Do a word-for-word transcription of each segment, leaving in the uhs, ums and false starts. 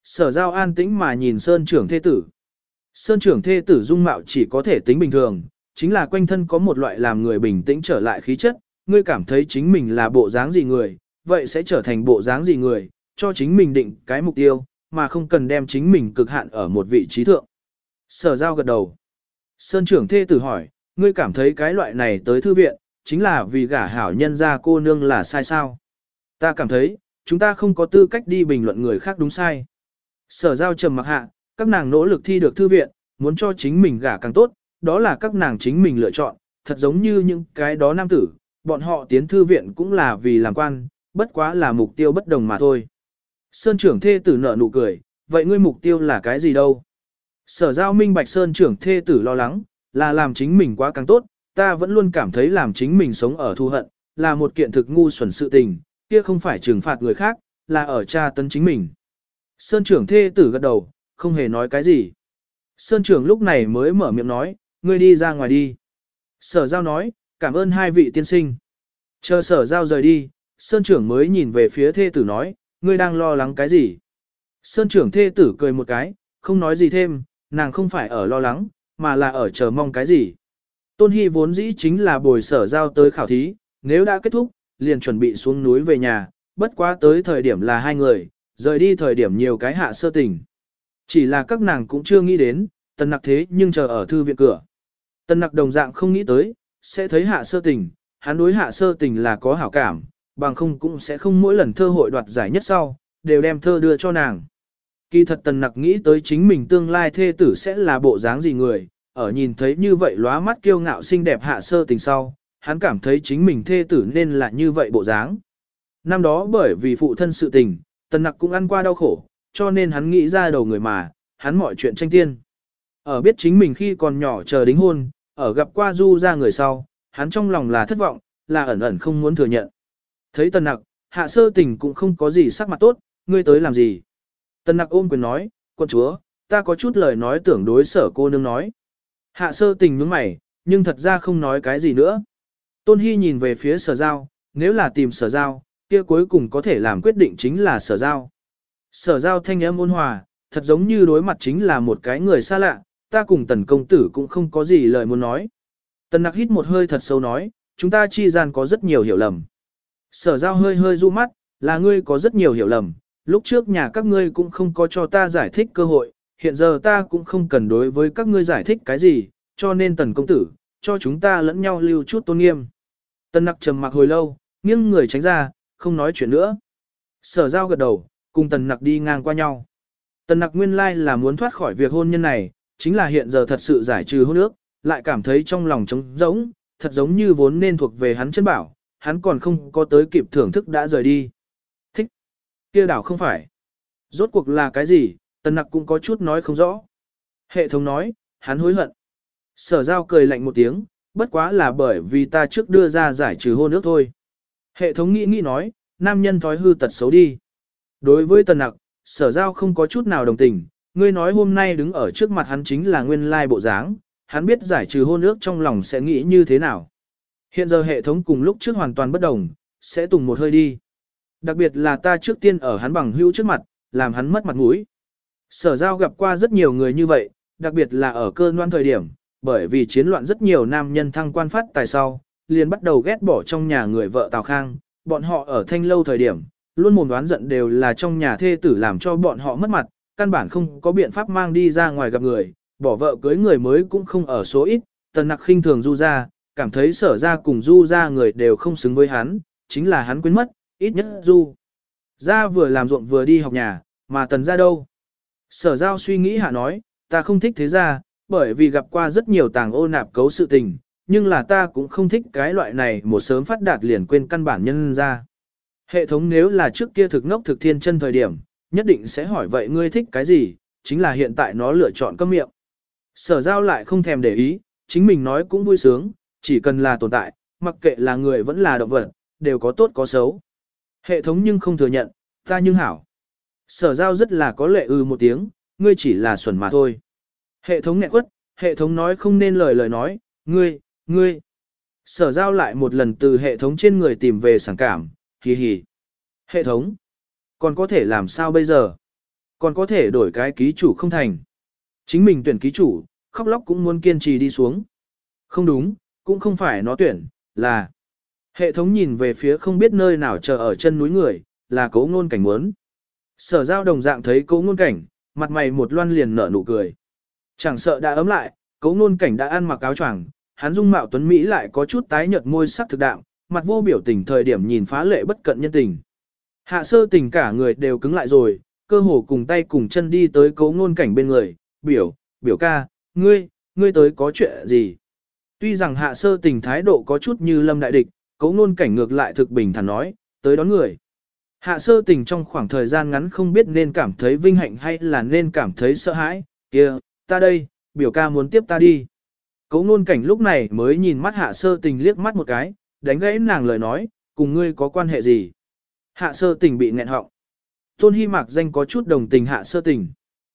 Sở Giao an tĩnh mà nhìn Sơn trưởng thê tử. Sơn trưởng thê tử dung mạo chỉ có thể tính bình thường, chính là quanh thân có một loại làm người bình tĩnh trở lại khí chất, ngươi cảm thấy chính mình là bộ dáng gì người, vậy sẽ trở thành bộ dáng gì người, cho chính mình định cái mục tiêu, mà không cần đem chính mình cực hạn ở một vị trí thượng. Sở Giao gật đầu. Sơn trưởng thê tử hỏi, ngươi cảm thấy cái loại này tới thư viện, chính là vì gả hảo nhân ra cô nương là sai sao? Ta cảm thấy, chúng ta không có tư cách đi bình luận người khác đúng sai. Sở Giao trầm mặc hạ, các nàng nỗ lực thi được thư viện, muốn cho chính mình gả càng tốt, đó là các nàng chính mình lựa chọn, thật giống như những cái đó nam tử, bọn họ tiến thư viện cũng là vì làm quan, bất quá là mục tiêu bất đồng mà thôi. Sơn trưởng thê tử nở nụ cười, vậy ngươi mục tiêu là cái gì đâu? Sở Giao minh bạch Sơn trưởng thê tử lo lắng, là làm chính mình quá càng tốt, ta vẫn luôn cảm thấy làm chính mình sống ở thù hận, là một kiện thực ngu xuẩn sự tình, kia không phải trừng phạt người khác, là ở tra tấn chính mình. Sơn trưởng thê tử gật đầu, không hề nói cái gì. Sơn trưởng lúc này mới mở miệng nói, ngươi đi ra ngoài đi. Sở Giao nói, cảm ơn hai vị tiên sinh. Chờ Sở Giao rời đi, Sơn trưởng mới nhìn về phía thê tử nói, ngươi đang lo lắng cái gì? Sơn trưởng thê tử cười một cái, không nói gì thêm, nàng không phải ở lo lắng, mà là ở chờ mong cái gì. Tôn Hy vốn dĩ chính là bồi Sở Giao tới khảo thí, nếu đã kết thúc, liền chuẩn bị xuống núi về nhà, bất quá tới thời điểm là hai người, rời đi thời điểm nhiều cái hạ sơ tình. Chỉ là các nàng cũng chưa nghĩ đến, Tần Nặc thế nhưng chờ ở thư viện cửa. Tần Nặc đồng dạng không nghĩ tới, sẽ thấy hạ sơ tình, hắn đối hạ sơ tình là có hảo cảm, bằng không cũng sẽ không mỗi lần thơ hội đoạt giải nhất sau, đều đem thơ đưa cho nàng. Kỳ thật Tần Nặc nghĩ tới chính mình tương lai thê tử sẽ là bộ dáng gì người, ở nhìn thấy như vậy lóa mắt kiêu ngạo xinh đẹp hạ sơ tình sau, hắn cảm thấy chính mình thê tử nên là như vậy bộ dáng. Năm đó bởi vì phụ thân sự tình, Tần Nặc cũng ăn qua đau khổ, cho nên hắn nghĩ ra đầu người mà, hắn mọi chuyện tranh tiên. Ở biết chính mình khi còn nhỏ chờ đính hôn, ở gặp qua Du ra người sau, hắn trong lòng là thất vọng, là ẩn ẩn không muốn thừa nhận. Thấy Tần Nặc, hạ sơ tình cũng không có gì sắc mặt tốt, ngươi tới làm gì? Tần Nặc ôm quyền nói, quân chúa, ta có chút lời nói tưởng đối Sở cô nương nói. Hạ sơ tình nhướng mày, nhưng thật ra không nói cái gì nữa. Tôn Hy nhìn về phía Sở Giao, nếu là tìm Sở Giao, kia cuối cùng có thể làm quyết định chính là Sở Giao. Sở Giao thanh âm ôn hòa, thật giống như đối mặt chính là một cái người xa lạ, ta cùng Tần công tử cũng không có gì lời muốn nói. Tần Nặc hít một hơi thật sâu nói, chúng ta chi gian có rất nhiều hiểu lầm. Sở Giao hơi hơi du mắt, là ngươi có rất nhiều hiểu lầm, lúc trước nhà các ngươi cũng không có cho ta giải thích cơ hội, hiện giờ ta cũng không cần đối với các ngươi giải thích cái gì, cho nên Tần công tử, cho chúng ta lẫn nhau lưu chút tôn nghiêm. Tần Nặc trầm mặc hồi lâu, nghiêng người tránh ra, không nói chuyện nữa. Sở Giao gật đầu, cùng Tần Nặc đi ngang qua nhau. Tần Nặc nguyên lai là muốn thoát khỏi việc hôn nhân này, chính là hiện giờ thật sự giải trừ hôn ước, lại cảm thấy trong lòng trống rỗng, thật giống như vốn nên thuộc về hắn chân bảo, hắn còn không có tới kịp thưởng thức đã rời đi. Thích. Kia đảo không phải. Rốt cuộc là cái gì, Tần Nặc cũng có chút nói không rõ. Hệ thống nói, hắn hối hận. Sở Giao cười lạnh một tiếng, bất quá là bởi vì ta trước đưa ra giải trừ hôn ước thôi. Hệ thống nghĩ nghĩ nói, nam nhân thói hư tật xấu đi. Đối với Tần Nặc, Sở Giao không có chút nào đồng tình, ngươi nói hôm nay đứng ở trước mặt hắn chính là nguyên lai bộ dáng, hắn biết giải trừ hôn ước trong lòng sẽ nghĩ như thế nào. Hiện giờ hệ thống cùng lúc trước hoàn toàn bất đồng, sẽ tùng một hơi đi. Đặc biệt là ta trước tiên ở hắn bằng hữu trước mặt, làm hắn mất mặt mũi. Sở Giao gặp qua rất nhiều người như vậy, đặc biệt là ở cơ noan thời điểm, bởi vì chiến loạn rất nhiều nam nhân thăng quan phát tài sau, liền bắt đầu ghét bỏ trong nhà người vợ Tào Khang, bọn họ ở Thanh Lâu thời điểm, luôn mồm đoán giận đều là trong nhà thê tử làm cho bọn họ mất mặt, căn bản không có biện pháp mang đi ra ngoài gặp người, bỏ vợ cưới người mới cũng không ở số ít. Tần Nặc khinh thường Du ra, cảm thấy Sở ra cùng Du ra người đều không xứng với hắn, chính là hắn quên mất, ít nhất Du ra vừa làm ruộng vừa đi học nhà, mà Tần ra đâu. Sở Giao suy nghĩ hạ nói, ta không thích thế ra, bởi vì gặp qua rất nhiều tàng ô nạp cấu sự tình, nhưng là ta cũng không thích cái loại này một sớm phát đạt liền quên căn bản nhân ra. Hệ thống nếu là trước kia thực ngốc thực thiên chân thời điểm, nhất định sẽ hỏi vậy ngươi thích cái gì, chính là hiện tại nó lựa chọn câm miệng. Sở Giao lại không thèm để ý, chính mình nói cũng vui sướng, chỉ cần là tồn tại, mặc kệ là người vẫn là động vật, đều có tốt có xấu. Hệ thống nhưng không thừa nhận, ta nhưng hảo. Sở Giao rất là có lệ ư một tiếng, ngươi chỉ là xuẩn mà thôi. Hệ thống nghẹn quất, hệ thống nói không nên lời lời nói, ngươi, ngươi. Sở Giao lại một lần từ hệ thống trên người tìm về sảng cảm, hì hì. Hệ thống, còn có thể làm sao bây giờ? Còn có thể đổi cái ký chủ không thành. Chính mình tuyển ký chủ, khóc lóc cũng muốn kiên trì đi xuống. Không đúng, cũng không phải nó tuyển, là... Hệ thống nhìn về phía không biết nơi nào chờ ở chân núi người, là Cố Ngôn Cảnh muốn. Sở Giao đồng dạng thấy Cố Ngôn Cảnh, mặt mày một loan liền nở nụ cười. Chẳng sợ đã ấm lại, Cố Ngôn Cảnh đã ăn mặc áo choàng, hắn dung mạo tuấn mỹ lại có chút tái nhợt môi sắc thực đạm, mặt vô biểu tình thời điểm nhìn phá lệ bất cận nhân tình. Hạ Sơ Tình cả người đều cứng lại rồi, cơ hồ cùng tay cùng chân đi tới Cố Ngôn Cảnh bên người, "Biểu, biểu ca, ngươi, ngươi tới có chuyện gì?" Tuy rằng Hạ Sơ Tình thái độ có chút như lâm đại địch, Cố Ngôn Cảnh ngược lại thực bình thản nói, "Tới đón người." Hạ Sơ Tình trong khoảng thời gian ngắn không biết nên cảm thấy vinh hạnh hay là nên cảm thấy sợ hãi, "Kia, ta đây, biểu ca muốn tiếp ta đi." Cố Ngôn Cảnh lúc này mới nhìn mắt Hạ Sơ Tình liếc mắt một cái, đánh gãy nàng lời nói, "Cùng ngươi có quan hệ gì?" Hạ Sơ Tình bị nghẹn họng. Tôn Hi Mạc danh có chút đồng tình Hạ Sơ Tình.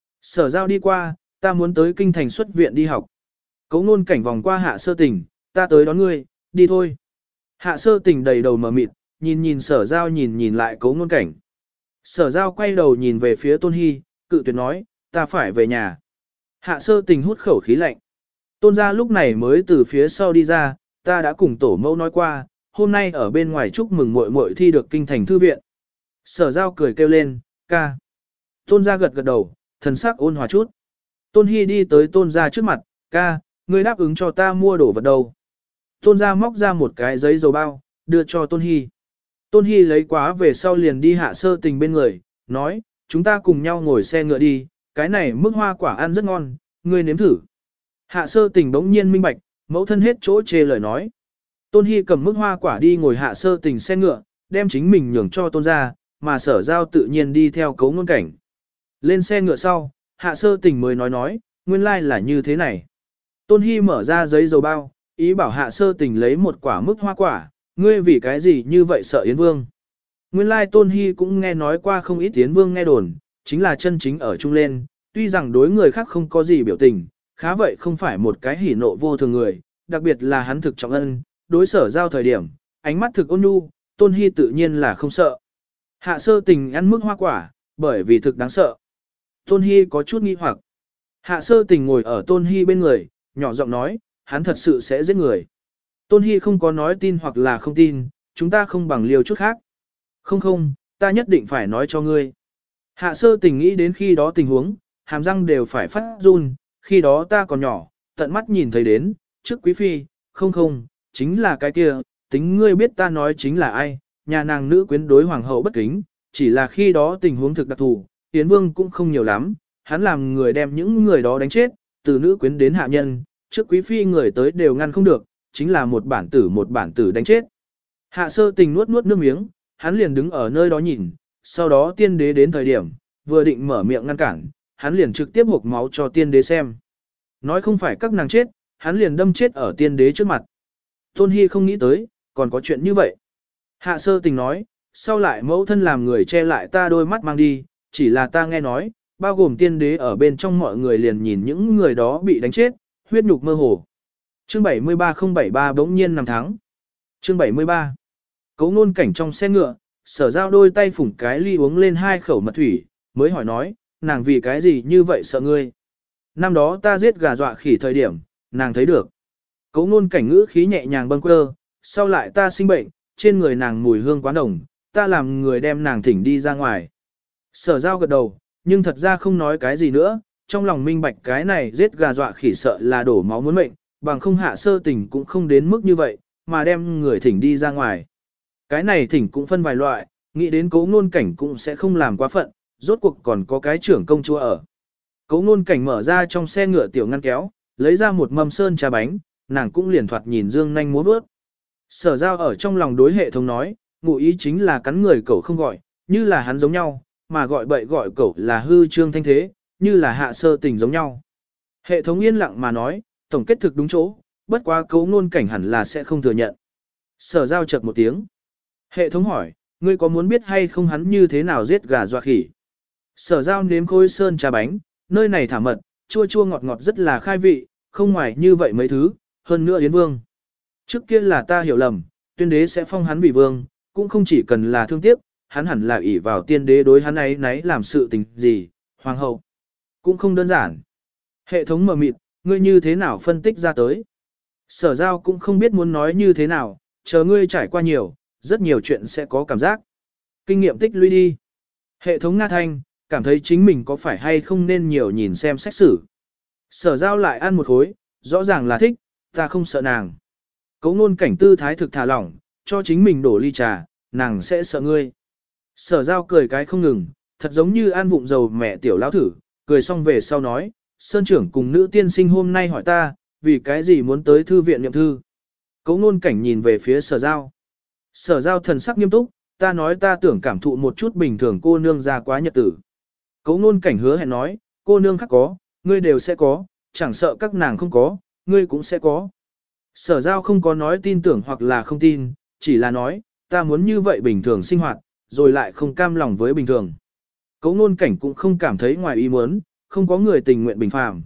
Sở Giao đi qua, "Ta muốn tới kinh thành xuất viện đi học." Cố Ngôn Cảnh vòng qua Hạ Sơ Tình, "Ta tới đón ngươi, đi thôi." Hạ Sơ Tình đầy đầu mờ mịt, nhìn nhìn Sở Giao nhìn nhìn lại Cố Ngôn Cảnh. Sở Giao quay đầu nhìn về phía Tôn Hi, cự tuyệt nói, "Ta phải về nhà." Hạ Sơ Tình hút khẩu khí lạnh. Tôn gia lúc này mới từ phía sau đi ra, "Ta đã cùng tổ mẫu nói qua, hôm nay ở bên ngoài chúc mừng muội muội thi được kinh thành thư viện." Sở Giao cười kêu lên, "Ca." Tôn gia gật gật đầu, thần sắc ôn hòa chút. Tôn Hi đi tới Tôn gia trước mặt, "Ca, ngươi đáp ứng cho ta mua đồ vật đâu?" Tôn gia móc ra một cái giấy dầu bao, đưa cho Tôn Hi. Tôn Hi lấy quá về sau liền đi Hạ Sơ Tình bên người, nói, "Chúng ta cùng nhau ngồi xe ngựa đi, cái này mức hoa quả ăn rất ngon, ngươi nếm thử." Hạ Sơ Tình bỗng nhiên minh bạch, mẫu thân hết chỗ chê lời nói. Tôn Hi cầm mức hoa quả đi ngồi Hạ Sơ Tình xe ngựa, đem chính mình nhường cho Tôn gia, mà Sở Giao tự nhiên đi theo Cố Ngôn Cảnh. Lên xe ngựa sau, Hạ Sơ Tình mới nói nói, nguyên lai like là như thế này. Tôn Hi mở ra giấy dầu bao, ý bảo Hạ Sơ Tình lấy một quả mức hoa quả, "Ngươi vì cái gì như vậy sợ Yến Vương?" Nguyên lai like Tôn Hi cũng nghe nói qua không ít Yến Vương nghe đồn, chính là chân chính ở chung lên, tuy rằng đối người khác không có gì biểu tình, khá vậy không phải một cái hỉ nộ vô thường người, đặc biệt là hắn thực trọng ân, đối Sở Giao thời điểm, ánh mắt thực ôn nhu, Tôn Hi tự nhiên là không sợ. Hạ Sơ Tình ăn mức hoa quả, bởi vì thực đáng sợ. Tôn Hi có chút nghi hoặc. Hạ Sơ Tình ngồi ở Tôn Hi bên người, nhỏ giọng nói, "Hắn thật sự sẽ giết người." Tôn Hi không có nói tin hoặc là không tin, "Chúng ta không bằng liều chút khác." "Không không, ta nhất định phải nói cho ngươi." Hạ Sơ Tình nghĩ đến khi đó tình huống, hàm răng đều phải phát run, "Khi đó ta còn nhỏ, tận mắt nhìn thấy đến, trước quý phi, không không, chính là cái kia, tính ngươi biết ta nói chính là ai, nhà nàng nữ quyến đối hoàng hậu bất kính, chỉ là khi đó tình huống thực đặc thù, Yến Vương cũng không nhiều lắm, hắn làm người đem những người đó đánh chết, từ nữ quyến đến hạ nhân, trước quý phi người tới đều ngăn không được, chính là một bản tử một bản tử đánh chết." Hạ Sơ Tình nuốt nuốt nước miếng, hắn liền đứng ở nơi đó nhìn, sau đó tiên đế đến thời điểm, vừa định mở miệng ngăn cản, hắn liền trực tiếp hộc máu cho tiên đế xem. Nói không phải các nàng chết, hắn liền đâm chết ở tiên đế trước mặt. Tôn Hi không nghĩ tới, còn có chuyện như vậy. Hạ Sơ Tình nói, sau lại mẫu thân làm người che lại ta đôi mắt mang đi, chỉ là ta nghe nói, bao gồm tiên đế ở bên trong mọi người liền nhìn những người đó bị đánh chết, huyết nhục mơ hồ. Chương bảy mươi ba không bảy ba bỗng nhiên nằm thắng. Chương bảy mươi ba. Cố Ngôn Cảnh trong xe ngựa, Sở Giao đôi tay phủng cái ly uống lên hai khẩu mật thủy, mới hỏi nói, "Nàng vì cái gì như vậy sợ ngươi?" "Năm đó ta giết gà dọa khỉ thời điểm, nàng thấy được." Cố Ngôn Cảnh ngữ khí nhẹ nhàng bâng quơ, "Sau lại ta sinh bệnh, trên người nàng mùi hương quá nồng, ta làm người đem nàng thỉnh đi ra ngoài." Sở Giao gật đầu, nhưng thật ra không nói cái gì nữa, trong lòng minh bạch cái này giết gà dọa khỉ sợ là đổ máu muốn mệnh, bằng không Hạ Sơ Tình cũng không đến mức như vậy, mà đem người thỉnh đi ra ngoài. Cái này thỉnh cũng phân vài loại, nghĩ đến Cố Ngôn Cảnh cũng sẽ không làm quá phận, rốt cuộc còn có cái trưởng công chúa ở. Cố Ngôn Cảnh mở ra trong xe ngựa tiểu ngăn kéo, lấy ra một mâm sơn trà bánh, nàng cũng liền thoạt nhìn dương nhanh múa vớt. Sở Giao ở trong lòng đối hệ thống nói, ngụ ý chính là cắn người cậu không gọi, như là hắn giống nhau, mà gọi bậy gọi cậu là hư trương thanh thế, như là Hạ Sơ Tình giống nhau. Hệ thống yên lặng mà nói, tổng kết thực đúng chỗ, bất quá Cố Ngôn Cảnh hẳn là sẽ không thừa nhận. Sở Giao chợt một tiếng. Hệ thống hỏi, ngươi có muốn biết hay không hắn như thế nào giết gà dọa khỉ? Sở Giao nếm khối sơn trà bánh, nơi này thả mật, chua chua ngọt ngọt rất là khai vị, không ngoài như vậy mấy thứ, hơn nữa Yến Vương. Trước kia là ta hiểu lầm, tuyên đế sẽ phong hắn vì vương, cũng không chỉ cần là thương tiếc, hắn hẳn là ỷ vào tiên đế đối hắn ấy nấy làm sự tình gì, Hoàng hậu, cũng không đơn giản. Hệ thống mờ mịt, ngươi như thế nào phân tích ra tới. Sở giao cũng không biết muốn nói như thế nào, chờ ngươi trải qua nhiều, rất nhiều chuyện sẽ có cảm giác. Kinh nghiệm tích lũy đi. Hệ thống Nga Thanh, cảm thấy chính mình có phải hay không nên nhiều nhìn xem xét xử. Sở giao lại ăn một khối, rõ ràng là thích, ta không sợ nàng. Cấu ngôn cảnh tư thái thực thả lỏng, cho chính mình đổ ly trà, nàng sẽ sợ ngươi. Sở giao cười cái không ngừng, thật giống như ăn vụng dầu mẹ tiểu lão thử, cười xong về sau nói, Sơn trưởng cùng nữ tiên sinh hôm nay hỏi ta, vì cái gì muốn tới thư viện nhậm thư. Cấu ngôn cảnh nhìn về phía sở giao. Sở giao thần sắc nghiêm túc, ta nói ta tưởng cảm thụ một chút bình thường cô nương ra quá nhật tử. Cấu ngôn cảnh hứa hẹn nói, cô nương khác có, ngươi đều sẽ có, chẳng sợ các nàng không có, ngươi cũng sẽ có. Sở giao không có nói tin tưởng hoặc là không tin, chỉ là nói, ta muốn như vậy bình thường sinh hoạt, rồi lại không cam lòng với bình thường. Cấu ngôn cảnh cũng không cảm thấy ngoài ý muốn, không có người tình nguyện bình phàm.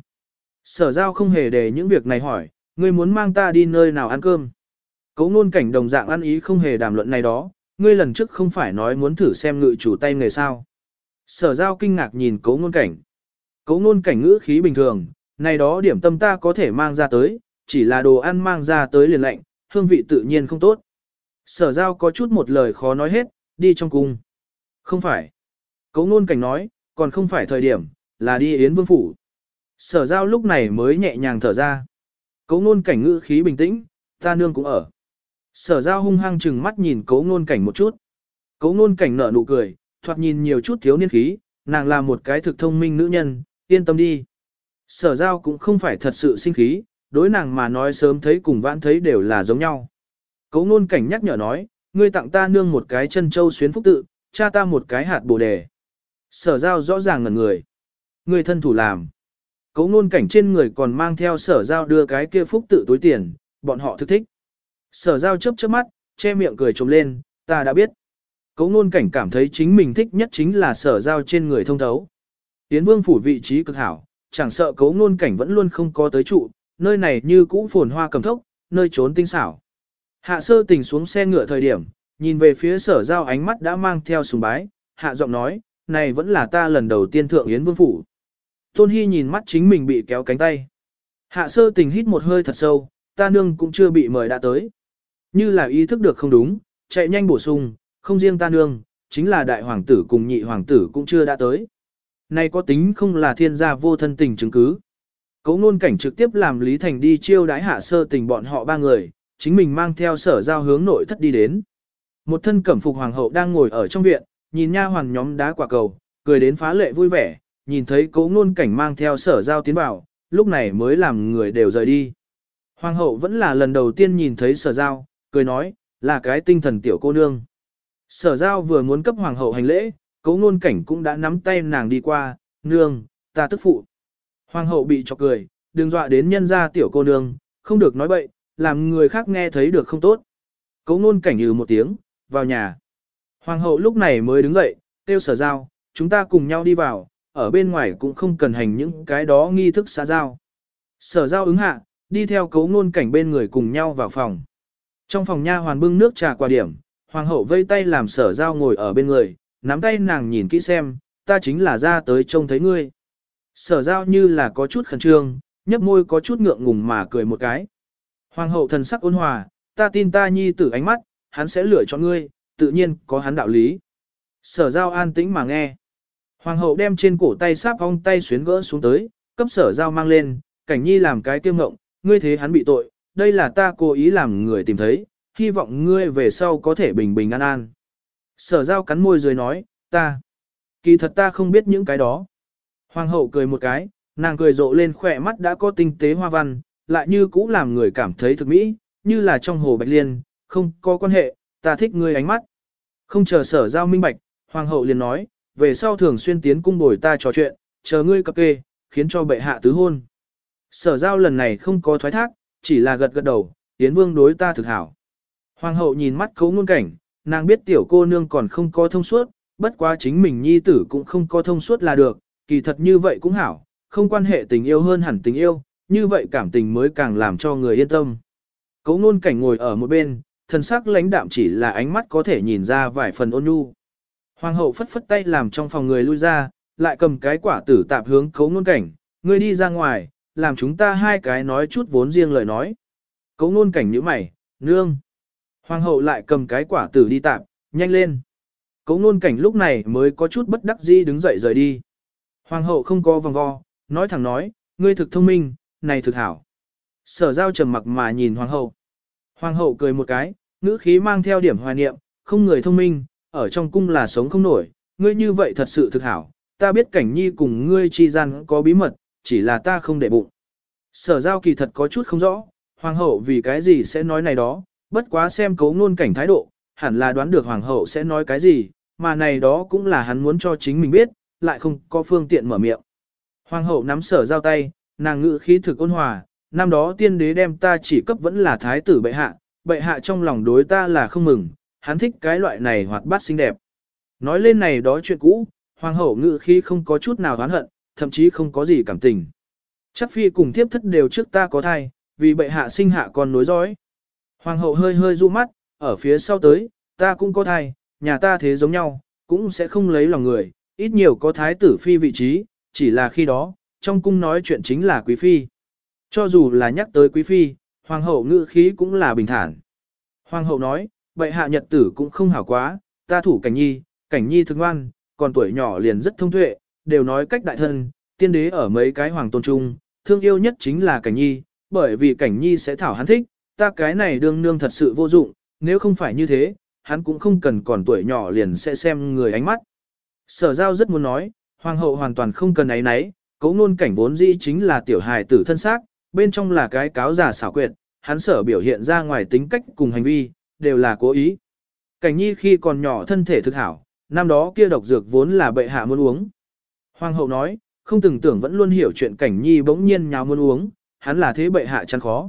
Sở giao không hề để những việc này hỏi, ngươi muốn mang ta đi nơi nào ăn cơm. Cấu ngôn cảnh đồng dạng ăn ý không hề đàm luận này đó, ngươi lần trước không phải nói muốn thử xem ngự chủ tay nghề sao. Sở giao kinh ngạc nhìn cấu ngôn cảnh. Cấu ngôn cảnh ngữ khí bình thường, này đó điểm tâm ta có thể mang ra tới, chỉ là đồ ăn mang ra tới liền lạnh, hương vị tự nhiên không tốt. Sở giao có chút một lời khó nói hết, đi trong cung. Không phải. Cấu ngôn cảnh nói, còn không phải thời điểm, là đi Yến Vương Phủ. Sở giao lúc này mới nhẹ nhàng thở ra. Cấu ngôn cảnh ngữ khí bình tĩnh, ta nương cũng ở. Sở giao hung hăng chừng mắt nhìn cấu ngôn cảnh một chút. Cấu ngôn cảnh nở nụ cười, thoạt nhìn nhiều chút thiếu niên khí, nàng là một cái thực thông minh nữ nhân, yên tâm đi. Sở giao cũng không phải thật sự sinh khí, đối nàng mà nói sớm thấy cùng vãn thấy đều là giống nhau. Cấu ngôn cảnh nhắc nhở nói, ngươi tặng ta nương một cái chân châu xuyến phúc tự, cha ta một cái hạt bồ đề. Sở giao rõ ràng ngẩn người. Ngươi thân thủ làm. Cấu ngôn cảnh trên người còn mang theo sở giao đưa cái kia phúc tự túi tiền, bọn họ thực thích. Sở giao chớp chớp mắt, che miệng cười trống lên, ta đã biết. Cấu ngôn cảnh cảm thấy chính mình thích nhất chính là sở giao trên người thông thấu. Yến Vương Phủ vị trí cực hảo, chẳng sợ cấu ngôn cảnh vẫn luôn không có tới trụ, nơi này như cũ phồn hoa cầm thốc, nơi trốn tinh xảo. Hạ sơ tình xuống xe ngựa thời điểm, nhìn về phía sở giao ánh mắt đã mang theo sùng bái, hạ giọng nói, này vẫn là ta lần đầu tiên thượng Yến Vương Phủ. Tôn Hy nhìn mắt chính mình bị kéo cánh tay. Hạ sơ tình hít một hơi thật sâu, ta nương cũng chưa bị mời đã tới. Như là ý thức được không đúng, chạy nhanh bổ sung, không riêng ta nương, chính là đại hoàng tử cùng nhị hoàng tử cũng chưa đã tới. Này có tính không là thiên gia vô thân tình chứng cứ. Cấu ngôn cảnh trực tiếp làm Lý Thành đi chiêu đái hạ sơ tình bọn họ ba người, chính mình mang theo sở giao hướng nội thất đi đến. Một thân cẩm phục hoàng hậu đang ngồi ở trong viện, nhìn nha hoàn nhóm đá quả cầu, cười đến phá lệ vui vẻ, nhìn thấy cấu ngôn cảnh mang theo sở giao tiến vào, lúc này mới làm người đều rời đi. Hoàng hậu vẫn là lần đầu tiên nhìn thấy sở giao, cười nói, là cái tinh thần tiểu cô nương. Sở giao vừa muốn cấp hoàng hậu hành lễ, cấu ngôn cảnh cũng đã nắm tay nàng đi qua, nương, ta tức phụ. Hoàng hậu bị chọc cười, đừng dọa đến nhân gia tiểu cô nương, không được nói bậy, làm người khác nghe thấy được không tốt. Cấu ngôn cảnh ừ một tiếng, vào nhà. Hoàng hậu lúc này mới đứng dậy, kêu sở giao, chúng ta cùng nhau đi vào, ở bên ngoài cũng không cần hành những cái đó nghi thức xã giao. Sở giao ứng hạ, đi theo cấu ngôn cảnh bên người cùng nhau vào phòng. Trong phòng nha hoàn bưng nước trà qua điểm, hoàng hậu vây tay làm sở giao ngồi ở bên người, nắm tay nàng nhìn kỹ xem, ta chính là ra tới trông thấy ngươi. Sở giao như là có chút khẩn trương, nhấp môi có chút ngượng ngùng mà cười một cái. Hoàng hậu thần sắc ôn hòa, ta tin ta nhi tử ánh mắt, hắn sẽ lựa chọn ngươi, tự nhiên có hắn đạo lý. Sở giao an tĩnh mà nghe. Hoàng hậu đem trên cổ tay sáp ong tay xuyến gỡ xuống tới, cấp sở giao mang lên, cảnh nhi làm cái kiêm ngộng, ngươi thế hắn bị tội, đây là ta cố ý làm người tìm thấy, hy vọng ngươi về sau có thể bình bình an an. Sở giao cắn môi dưới nói, ta, kỳ thật ta không biết những cái đó. Hoàng hậu cười một cái, nàng cười rộ lên khỏe mắt đã có tinh tế hoa văn, lại như cũ làm người cảm thấy thực mỹ, như là trong hồ bạch liên, không có quan hệ, ta thích ngươi ánh mắt. Không chờ sở giao minh bạch, hoàng hậu liền nói, về sau thường xuyên tiến cung bồi ta trò chuyện, chờ ngươi cập kê, khiến cho bệ hạ tứ hôn. Sở giao lần này không có thoái thác, chỉ là gật gật đầu, tiến vương đối ta thực hảo. Hoàng hậu nhìn mắt cấu ngôn cảnh, nàng biết tiểu cô nương còn không có thông suốt, bất quá chính mình nhi tử cũng không có thông suốt là được, kỳ thật như vậy cũng hảo, không quan hệ tình yêu hơn hẳn tình yêu, như vậy cảm tình mới càng làm cho người yên tâm. Cấu ngôn cảnh ngồi ở một bên, thân sắc lãnh đạm chỉ là ánh mắt có thể nhìn ra vài phần ôn nhu. Hoàng hậu phất phất tay làm trong phòng người lui ra, lại cầm cái quả tử tạp hướng Cố Nôn Cảnh, ngươi đi ra ngoài, làm chúng ta hai cái nói chút vốn riêng lời nói. Cố Nôn Cảnh nhíu mày, nương. Hoàng hậu lại cầm cái quả tử đi tạp, nhanh lên. Cố Nôn Cảnh lúc này mới có chút bất đắc dĩ đứng dậy rời đi. Hoàng hậu không có vòng vo, nói thẳng nói, ngươi thực thông minh, này thực hảo. Sở Giao trầm mặc mà nhìn hoàng hậu. Hoàng hậu cười một cái, ngữ khí mang theo điểm hoài niệm, không người thông minh, ở trong cung là sống không nổi, ngươi như vậy thật sự thực hảo, ta biết Cảnh Nhi cùng ngươi chi gian có bí mật, chỉ là ta không để bụng. Sở Giao kỳ thật có chút không rõ, hoàng hậu vì cái gì sẽ nói này đó, bất quá xem Cố Nôn Cảnh thái độ, hẳn là đoán được hoàng hậu sẽ nói cái gì, mà này đó cũng là hắn muốn cho chính mình biết, lại không có phương tiện mở miệng. Hoàng hậu nắm Sở Giao tay, nàng ngữ khí thực ôn hòa, năm đó tiên đế đem ta chỉ cấp vẫn là thái tử bệ hạ, bệ hạ trong lòng đối ta là không mừng, hắn thích cái loại này hoạt bát xinh đẹp. Nói lên này đó chuyện cũ, hoàng hậu ngữ khí không có chút nào oán hận, thậm chí không có gì cảm tình. Chắc phi cùng thiếp thất đều trước ta có thai, vì bệ hạ sinh hạ con nối dõi. Hoàng hậu hơi hơi du mắt, ở phía sau tới, ta cũng có thai, nhà ta thế giống nhau, cũng sẽ không lấy lòng người, ít nhiều có thái tử phi vị trí, chỉ là khi đó, trong cung nói chuyện chính là quý phi. Cho dù là nhắc tới quý phi, hoàng hậu ngữ khí cũng là bình thản. Hoàng hậu nói, bệ hạ nhật tử cũng không hảo quá, ta thủ Cảnh Nhi, Cảnh Nhi thương ngoan, còn tuổi nhỏ liền rất thông tuệ, đều nói cách đại thân, tiên đế ở mấy cái hoàng tôn trung, thương yêu nhất chính là Cảnh Nhi, bởi vì Cảnh Nhi sẽ thảo hắn thích, ta cái này đương nương thật sự vô dụng, nếu không phải như thế, hắn cũng không cần còn tuổi nhỏ liền sẽ xem người ánh mắt. Sở Giao rất muốn nói, hoàng hậu hoàn toàn không cần ấy nấy, Cố Nôn Cảnh vốn dĩ chính là tiểu hài tử thân xác, bên trong là cái cáo giả xảo quyệt, hắn sở biểu hiện ra ngoài tính cách cùng hành vi, đều là cố ý. Cảnh Nhi khi còn nhỏ thân thể thực hảo, năm đó kia độc dược vốn là bệ hạ muốn uống. Hoàng hậu nói, không từng tưởng vẫn luôn hiểu chuyện Cảnh Nhi bỗng nhiên nhào muốn uống, hắn là thế bệ hạ chăn khó.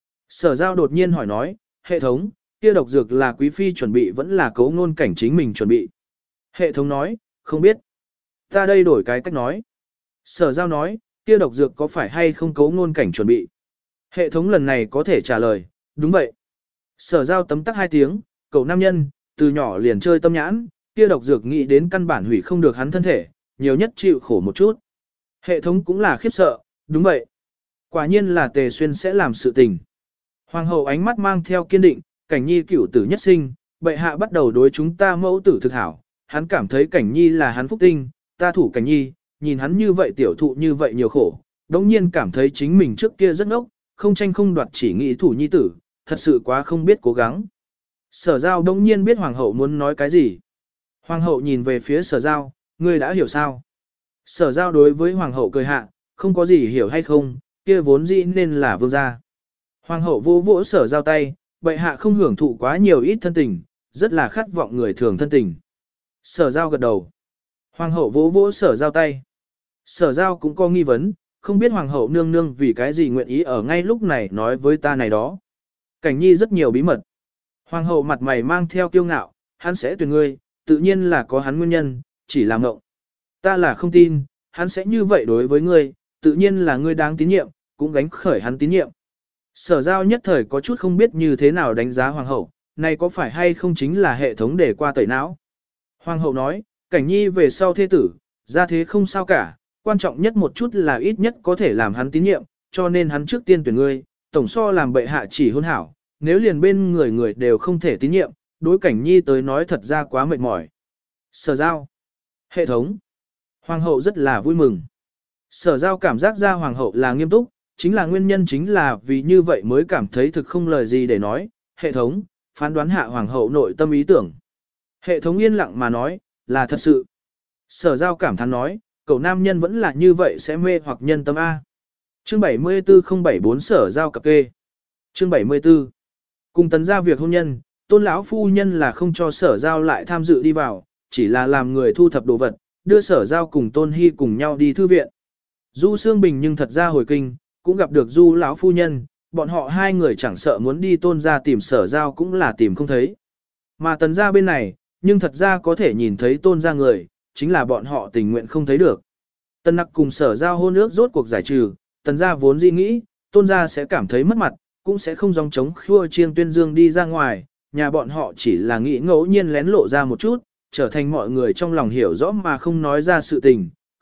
Sở Giao đột nhiên hỏi nói, hệ thống, kia độc dược là quý phi chuẩn bị vẫn là Cố Nôn Cảnh chính mình chuẩn bị. Hệ thống nói, không biết. Ta đây đổi cái cách nói. Sở Giao nói, kia độc dược có phải hay không Cố Nôn Cảnh chuẩn bị? Hệ thống lần này có thể trả lời, đúng vậy. Sở Giao tấm tắc hai tiếng, cậu nam nhân, từ nhỏ liền chơi tâm nhãn, kia độc dược nghĩ đến căn bản hủy không được hắn thân thể, nhiều nhất chịu khổ một chút. Hệ thống cũng là khiếp sợ, đúng vậy. Quả nhiên là Tề Xuyên sẽ làm sự tình. Hoàng hậu ánh mắt mang theo kiên định, Cảnh Nhi cửu tử nhất sinh, bệ hạ bắt đầu đối chúng ta mẫu tử thực hảo, hắn cảm thấy Cảnh Nhi là hắn phúc tinh, ta thủ Cảnh Nhi, nhìn hắn như vậy tiểu thụ như vậy nhiều khổ, đống nhiên cảm thấy chính mình trước kia rất ngốc, không tranh không đoạt chỉ nghĩ thủ nhi tử, thật sự quá không biết cố gắng. Sở Giao đống nhiên biết hoàng hậu muốn nói cái gì. Hoàng hậu nhìn về phía Sở Giao, ngươi đã hiểu sao? Sở Giao đối với hoàng hậu cười hạ, không có gì hiểu hay không, kia vốn dĩ nên là vương gia. Hoàng hậu vô vỗ Sở Giao tay, bệ hạ không hưởng thụ quá nhiều ít thân tình, rất là khát vọng người thường thân tình. Sở Giao gật đầu. Hoàng hậu vỗ vỗ Sở Giao tay. Sở Giao cũng có nghi vấn, không biết hoàng hậu nương nương vì cái gì nguyện ý ở ngay lúc này nói với ta này đó. Cảnh Nhi rất nhiều bí mật. Hoàng hậu mặt mày mang theo kiêu ngạo, hắn sẽ tuyển ngươi, tự nhiên là có hắn nguyên nhân, chỉ làm ngộng. Ta là không tin, hắn sẽ như vậy đối với ngươi, tự nhiên là ngươi đáng tín nhiệm, cũng gánh khởi hắn tín nhiệm. Sở Giao nhất thời có chút không biết như thế nào đánh giá hoàng hậu, này có phải hay không chính là hệ thống để qua tẩy não. Hoàng hậu nói, Cảnh Nhi về sau thế tử, ra thế không sao cả, quan trọng nhất một chút là ít nhất có thể làm hắn tín nhiệm, cho nên hắn trước tiên tuyển ngươi, tổng so làm bệ hạ chỉ hôn hảo, nếu liền bên người người đều không thể tín nhiệm, đối Cảnh Nhi tới nói thật ra quá mệt mỏi. Sở Giao. Hệ thống. Hoàng hậu rất là vui mừng. Sở Giao cảm giác ra hoàng hậu là nghiêm túc, chính là nguyên nhân chính là vì như vậy mới cảm thấy thực không lời gì để nói. Hệ thống, phán đoán hạ hoàng hậu nội tâm ý tưởng. Hệ thống yên lặng mà nói, là thật sự. Sở Giao cảm thán nói, cậu nam nhân vẫn là như vậy sẽ mê hoặc nhân tâm A. Chương bảy mươi tư không bảy bốn Sở Giao cập kê. Chương bảy mươi tư. Cùng tấn ra việc hôn nhân, Tôn lão phu nhân là không cho Sở Giao lại tham dự đi vào, chỉ là làm người thu thập đồ vật, đưa Sở Giao cùng Tôn Hy cùng nhau đi thư viện. Du Sương Bình nhưng thật ra hồi kinh, cũng gặp được Du lão phu nhân, bọn họ hai người chẳng sợ muốn đi Tôn ra tìm Sở Giao cũng là tìm không thấy. Mà tấn ra bên này, nhưng thật ra có thể nhìn thấy Tôn ra người, chính là bọn họ tình nguyện không thấy được. Tần Nặc cùng Sở Giao hôn ước rốt cuộc giải trừ, tần gia vốn dĩ nghĩ, Tôn gia sẽ cảm thấy mất mặt, cũng sẽ không dòng chống khua chiêng tuyên dương đi ra ngoài, nhà bọn họ chỉ là nghĩ ngẫu nhiên lén lộ ra một chút, trở thành mọi người trong lòng hiểu rõ mà không nói ra sự tình,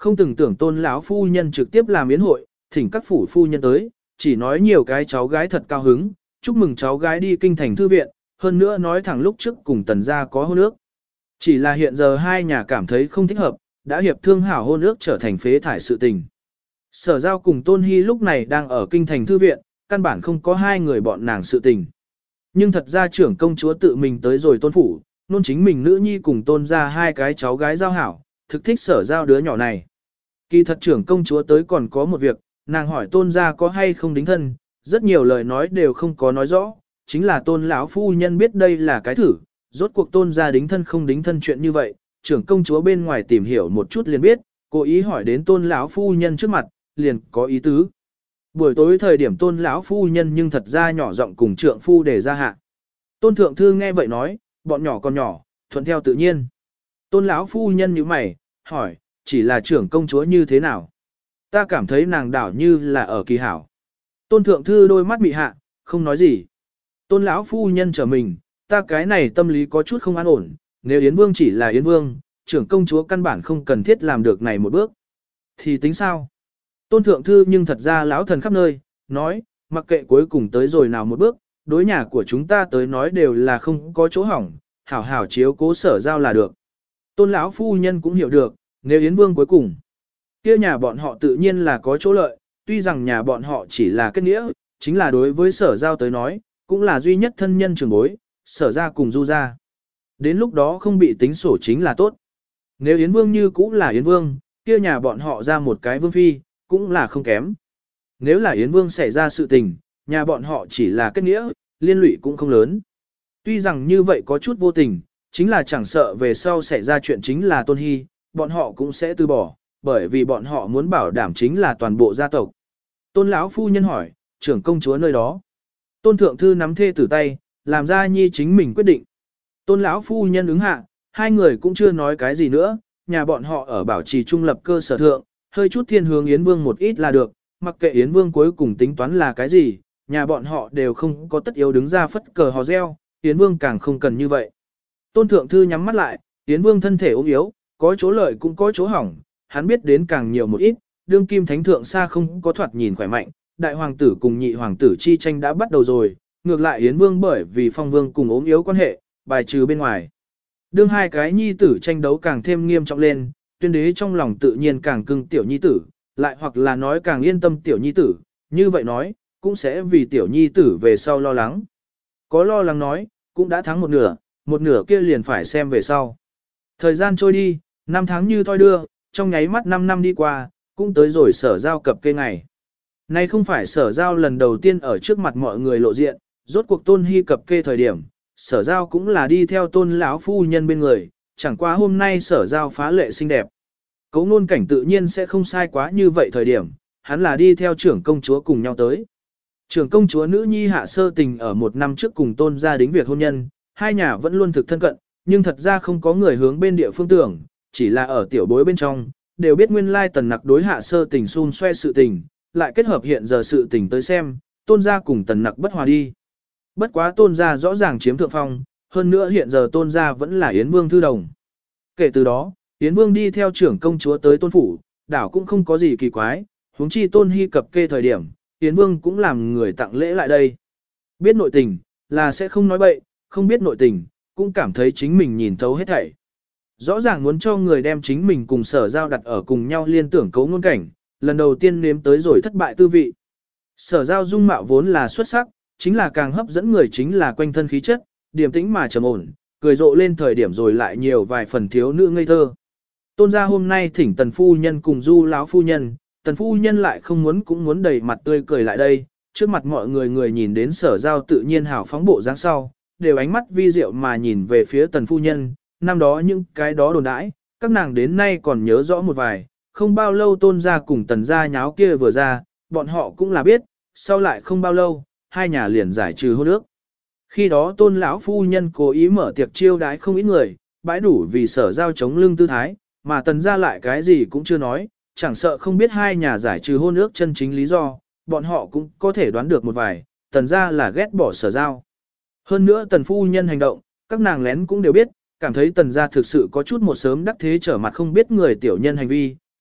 không từng tưởng tôn lão phu nhân trực tiếp làm yến hội, thỉnh các phủ phu nhân tới, chỉ nói nhiều cái cháu gái thật cao hứng, chúc mừng cháu gái đi kinh thành thư viện, hơn nữa nói thẳng lúc trước cùng tần gia có hôn ước. Chỉ là hiện giờ hai nhà cảm thấy không thích hợp, đã hiệp thương hảo hôn ước trở thành phế thải sự tình. Sở Giao cùng Tôn Hy lúc này đang ở kinh thành thư viện, căn bản không có hai người bọn nàng sự tình. Nhưng thật ra trưởng công chúa tự mình tới rồi Tôn phủ, nôn chính mình nữ nhi cùng Tôn ra hai cái cháu gái giao hảo, thực thích Sở Giao đứa nhỏ này. Kỳ thật trưởng công chúa tới còn có một việc, nàng hỏi Tôn ra có hay không đính thân, rất nhiều lời nói đều không có nói rõ, chính là Tôn lão phu nhân biết đây là cái thử, rốt cuộc Tôn ra đính thân không đính thân chuyện như vậy, trưởng công chúa bên ngoài tìm hiểu một chút liền biết, cố ý hỏi đến Tôn lão phu nhân trước mặt, liền có ý tứ. Buổi tối thời điểm Tôn lão phu nhân nhưng thật ra nhỏ giọng cùng trượng phu để ra hạ. Tôn thượng thư nghe vậy nói, bọn nhỏ còn nhỏ, thuận theo tự nhiên. Tôn lão phu nhân như mày, hỏi, chỉ là trưởng công chúa như thế nào? Ta cảm thấy nàng đảo như là ở kỳ hảo. Tôn thượng thư đôi mắt bị hạ, không nói gì. Tôn lão phu nhân trở mình, ta cái này tâm lý có chút không an ổn, nếu Yến Vương chỉ là Yến Vương, trưởng công chúa căn bản không cần thiết làm được này một bước. Thì tính sao? Tôn thượng thư nhưng thật ra lão thần khắp nơi, nói, mặc kệ cuối cùng tới rồi nào một bước, đối nhà của chúng ta tới nói đều là không có chỗ hỏng, hảo hảo chiếu cố Sở Giao là được. Tôn lão phu nhân cũng hiểu được, nếu Yến Vương cuối cùng, kia nhà bọn họ tự nhiên là có chỗ lợi, tuy rằng nhà bọn họ chỉ là kết nghĩa, chính là đối với Sở Giao tới nói, cũng là duy nhất thân nhân trường bối, Sở ra cùng Du ra. Đến lúc đó không bị tính sổ chính là tốt. Nếu Yến Vương như cũng là Yến Vương, kia nhà bọn họ ra một cái vương phi, cũng là không kém. Nếu là Yến Vương xảy ra sự tình, nhà bọn họ chỉ là kết nghĩa, liên lụy cũng không lớn. Tuy rằng như vậy có chút vô tình, chính là chẳng sợ về sau xảy ra chuyện chính là Tôn Hy, bọn họ cũng sẽ từ bỏ, bởi vì bọn họ muốn bảo đảm chính là toàn bộ gia tộc. Tôn lão phu nhân hỏi, trưởng công chúa nơi đó. Tôn thượng thư nắm thê tử tay, làm ra nhi chính mình quyết định. Tôn lão phu nhân ứng hạ, hai người cũng chưa nói cái gì nữa, nhà bọn họ ở bảo trì trung lập cơ sở thượng, hơi chút thiên hướng Yến Vương một ít là được, mặc kệ Yến Vương cuối cùng tính toán là cái gì, nhà bọn họ đều không có tất yếu đứng ra phất cờ hò reo, Yến Vương càng không cần như vậy. Tôn thượng thư nhắm mắt lại, Yến Vương thân thể ốm yếu, có chỗ lợi cũng có chỗ hỏng, hắn biết đến càng nhiều một ít, đương kim thánh thượng xa không có thoạt nhìn khỏe mạnh, đại hoàng tử cùng nhị hoàng tử chi tranh đã bắt đầu rồi, ngược lại Yến Vương bởi vì phong vương cùng ốm yếu quan hệ, bài trừ bên ngoài. Đương hai cái nhi tử tranh đấu càng thêm nghiêm trọng lên, tuyên đế trong lòng tự nhiên càng cưng tiểu nhi tử, lại hoặc là nói càng yên tâm tiểu nhi tử, như vậy nói, cũng sẽ vì tiểu nhi tử về sau lo lắng. Có lo lắng nói, cũng đã thắng một nửa, một nửa kia liền phải xem về sau. Thời gian trôi đi, năm tháng như thoi đưa, trong nháy mắt năm năm đi qua, cũng tới rồi Sở Giao cập kê ngày. Nay không phải Sở Giao lần đầu tiên ở trước mặt mọi người lộ diện, rốt cuộc Tôn Hy cập kê thời điểm, Sở Giao cũng là đi theo Tôn lão phu nhân bên người, chẳng qua hôm nay Sở Giao phá lệ xinh đẹp. Cấu ngôn cảnh tự nhiên sẽ không sai quá như vậy thời điểm, hắn là đi theo trưởng công chúa cùng nhau tới. Trưởng công chúa nữ nhi Hạ Sơ Tình ở một năm trước cùng Tôn gia đính việc hôn nhân, hai nhà vẫn luôn thực thân cận, nhưng thật ra không có người hướng bên địa phương tưởng, chỉ là ở tiểu bối bên trong, đều biết nguyên lai Tần Nặc đối Hạ Sơ Tình xun xoe sự tình, lại kết hợp hiện giờ sự tình tới xem, Tôn gia cùng Tần Nặc bất hòa đi. Bất quá Tôn gia rõ ràng chiếm thượng phong, hơn nữa hiện giờ Tôn gia vẫn là Yến Vương thư đồng. Kể từ đó, Yến Vương đi theo trưởng công chúa tới Tôn phủ, đảo cũng không có gì kỳ quái, huống chi Tôn Hy cập kê thời điểm, Yến Vương cũng làm người tặng lễ lại đây. Biết nội tình, là sẽ không nói bậy, không biết nội tình, cũng cảm thấy chính mình nhìn thấu hết thảy. Rõ ràng muốn cho người đem chính mình cùng Sở Giao đặt ở cùng nhau liên tưởng cấu ngôn cảnh, lần đầu tiên nếm tới rồi thất bại tư vị. Sở Giao dung mạo vốn là xuất sắc, chính là càng hấp dẫn người chính là quanh thân khí chất, điềm tĩnh mà trầm ổn, cười rộ lên thời điểm rồi lại nhiều vài phần thiếu nữ ngây thơ. Tôn gia hôm nay thỉnh Tần phu nhân cùng Du lão phu nhân, Tần phu nhân lại không muốn cũng muốn đầy mặt tươi cười lại đây, trước mặt mọi người người nhìn đến Sở Giao tự nhiên hào phóng bộ dáng sau, đều ánh mắt vi diệu mà nhìn về phía Tần phu nhân, năm đó những cái đó đồn đãi, các nàng đến nay còn nhớ rõ một vài, không bao lâu Tôn gia cùng Tần gia nháo kia vừa ra, bọn họ cũng là biết, sau lại không bao lâu, hai nhà liền giải trừ hôn ước. Khi đó Tôn lão phu nhân cố ý mở tiệc chiêu đái không ít người, bãi đủ vì Sở Giao chống lưng tư thái, mà Tần gia lại cái gì cũng chưa nói, chẳng sợ không biết hai nhà giải trừ hôn ước chân chính lý do, bọn họ cũng có thể đoán được một vài, Tần gia là ghét bỏ Sở Giao. Hơn nữa Tần phu nhân hành động, các nàng lén cũng đều biết, cảm thấy Tần gia thực sự có chút một sớm đắc thế trở mặt không biết người tiểu nhân hành vi,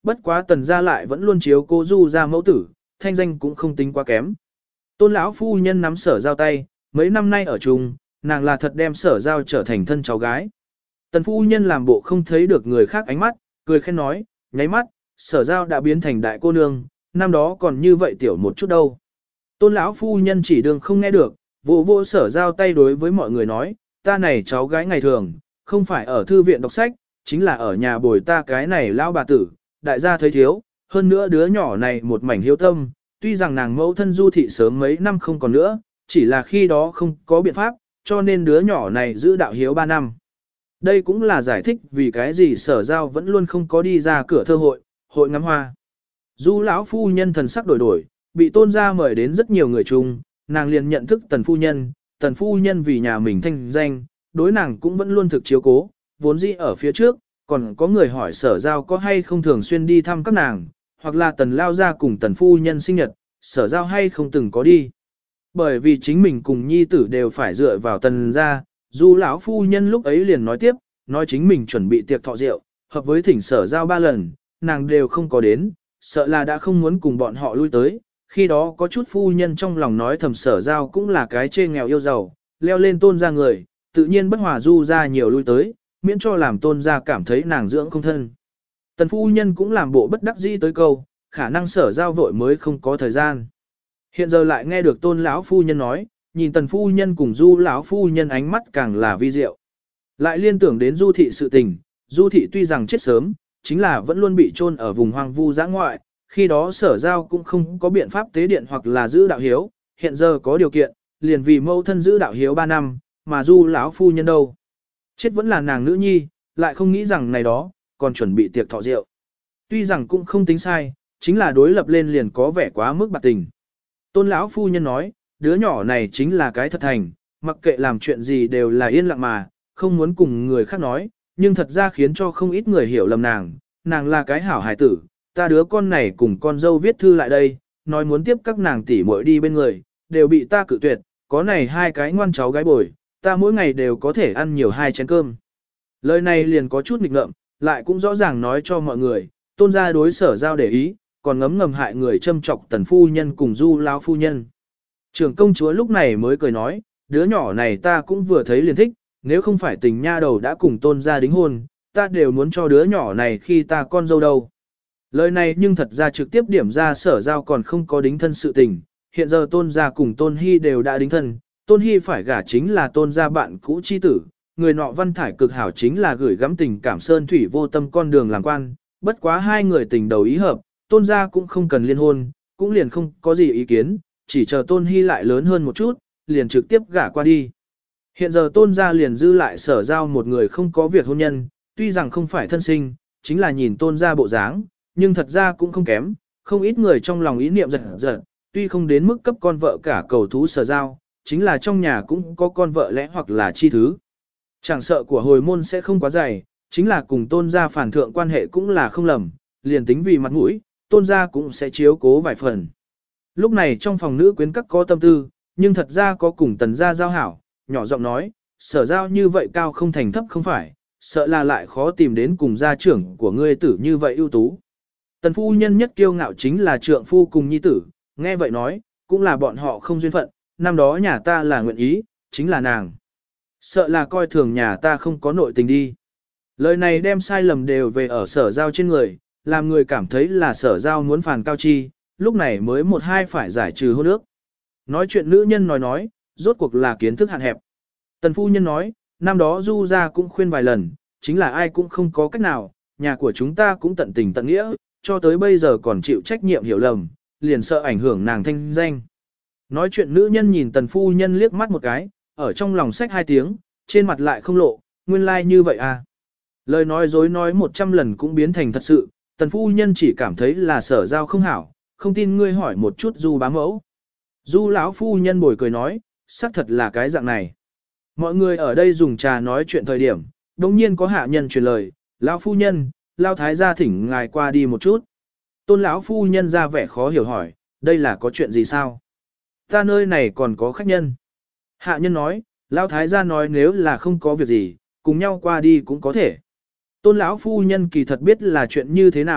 bất quá tần gia lại vẫn luôn chiếu cố du ra mẫu tử, thanh danh cũng không tính quá kém. Tôn lão phu nhân nắm sở giao tay, mấy năm nay ở chung, nàng là thật đem sở giao trở thành thân cháu gái. Tần phu nhân làm bộ không thấy được người khác ánh mắt, cười khen nói, nháy mắt, sở giao đã biến thành đại cô nương, năm đó còn như vậy tiểu một chút đâu. Tôn lão phu nhân chỉ đường không nghe được, vô vô sở giao tay đối với mọi người nói, ta này cháu gái ngày thường, không phải ở thư viện đọc sách, chính là ở nhà bồi ta cái này lão bà tử, đại gia thấy thiếu, hơn nữa đứa nhỏ này một mảnh hiếu tâm, tuy rằng nàng mẫu thân du thị sớm mấy năm không còn nữa, chỉ là khi đó không có biện pháp, cho nên đứa nhỏ này giữ đạo hiếu ba năm. Đây cũng là giải thích vì cái gì sở giao vẫn luôn không có đi ra cửa thơ hội, hội ngắm hoa. Du lão phu nhân thần sắc đổi đổi, bị tôn gia mời đến rất nhiều người chung, nàng liền nhận thức tần phu nhân, tần phu nhân vì nhà mình thanh danh, đối nàng cũng vẫn luôn thực chiếu cố, vốn dĩ ở phía trước, còn có người hỏi sở giao có hay không thường xuyên đi thăm các nàng, hoặc là tần lao ra cùng tần phu nhân sinh nhật, sở giao hay không từng có đi. Bởi vì chính mình cùng nhi tử đều phải dựa vào tần gia, du lão phu nhân lúc ấy liền nói tiếp, nói chính mình chuẩn bị tiệc thọ rượu, hợp với thỉnh sở giao ba lần, nàng đều không có đến, sợ là đã không muốn cùng bọn họ lui tới. Khi đó có chút phu nhân trong lòng nói thầm sở giao cũng là cái chê nghèo yêu giàu, leo lên tôn ra người, tự nhiên bất hòa du ra nhiều lui tới, miễn cho làm tôn ra cảm thấy nàng dưỡng không thân. Tần phu nhân cũng làm bộ bất đắc dĩ tới câu, khả năng sở giao vội mới không có thời gian. Hiện giờ lại nghe được tôn lão phu nhân nói, nhìn tần phu nhân cùng du lão phu nhân ánh mắt càng là vi diệu. Lại liên tưởng đến du thị sự tình, du thị tuy rằng chết sớm, chính là vẫn luôn bị chôn ở vùng hoang vu dã ngoại, khi đó sở giao cũng không có biện pháp tế điện hoặc là giữ đạo hiếu, hiện giờ có điều kiện, liền vì mẫu thân giữ đạo hiếu ba năm, mà du lão phu nhân đâu. Chết vẫn là nàng nữ nhi, lại không nghĩ rằng này đó, còn chuẩn bị tiệc thọ rượu. Tuy rằng cũng không tính sai, chính là đối lập lên liền có vẻ quá mức bạc tình. Tôn lão phu nhân nói, đứa nhỏ này chính là cái thật thành, mặc kệ làm chuyện gì đều là yên lặng mà, không muốn cùng người khác nói, nhưng thật ra khiến cho không ít người hiểu lầm nàng, nàng là cái hảo hài tử, ta đứa con này cùng con dâu viết thư lại đây, nói muốn tiếp các nàng tỷ muội đi bên người, đều bị ta cự tuyệt, có này hai cái ngoan cháu gái bồi, ta mỗi ngày đều có thể ăn nhiều hai chén cơm. Lời này liền có chút nghịch ngợm, lại cũng rõ ràng nói cho mọi người, tôn gia đối sở giao để ý, còn ngấm ngầm hại người châm chọc tần phu nhân cùng du lao phu nhân. Trưởng công chúa lúc này mới cười nói, đứa nhỏ này ta cũng vừa thấy liền thích, nếu không phải tình nha đầu đã cùng tôn gia đính hôn, ta đều muốn cho đứa nhỏ này khi ta con dâu đâu. Lời này nhưng thật ra trực tiếp điểm ra sở giao còn không có đính thân sự tình, hiện giờ tôn gia cùng tôn hy đều đã đính thân, tôn hy phải gả chính là tôn gia bạn cũ chi tử, người nọ văn thải cực hảo chính là gửi gắm tình cảm sơn thủy vô tâm con đường làm quan, bất quá hai người tình đầu ý hợp, tôn gia cũng không cần liên hôn, cũng liền không có gì ý kiến, chỉ chờ tôn hy lại lớn hơn một chút, liền trực tiếp gả qua đi. Hiện giờ tôn gia liền dư lại sở giao một người không có việc hôn nhân, tuy rằng không phải thân sinh, chính là nhìn tôn gia bộ dáng, nhưng thật ra cũng không kém, không ít người trong lòng ý niệm giật giật, tuy không đến mức cấp con vợ cả cầu thú sở giao, chính là trong nhà cũng có con vợ lẽ hoặc là chi thứ. Chẳng sợ của hồi môn sẽ không quá dày, chính là cùng tôn gia phản thượng quan hệ cũng là không lầm, liền tính vì mặt mũi, tôn gia cũng sẽ chiếu cố vài phần. Lúc này trong phòng nữ quyến các có tâm tư, nhưng thật ra có cùng tần gia giao hảo, nhỏ giọng nói, sở giao như vậy cao không thành thấp không phải, sợ là lại khó tìm đến cùng gia trưởng của ngươi tử như vậy ưu tú. Tần phu nhân nhất kiêu ngạo chính là trượng phu cùng nhi tử, nghe vậy nói, cũng là bọn họ không duyên phận, năm đó nhà ta là nguyện ý, chính là nàng. Sợ là coi thường nhà ta không có nội tình đi. Lời này đem sai lầm đều về ở sở giao trên người, làm người cảm thấy là sở giao muốn phản cao chi, lúc này mới một hai phải giải trừ hôn ước. Nói chuyện nữ nhân nói nói, rốt cuộc là kiến thức hạn hẹp. Tần phu nhân nói, năm đó du ra cũng khuyên vài lần, chính là ai cũng không có cách nào, nhà của chúng ta cũng tận tình tận nghĩa, cho tới bây giờ còn chịu trách nhiệm hiểu lầm, liền sợ ảnh hưởng nàng thanh danh. Nói chuyện nữ nhân nhìn tần phu nhân liếc mắt một cái, ở trong lòng sách hai tiếng, trên mặt lại không lộ, nguyên lai like như vậy à. Lời nói dối nói một trăm lần cũng biến thành thật sự, tần phu nhân chỉ cảm thấy là sở giao không hảo, không tin ngươi hỏi một chút du bá mẫu. Du lão phu nhân bồi cười nói, xác thật là cái dạng này. Mọi người ở đây dùng trà nói chuyện thời điểm, đồng nhiên có hạ nhân truyền lời, lão phu nhân, lao thái gia thỉnh ngài qua đi một chút. Tôn lão phu nhân ra vẻ khó hiểu hỏi, đây là có chuyện gì sao? Ta nơi này còn có khách nhân. Hạ nhân nói, lao thái gia nói nếu là không có việc gì, cùng nhau qua đi cũng có thể. Tôn lão phu nhân kỳ thật biết là chuyện như thế nào,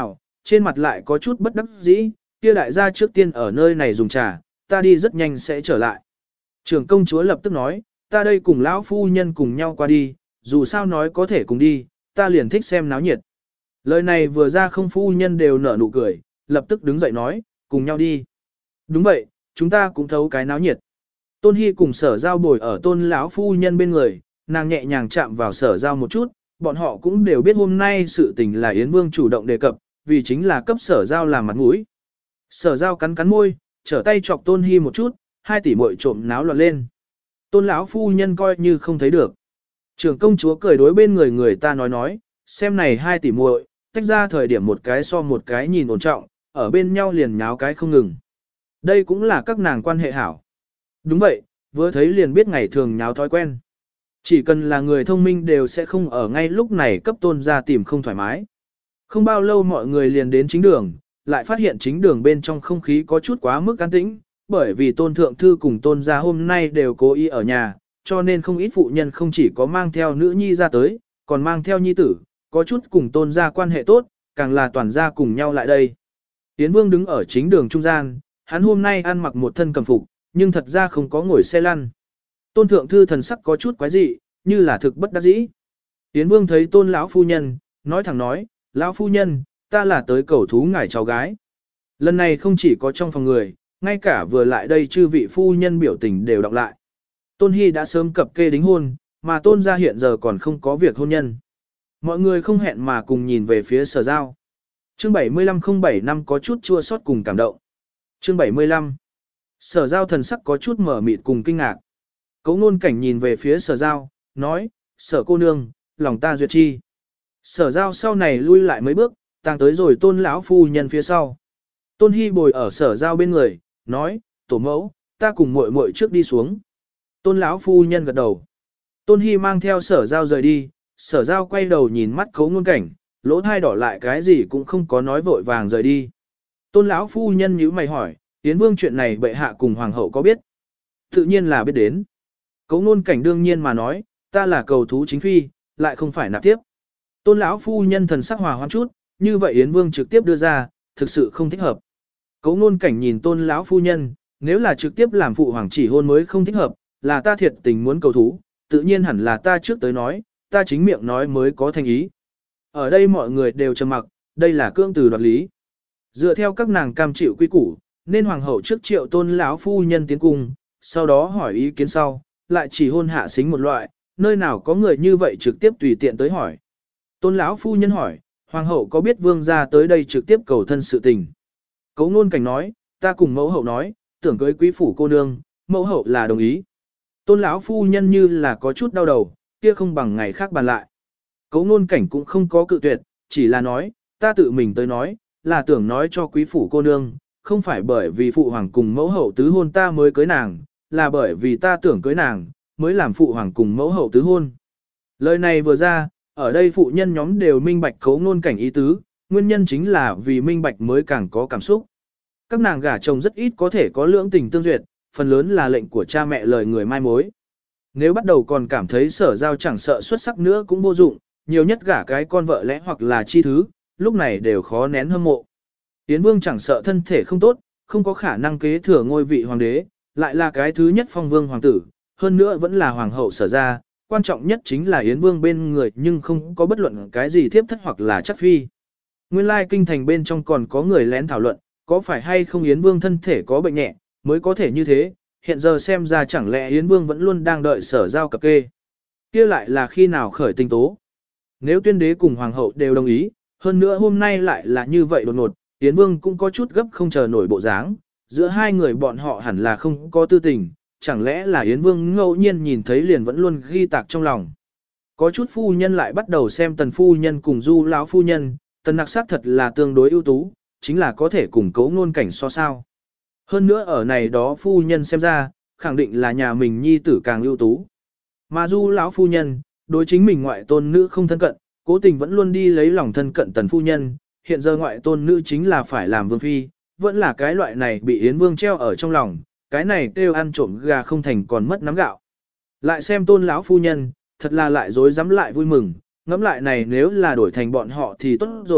trên mặt lại có chút bất đắc dĩ, kia đại gia trước tiên ở nơi này dùng trà, ta đi rất nhanh sẽ trở lại. Trưởng công chúa lập tức nói, ta đây cùng lão phu nhân cùng nhau qua đi, dù sao nói có thể cùng đi, ta liền thích xem náo nhiệt. Lời này vừa ra không phu nhân đều nở nụ cười, lập tức đứng dậy nói, cùng nhau đi. Đúng vậy, chúng ta cũng thấu cái náo nhiệt. Tôn Hy cùng sở giao bồi ở tôn lão phu nhân bên người, nàng nhẹ nhàng chạm vào sở giao một chút, bọn họ cũng đều biết hôm nay sự tình là Yến Vương chủ động đề cập, vì chính là cấp sở giao làm mặt mũi. Sở giao cắn cắn môi, trở tay chọc Tôn Hy một chút, hai tỷ muội trộm náo loạn lên. Tôn lão phu nhân coi như không thấy được. Trưởng công chúa cười đối bên người người ta nói nói, xem này hai tỷ muội, tách ra thời điểm một cái so một cái nhìn ổn trọng, ở bên nhau liền nháo cái không ngừng. Đây cũng là các nàng quan hệ hảo. Đúng vậy, vừa thấy liền biết ngày thường nháo thói quen. Chỉ cần là người thông minh đều sẽ không ở ngay lúc này cấp tôn ra tìm không thoải mái. Không bao lâu mọi người liền đến chính đường, lại phát hiện chính đường bên trong không khí có chút quá mức an tĩnh, bởi vì tôn thượng thư cùng tôn gia hôm nay đều cố ý ở nhà, cho nên không ít phụ nhân không chỉ có mang theo nữ nhi ra tới, còn mang theo nhi tử, có chút cùng tôn gia quan hệ tốt, càng là toàn gia cùng nhau lại đây. Yến Vương đứng ở chính đường trung gian, hắn hôm nay ăn mặc một thân cầm phục, nhưng thật ra không có ngồi xe lăn. Tôn thượng thư thần sắc có chút quái dị, như là thực bất đắc dĩ. Yến Vương thấy tôn lão phu nhân, nói thẳng nói, lão phu nhân, ta là tới cầu thú ngài cháu gái. Lần này không chỉ có trong phòng người, ngay cả vừa lại đây chư vị phu nhân biểu tình đều đọc lại. Tôn Hy đã sớm cập kê đính hôn, mà tôn gia hiện giờ còn không có việc hôn nhân. Mọi người không hẹn mà cùng nhìn về phía sở giao. Chương bảy mươi lăm không bảy năm có chút chua xót cùng cảm động. Chương bảy mươi lăm. Sở giao thần sắc có chút mở mịt cùng kinh ngạc. Cấu ngôn cảnh nhìn về phía sở giao, nói, sở cô nương, lòng ta duyệt chi. Sở giao sau này lui lại mấy bước, tăng tới rồi tôn lão phu nhân phía sau. Tôn Hy bồi ở sở giao bên người, nói, tổ mẫu, ta cùng muội muội trước đi xuống. Tôn lão phu nhân gật đầu. Tôn Hy mang theo sở giao rời đi, sở giao quay đầu nhìn mắt cấu ngôn cảnh, lỗ thai đỏ lại cái gì cũng không có nói vội vàng rời đi. Tôn lão phu nhân nhíu mày hỏi, Yến Vương chuyện này bệ hạ cùng hoàng hậu có biết? Tự nhiên là biết đến. Cấu ngôn cảnh đương nhiên mà nói, ta là cầu thú chính phi, lại không phải nạp tiếp. Tôn lão phu nhân thần sắc hòa hoãn chút, như vậy Yến Vương trực tiếp đưa ra, thực sự không thích hợp. Cấu ngôn cảnh nhìn tôn lão phu nhân, nếu là trực tiếp làm phụ hoàng chỉ hôn mới không thích hợp, là ta thiệt tình muốn cầu thú, tự nhiên hẳn là ta trước tới nói, ta chính miệng nói mới có thành ý. Ở đây mọi người đều trầm mặc, đây là cương từ đoạt lý. Dựa theo các nàng cam chịu quy củ, nên hoàng hậu trước triệu tôn lão phu nhân tiến cung, sau đó hỏi ý kiến sau, lại chỉ hôn hạ xính một loại, nơi nào có người như vậy trực tiếp tùy tiện tới hỏi. Tôn lão phu nhân hỏi, hoàng hậu có biết vương gia tới đây trực tiếp cầu thân sự tình? Cấu ngôn cảnh nói, ta cùng mẫu hậu nói, tưởng cưới quý phủ cô nương, mẫu hậu là đồng ý. Tôn lão phu nhân như là có chút đau đầu, kia không bằng ngày khác bàn lại. Cấu ngôn cảnh cũng không có cự tuyệt, chỉ là nói, ta tự mình tới nói, là tưởng nói cho quý phủ cô nương, không phải bởi vì phụ hoàng cùng mẫu hậu tứ hôn ta mới cưới nàng, là bởi vì ta tưởng cưới nàng, mới làm phụ hoàng cùng mẫu hậu tứ hôn. Lời này vừa ra, ở đây phụ nhân nhóm đều minh bạch cấu ngôn cảnh ý tứ, nguyên nhân chính là vì minh bạch mới càng có cảm xúc. Các nàng gả chồng rất ít có thể có lưỡng tình tương duyệt, phần lớn là lệnh của cha mẹ lời người mai mối. Nếu bắt đầu còn cảm thấy sở giao chẳng sợ xuất sắc nữa cũng vô dụng, nhiều nhất gả cái con vợ lẽ hoặc là chi thứ, lúc này đều khó nén hâm mộ. Yến Vương chẳng sợ thân thể không tốt, không có khả năng kế thừa ngôi vị hoàng đế, lại là cái thứ nhất phong vương hoàng tử, hơn nữa vẫn là hoàng hậu sở ra, quan trọng nhất chính là Yến Vương bên người nhưng không có bất luận cái gì thiếp thất hoặc là chắc phi. Nguyên lai kinh thành bên trong còn có người lén thảo luận, có phải hay không Yến Vương thân thể có bệnh nhẹ, mới có thể như thế, hiện giờ xem ra chẳng lẽ Yến Vương vẫn luôn đang đợi sở giao cập kê. Kia lại là khi nào khởi tinh tố. Nếu tuyên đế cùng hoàng hậu đều đồng ý, hơn nữa hôm nay lại là như vậy đột ngột, Yến Vương cũng có chút gấp không chờ nổi bộ dáng, giữa hai người bọn họ hẳn là không có tư tình, chẳng lẽ là Yến Vương ngẫu nhiên nhìn thấy liền vẫn luôn ghi tạc trong lòng. Có chút phu nhân lại bắt đầu xem tần phu nhân cùng du lão phu nhân, tần nặc sát thật là tương đối ưu tú, chính là có thể cùng cấu ngôn cảnh so sao. Hơn nữa ở này đó phu nhân xem ra, khẳng định là nhà mình nhi tử càng ưu tú. Mà du lão phu nhân, đối chính mình ngoại tôn nữ không thân cận, cố tình vẫn luôn đi lấy lòng thân cận tần phu nhân, hiện giờ ngoại tôn nữ chính là phải làm vương phi, vẫn là cái loại này bị Yến Vương treo ở trong lòng, cái này kêu ăn trộm gà không thành còn mất nắm gạo. Lại xem tôn lão phu nhân, thật là lại dối dám lại vui mừng, ngẫm lại này nếu là đổi thành bọn họ thì tốt rồi,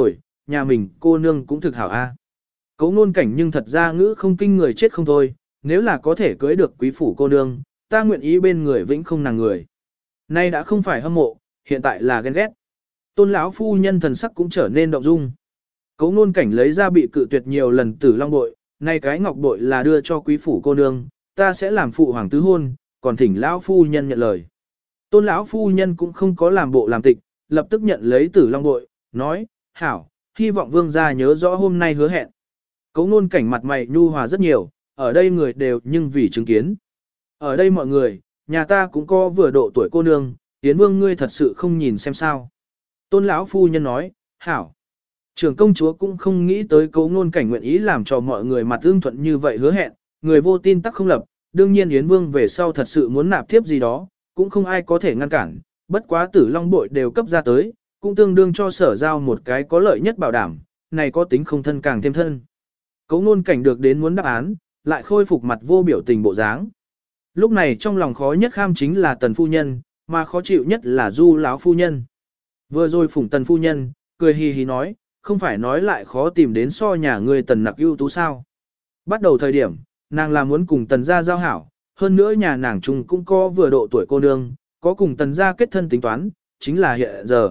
nhà mình cô nương cũng thực hảo a. Cấu ngôn cảnh nhưng thật ra ngữ không kinh người chết không thôi, nếu là có thể cưới được quý phủ cô nương, ta nguyện ý bên người vĩnh không nàng người. Nay đã không phải hâm mộ, hiện tại là ghen ghét. Tôn lão phu nhân thần sắc cũng trở nên động dung. Cấu ngôn cảnh lấy ra bị cự tuyệt nhiều lần tử long bội, nay cái ngọc bội là đưa cho quý phủ cô nương, ta sẽ làm phụ hoàng tứ hôn, còn thỉnh lão phu nhân nhận lời. Tôn lão phu nhân cũng không có làm bộ làm tịch, lập tức nhận lấy tử long bội, nói, hảo, hy vọng vương gia nhớ rõ hôm nay hứa hẹn. Cấu ngôn cảnh mặt mày nhu hòa rất nhiều, ở đây người đều nhưng vì chứng kiến. Ở đây mọi người, nhà ta cũng có vừa độ tuổi cô nương, Yến vương ngươi thật sự không nhìn xem sao. Tôn lão phu nhân nói, hảo. Trưởng công chúa cũng không nghĩ tới cấu ngôn cảnh nguyện ý làm cho mọi người mặt ương thuận như vậy hứa hẹn, người vô tin tắc không lập, đương nhiên Yến vương về sau thật sự muốn nạp tiếp gì đó, cũng không ai có thể ngăn cản, bất quá tử long bội đều cấp ra tới, cũng tương đương cho sở giao một cái có lợi nhất bảo đảm, này có tính không thân càng thêm thân. Cấu ngôn cảnh được đến muốn đáp án, lại khôi phục mặt vô biểu tình bộ dáng. Lúc này trong lòng khó nhất kham chính là tần phu nhân, mà khó chịu nhất là du lão phu nhân. Vừa rồi phủng tần phu nhân, cười hì hì nói, không phải nói lại khó tìm đến so nhà người tần nặc ưu tú sao. Bắt đầu thời điểm, nàng là muốn cùng tần gia giao hảo, hơn nữa nhà nàng chung cũng có vừa độ tuổi cô nương, có cùng tần gia kết thân tính toán, chính là hiện giờ.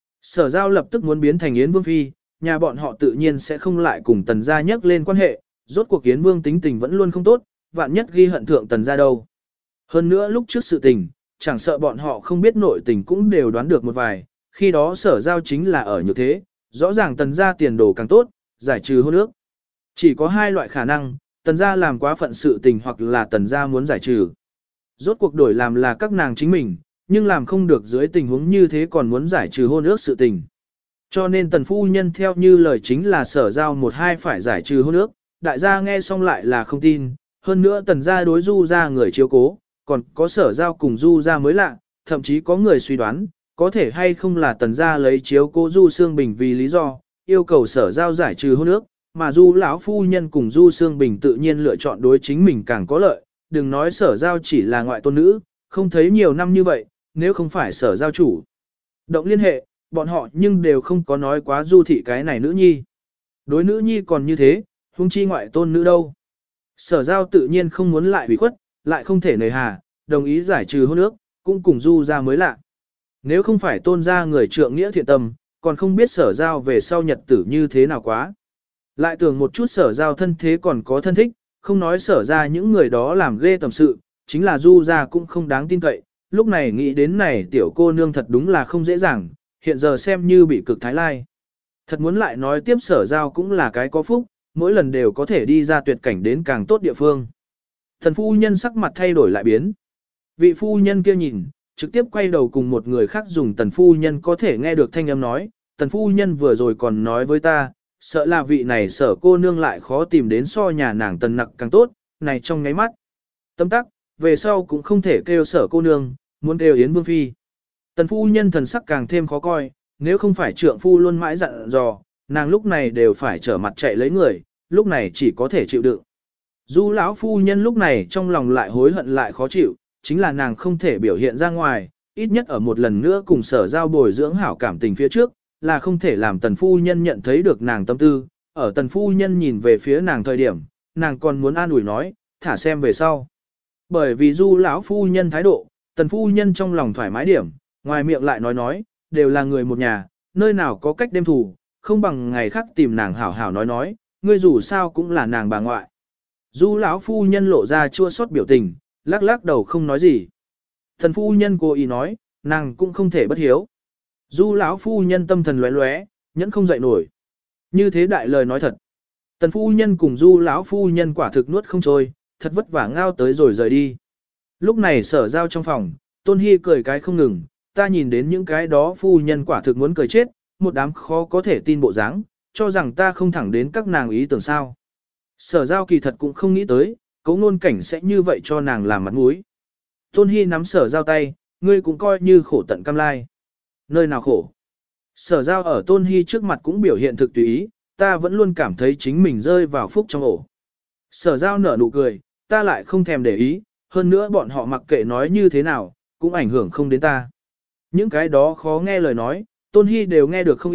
Sở giao lập tức muốn biến thành Yến Vương Phi, nhà bọn họ tự nhiên sẽ không lại cùng tần gia nhắc lên quan hệ, rốt cuộc Yến Vương tính tình vẫn luôn không tốt, vạn nhất ghi hận thượng tần gia đâu. Hơn nữa lúc trước sự tình, chẳng sợ bọn họ không biết nội tình cũng đều đoán được một vài, khi đó sở giao chính là ở như thế, rõ ràng tần gia tiền đồ càng tốt, giải trừ hôn ước. Chỉ có hai loại khả năng, tần gia làm quá phận sự tình hoặc là tần gia muốn giải trừ. Rốt cuộc đổi làm là các nàng chính mình, nhưng làm không được dưới tình huống như thế còn muốn giải trừ hôn ước sự tình. Cho nên tần phu nhân theo như lời chính là sở giao một hai phải giải trừ hôn ước, đại gia nghe xong lại là không tin, hơn nữa tần gia đối du ra người chiếu cố, còn có sở giao cùng du ra mới lạ, thậm chí có người suy đoán, có thể hay không là tần gia lấy chiếu cố du Sương Bình vì lý do, yêu cầu sở giao giải trừ hôn ước, mà du lão phu nhân cùng du Sương Bình tự nhiên lựa chọn đối chính mình càng có lợi, đừng nói sở giao chỉ là ngoại tôn nữ, không thấy nhiều năm như vậy, nếu không phải sở giao chủ động liên hệ, bọn họ nhưng đều không có nói quá du thị cái này nữ nhi. Đối nữ nhi còn như thế, huống chi ngoại tôn nữ đâu. Sở giao tự nhiên không muốn lại hủy khuất, lại không thể nề hà, đồng ý giải trừ hôn ước, cũng cùng du ra mới lạ. Nếu không phải tôn ra người trượng nghĩa thiện tâm, còn không biết sở giao về sau nhật tử như thế nào quá. Lại tưởng một chút sở giao thân thế còn có thân thích, không nói sở ra những người đó làm ghê tầm sự, chính là du ra cũng không đáng tin cậy. Lúc này nghĩ đến này tiểu cô nương thật đúng là không dễ dàng, hiện giờ xem như bị cực thái lai. Thật muốn lại nói tiếp sở giao cũng là cái có phúc, mỗi lần đều có thể đi ra tuyệt cảnh đến càng tốt địa phương. Thần phu nhân sắc mặt thay đổi lại biến. Vị phu nhân kia nhìn, trực tiếp quay đầu cùng một người khác dùng tần phu nhân có thể nghe được thanh âm nói, tần phu nhân vừa rồi còn nói với ta, sợ là vị này sở cô nương lại khó tìm đến so nhà nàng tần nặc càng tốt, này trong ngáy mắt. Tâm tắc, về sau cũng không thể kêu sở cô nương, muốn kêu Yến Vương Phi. Tần phu nhân thần sắc càng thêm khó coi, nếu không phải trượng phu luôn mãi dặn dò, nàng lúc này đều phải trở mặt chạy lấy người, lúc này chỉ có thể chịu đựng. Du lão phu nhân lúc này trong lòng lại hối hận lại khó chịu, chính là nàng không thể biểu hiện ra ngoài, ít nhất ở một lần nữa cùng sở giao bồi dưỡng hảo cảm tình phía trước, là không thể làm tần phu nhân nhận thấy được nàng tâm tư, ở tần phu nhân nhìn về phía nàng thời điểm, nàng còn muốn an ủi nói, thả xem về sau. Bởi vì du lão phu nhân thái độ, tần phu nhân trong lòng thoải mái điểm, ngoài miệng lại nói nói, đều là người một nhà, nơi nào có cách đêm thù, không bằng ngày khác tìm nàng hảo hảo nói nói, ngươi dù sao cũng là nàng bà ngoại. Du lão phu nhân lộ ra chua xót biểu tình, lắc lắc đầu không nói gì. Thần phu nhân cố ý nói, nàng cũng không thể bất hiếu. Du lão phu nhân tâm thần lóe lóe, nhẫn không dậy nổi. Như thế đại lời nói thật. Tần phu nhân cùng du lão phu nhân quả thực nuốt không trôi, thật vất vả ngao tới rồi rời đi. Lúc này sở giao trong phòng, Tôn Hy cười cái không ngừng, ta nhìn đến những cái đó phu nhân quả thực muốn cười chết, một đám khó có thể tin bộ dáng, cho rằng ta không thẳng đến các nàng ý tưởng sao. Sở giao kỳ thật cũng không nghĩ tới, cấu ngôn cảnh sẽ như vậy cho nàng làm mặt mũi. Tôn Hy nắm sở giao tay, ngươi cũng coi như khổ tận cam lai. Nơi nào khổ? Sở giao ở Tôn Hy trước mặt cũng biểu hiện thực tùy ý, ta vẫn luôn cảm thấy chính mình rơi vào phúc trong ổ. Sở giao nở nụ cười, ta lại không thèm để ý, hơn nữa bọn họ mặc kệ nói như thế nào, cũng ảnh hưởng không đến ta. Những cái đó khó nghe lời nói, Tôn Hy đều nghe được không ít,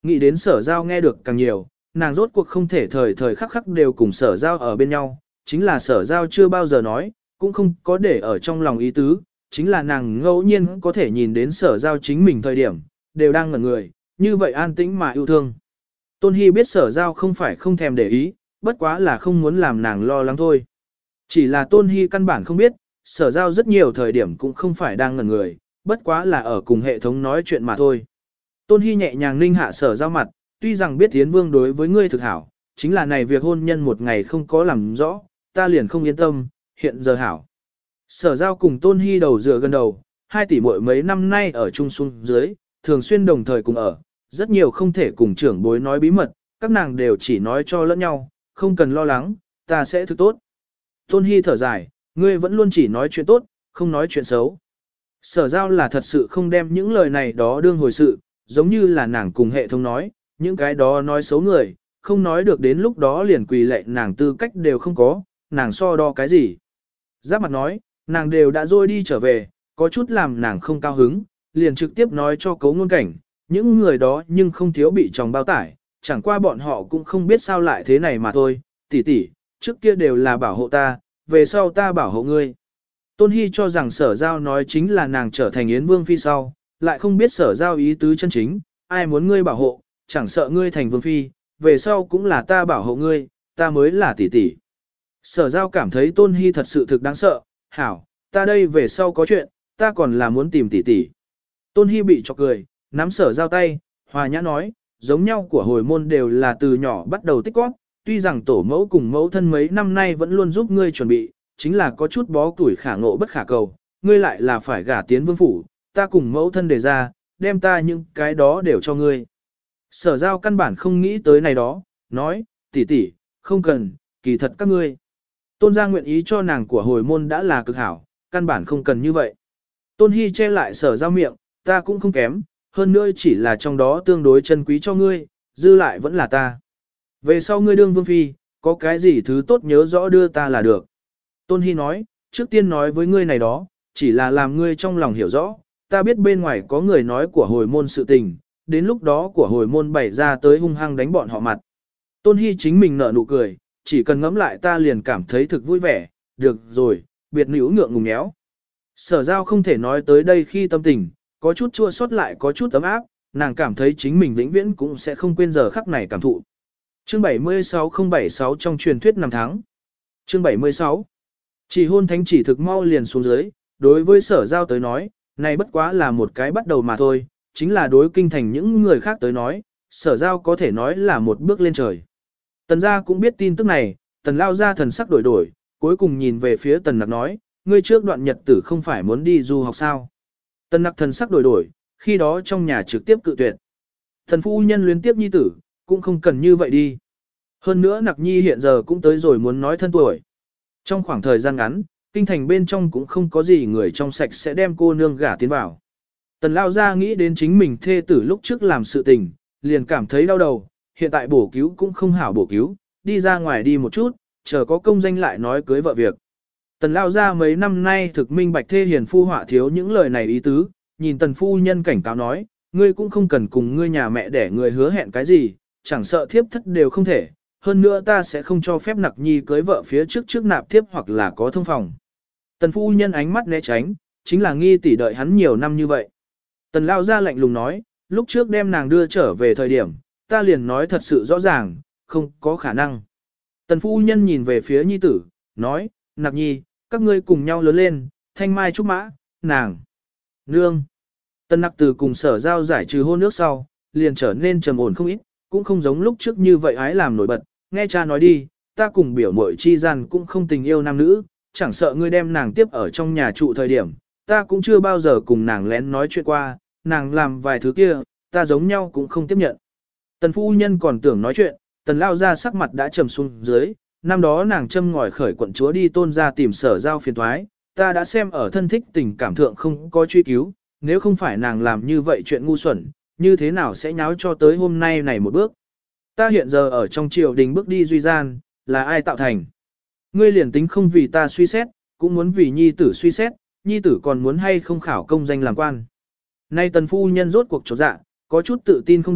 nghĩ đến sở giao nghe được càng nhiều, nàng rốt cuộc không thể thời thời khắc khắc đều cùng sở giao ở bên nhau, chính là sở giao chưa bao giờ nói, cũng không có để ở trong lòng ý tứ, chính là nàng ngẫu nhiên có thể nhìn đến sở giao chính mình thời điểm, đều đang ngẩn người, như vậy an tĩnh mà yêu thương. Tôn Hy biết sở giao không phải không thèm để ý, bất quá là không muốn làm nàng lo lắng thôi. Chỉ là Tôn Hy căn bản không biết, sở giao rất nhiều thời điểm cũng không phải đang ngẩn người, bất quá là ở cùng hệ thống nói chuyện mà thôi. Tôn Hy nhẹ nhàng ninh hạ sở giao mặt, tuy rằng biết Yến Vương đối với ngươi thực hảo, chính là này việc hôn nhân một ngày không có làm rõ, ta liền không yên tâm, hiện giờ hảo. Sở giao cùng Tôn Hy đầu dựa gần đầu, hai tỷ muội mấy năm nay ở chung xuống dưới, thường xuyên đồng thời cùng ở, rất nhiều không thể cùng trưởng bối nói bí mật, các nàng đều chỉ nói cho lẫn nhau, không cần lo lắng, ta sẽ thực tốt. Tôn Hy thở dài, ngươi vẫn luôn chỉ nói chuyện tốt, không nói chuyện xấu. Sở giao là thật sự không đem những lời này đó đương hồi sự, giống như là nàng cùng hệ thống nói, những cái đó nói xấu người, không nói được đến lúc đó liền quỳ lệ nàng tư cách đều không có, nàng so đo cái gì. Giáp mặt nói, nàng đều đã rồi đi trở về, có chút làm nàng không cao hứng, liền trực tiếp nói cho cấu ngôn cảnh, những người đó nhưng không thiếu bị chồng bao tải, chẳng qua bọn họ cũng không biết sao lại thế này mà thôi, tỷ tỷ, trước kia đều là bảo hộ ta, về sau ta bảo hộ ngươi. Tôn Hy cho rằng sở giao nói chính là nàng trở thành Yến Vương Phi sau, lại không biết sở giao ý tứ chân chính, ai muốn ngươi bảo hộ, chẳng sợ ngươi thành Vương Phi, về sau cũng là ta bảo hộ ngươi, ta mới là tỷ tỷ. Sở giao cảm thấy Tôn Hy thật sự thực đáng sợ, hảo, ta đây về sau có chuyện, ta còn là muốn tìm tỷ tỷ. Tôn Hy bị chọc cười, nắm sở giao tay, hòa nhã nói, giống nhau của hồi môn đều là từ nhỏ bắt đầu tích góp, tuy rằng tổ mẫu cùng mẫu thân mấy năm nay vẫn luôn giúp ngươi chuẩn bị, chính là có chút bó tuổi khả ngộ bất khả cầu, ngươi lại là phải gả tiến vương phủ, ta cùng mẫu thân đề ra, đem ta những cái đó đều cho ngươi. Sở giao căn bản không nghĩ tới này đó, nói, tỷ tỷ, không cần, kỳ thật các ngươi. Tôn gia nguyện ý cho nàng của hồi môn đã là cực hảo, căn bản không cần như vậy. Tôn Hy che lại sở giao miệng, ta cũng không kém, hơn nữa chỉ là trong đó tương đối chân quý cho ngươi, dư lại vẫn là ta. Về sau ngươi đương vương phi, có cái gì thứ tốt nhớ rõ đưa ta là được. Tôn Hy nói, trước tiên nói với ngươi này đó, chỉ là làm ngươi trong lòng hiểu rõ, ta biết bên ngoài có người nói của hồi môn sự tình, đến lúc đó của hồi môn bày ra tới hung hăng đánh bọn họ mặt. Tôn Hy chính mình nở nụ cười, chỉ cần ngẫm lại ta liền cảm thấy thực vui vẻ, được rồi, biệt nữ ngượng ngùng éo. Sở giao không thể nói tới đây khi tâm tình, có chút chua xót lại có chút ấm áp, nàng cảm thấy chính mình vĩnh viễn cũng sẽ không quên giờ khắc này cảm thụ. Chương bảy mươi sáu không bảy sáu trong truyền thuyết năm tháng. Chương bảy mươi sáu. Chỉ hôn thánh chỉ thực mau liền xuống dưới, đối với sở giao tới nói, này bất quá là một cái bắt đầu mà thôi, chính là đối kinh thành những người khác tới nói, sở giao có thể nói là một bước lên trời. Tần gia cũng biết tin tức này, tần lao ra thần sắc đổi đổi, cuối cùng nhìn về phía tần nặc nói, ngươi trước đoạn nhật tử không phải muốn đi du học sao. Tần nặc thần sắc đổi đổi, khi đó trong nhà trực tiếp cự tuyệt. Thần phu nhân luyến tiếp nhi tử, cũng không cần như vậy đi. Hơn nữa nặc nhi hiện giờ cũng tới rồi muốn nói thân tuổi. Trong khoảng thời gian ngắn, kinh thành bên trong cũng không có gì người trong sạch sẽ đem cô nương gả tiến vào. Tần lao ra nghĩ đến chính mình thê tử lúc trước làm sự tình, liền cảm thấy đau đầu, hiện tại bổ cứu cũng không hảo bổ cứu, đi ra ngoài đi một chút, chờ có công danh lại nói cưới vợ việc. Tần lao ra mấy năm nay thực minh bạch thê hiền phu họa thiếu những lời này ý tứ, nhìn tần phu nhân cảnh cáo nói, ngươi cũng không cần cùng ngươi nhà mẹ để người hứa hẹn cái gì, chẳng sợ thiếp thất đều không thể, hơn nữa ta sẽ không cho phép nặc nhi cưới vợ phía trước trước nạp thiếp hoặc là có thông phòng. Tần phu nhân ánh mắt né tránh, chính là nghi tỷ đợi hắn nhiều năm như vậy. Tần lao ra lạnh lùng nói, lúc trước đem nàng đưa trở về thời điểm, ta liền nói thật sự rõ ràng, không có khả năng. Tần phu nhân nhìn về phía nhi tử, nói, nặc nhi, các ngươi cùng nhau lớn lên, thanh mai trúc mã, nàng, nương. Tần nặc từ cùng sở giao giải trừ hôn nước sau, liền trở nên trầm ổn không ít, cũng không giống lúc trước như vậy ái làm nổi bật, nghe cha nói đi, ta cùng biểu muội chi gian cũng không tình yêu nam nữ, chẳng sợ ngươi đem nàng tiếp ở trong nhà trụ thời điểm, ta cũng chưa bao giờ cùng nàng lén nói chuyện qua, nàng làm vài thứ kia, ta giống nhau cũng không tiếp nhận. Tần phu nhân còn tưởng nói chuyện, tần lao ra sắc mặt đã trầm xuống dưới, năm đó nàng châm ngòi khởi quận chúa đi tôn ra tìm sở giao phiền thoái, ta đã xem ở thân thích tình cảm thượng không có truy cứu, nếu không phải nàng làm như vậy chuyện ngu xuẩn, như thế nào sẽ nháo cho tới hôm nay này một bước. Ta hiện giờ ở trong triều đình bước đi duy gian, là ai tạo thành? Ngươi liền tính không vì ta suy xét, cũng muốn vì nhi tử suy xét, nhi tử còn muốn hay không khảo công danh làm quan. Nay tần phu nhân rốt cuộc chột dạ, có chút tự tin không đủ,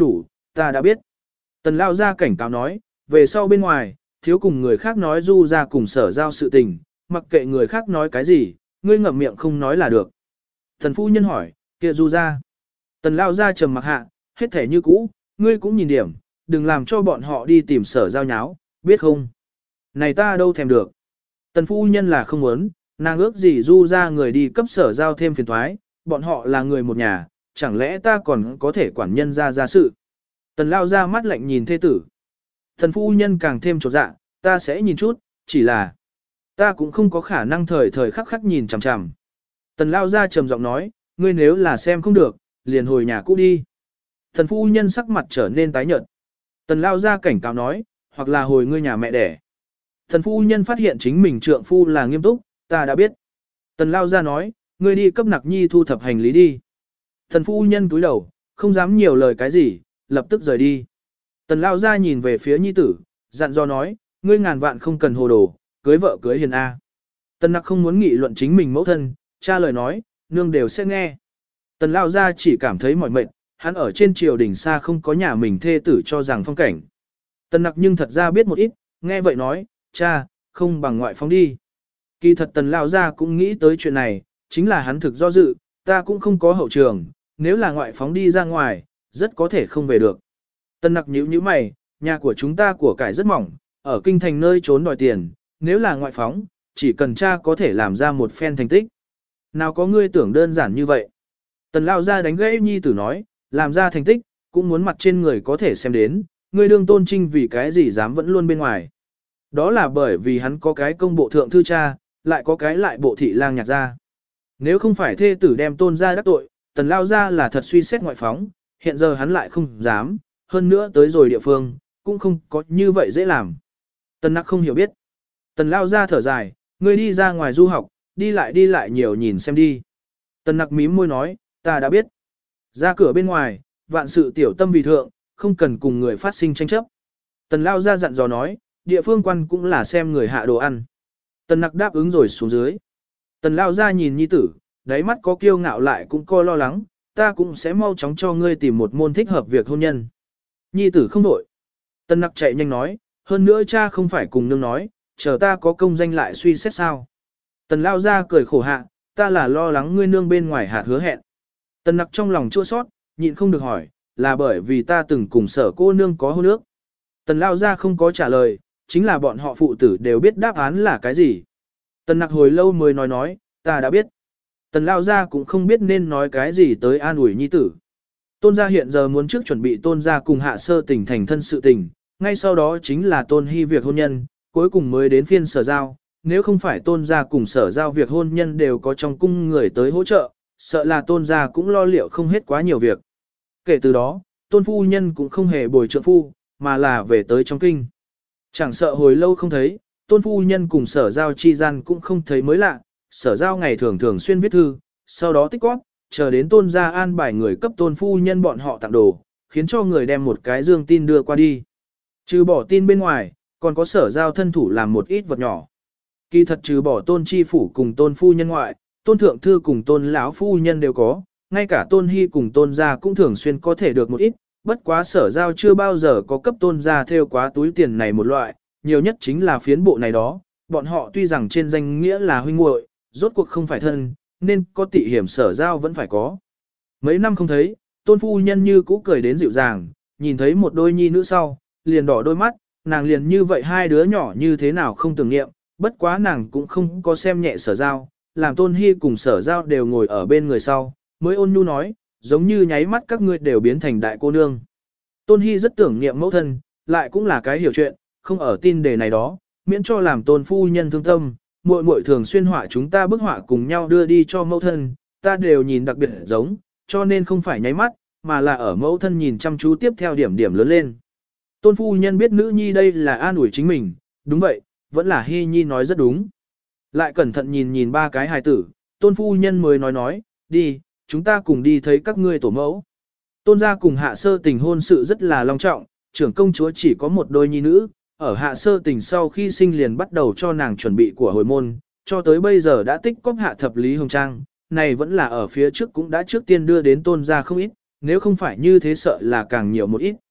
ta đã biết. Tần lao ra cảnh cáo nói, về sau bên ngoài, thiếu cùng người khác nói du ra cùng sở giao sự tình, mặc kệ người khác nói cái gì, ngươi ngậm miệng không nói là được. Thần phu nhân hỏi, kia du ra. Tần lao ra trầm mặc hạ, hết thể như cũ, ngươi cũng nhìn điểm, đừng làm cho bọn họ đi tìm sở giao nháo, biết không? Này ta đâu thèm được. Tần phu nhân là không muốn, nàng ước gì du ra người đi cấp sở giao thêm phiền thoái, bọn họ là người một nhà, chẳng lẽ ta còn có thể quản nhân ra ra sự. Tần lao ra mắt lạnh nhìn thê tử. Tần phu nhân càng thêm trột dạ, ta sẽ nhìn chút, chỉ là ta cũng không có khả năng thời thời khắc khắc nhìn chằm chằm. Tần lao ra trầm giọng nói, ngươi nếu là xem không được, liền hồi nhà cũ đi. Tần phu nhân sắc mặt trở nên tái nhợt. Tần lao ra cảnh cáo nói, hoặc là hồi ngươi nhà mẹ đẻ. Tần phu nhân phát hiện chính mình trượng phu là nghiêm túc, ta đã biết. Tần lao ra nói, ngươi đi cấp nặc nhi thu thập hành lý đi. Tần phu nhân cúi đầu, không dám nhiều lời cái gì, lập tức rời đi. Tần lao ra nhìn về phía nhi tử, dặn dò nói, ngươi ngàn vạn không cần hồ đồ, cưới vợ cưới hiền A. Tần nặc không muốn nghị luận chính mình mẫu thân, cha lời nói, nương đều sẽ nghe. Tần lao ra chỉ cảm thấy mỏi mệt, hắn ở trên triều đỉnh xa không có nhà mình thê tử cho rằng phong cảnh. Tần nặc nhưng thật ra biết một ít, nghe vậy nói, cha, không bằng ngoại phóng đi. Kỳ thật tần lao ra cũng nghĩ tới chuyện này, chính là hắn thực do dự, ta cũng không có hậu trường, nếu là ngoại phóng đi ra ngoài, rất có thể không về được. Tần nặc nhíu nhíu mày, nhà của chúng ta của cải rất mỏng, ở kinh thành nơi trốn đòi tiền, nếu là ngoại phóng, chỉ cần cha có thể làm ra một phen thành tích. Nào có ngươi tưởng đơn giản như vậy. Tần lao ra đánh gãy nhi tử nói, làm ra thành tích, cũng muốn mặt trên người có thể xem đến, ngươi đương tôn trinh vì cái gì dám vẫn luôn bên ngoài. Đó là bởi vì hắn có cái công bộ thượng thư cha, lại có cái lại bộ thị lang nhạc ra. Nếu không phải thê tử đem tôn ra đắc tội, tần lao ra là thật suy xét ngoại phóng, hiện giờ hắn lại không dám, hơn nữa tới rồi địa phương, cũng không có như vậy dễ làm. Tần nặc không hiểu biết. Tần lao ra thở dài, ngươi đi ra ngoài du học, đi lại đi lại nhiều nhìn xem đi. Tần nặc mím môi nói, ta đã biết. Ra cửa bên ngoài, vạn sự tiểu tâm vì thượng, không cần cùng người phát sinh tranh chấp. Tần lao ra dặn dò nói, địa phương quan cũng là xem người hạ đồ ăn. Tần nặc đáp ứng rồi xuống dưới. Tần lao ra nhìn nhi tử, đáy mắt có kiêu ngạo lại cũng có lo lắng, ta cũng sẽ mau chóng cho ngươi tìm một môn thích hợp việc hôn nhân. Nhi tử không đổi. Tần nặc chạy nhanh nói, hơn nữa cha không phải cùng nương nói, chờ ta có công danh lại suy xét sao. Tần lao ra cười khổ hạ, ta là lo lắng ngươi nương bên ngoài hạt hứa hẹn. Tần nặc trong lòng chua sót, nhịn không được hỏi, là bởi vì ta từng cùng sở cô nương có hôn ước. Tần lao ra không có trả lời, chính là bọn họ phụ tử đều biết đáp án là cái gì. Tần nặc hồi lâu mới nói nói, ta đã biết. Tần lao ra cũng không biết nên nói cái gì tới an ủi nhi tử. Tôn gia hiện giờ muốn trước chuẩn bị tôn gia cùng hạ sơ tình thành thân sự tình, ngay sau đó chính là tôn hy việc hôn nhân, cuối cùng mới đến phiên sở giao. Nếu không phải tôn gia cùng sở giao việc hôn nhân đều có trong cung người tới hỗ trợ, sợ là tôn gia cũng lo liệu không hết quá nhiều việc. Kể từ đó, tôn phu nhân cũng không hề bồi trượng phu, mà là về tới trong kinh. Chẳng sợ hồi lâu không thấy, tôn phu nhân cùng sở giao chi gian cũng không thấy mới lạ, sở giao ngày thường thường xuyên viết thư, sau đó tích góp, chờ đến tôn gia an bài người cấp tôn phu nhân bọn họ tặng đồ, khiến cho người đem một cái dương tin đưa qua đi. Trừ bỏ tin bên ngoài, còn có sở giao thân thủ làm một ít vật nhỏ. Kỳ thật trừ bỏ tôn chi phủ cùng tôn phu nhân ngoại, tôn thượng thư cùng tôn lão phu nhân đều có, ngay cả tôn hy cùng tôn gia cũng thường xuyên có thể được một ít, bất quá sở giao chưa bao giờ có cấp tôn gia theo quá túi tiền này một loại, nhiều nhất chính là phiến bộ này đó, bọn họ tuy rằng trên danh nghĩa là huynh muội, rốt cuộc không phải thân, nên có tị hiểm sở giao vẫn phải có. Mấy năm không thấy, tôn phu nhân như cũ cười đến dịu dàng, nhìn thấy một đôi nhi nữ sau, liền đỏ đôi mắt, nàng liền như vậy hai đứa nhỏ như thế nào không tưởng niệm, bất quá nàng cũng không có xem nhẹ sở giao, làm tôn hy cùng sở giao đều ngồi ở bên người sau, mới ôn nhu nói, giống như nháy mắt các ngươi đều biến thành đại cô nương. Tôn hy rất tưởng niệm mẫu thân, lại cũng là cái hiểu chuyện, không ở tin đề này đó, miễn cho làm tôn phu nhân thương tâm, muội muội thường xuyên họa chúng ta bức họa cùng nhau đưa đi cho mẫu thân, ta đều nhìn đặc biệt giống, cho nên không phải nháy mắt, mà là ở mẫu thân nhìn chăm chú tiếp theo điểm điểm lớn lên. Tôn phu nhân biết nữ nhi đây là an ủi chính mình, đúng vậy, vẫn là hy nhi nói rất đúng. Lại cẩn thận nhìn nhìn ba cái hài tử, tôn phu nhân mới nói nói, đi, chúng ta cùng đi thấy các ngươi tổ mẫu. Tôn gia cùng hạ sơ tình hôn sự rất là long trọng, trưởng công chúa chỉ có một đôi nhi nữ, ở hạ sơ tình sau khi sinh liền bắt đầu cho nàng chuẩn bị của hồi môn, cho tới bây giờ đã tích cóp hạ thập lý hồng trang, này vẫn là ở phía trước cũng đã trước tiên đưa đến tôn gia không ít, nếu không phải như thế sợ là càng nhiều một ít.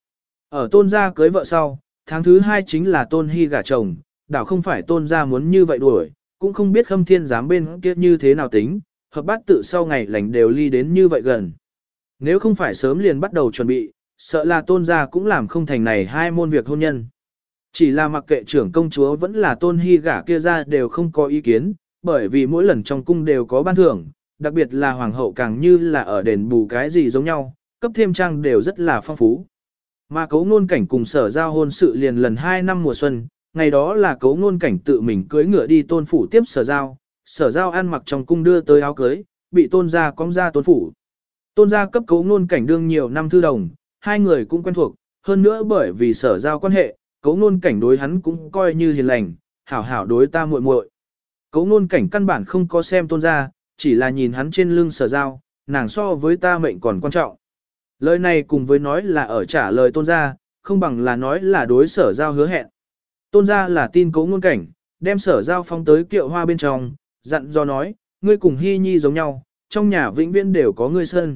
Ở tôn gia cưới vợ sau, tháng thứ hai chính là tôn hy gả chồng, đảo không phải tôn gia muốn như vậy đuổi, cũng không biết khâm thiên giám bên kia như thế nào tính, hợp bát tự sau ngày lành đều ly đến như vậy gần. Nếu không phải sớm liền bắt đầu chuẩn bị, sợ là tôn gia cũng làm không thành này hai môn việc hôn nhân. Chỉ là mặc kệ trưởng công chúa vẫn là tôn hy gả kia ra đều không có ý kiến, bởi vì mỗi lần trong cung đều có ban thưởng, đặc biệt là hoàng hậu càng như là ở đền bù cái gì giống nhau, cấp thêm trang đều rất là phong phú. Mà cấu ngôn cảnh cùng sở giao hôn sự liền lần hai năm mùa xuân, ngày đó là cấu ngôn cảnh tự mình cưới ngựa đi tôn phủ tiếp sở giao, sở giao ăn mặc trong cung đưa tới áo cưới, bị tôn gia cong ra tôn phủ. Tôn gia cấp cấu ngôn cảnh đương nhiều năm thư đồng, hai người cũng quen thuộc, hơn nữa bởi vì sở giao quan hệ, cấu ngôn cảnh đối hắn cũng coi như hiền lành, hảo hảo đối ta muội muội. Cấu ngôn cảnh căn bản không có xem tôn gia, chỉ là nhìn hắn trên lưng sở giao, nàng so với ta mệnh còn quan trọng. Lời này cùng với nói là ở trả lời tôn gia, không bằng là nói là đối sở giao hứa hẹn. Tôn gia là tin cấu ngôn cảnh, đem sở giao phong tới kiệu hoa bên trong, dặn do nói, ngươi cùng hy nhi giống nhau, trong nhà vĩnh viễn đều có ngươi sân.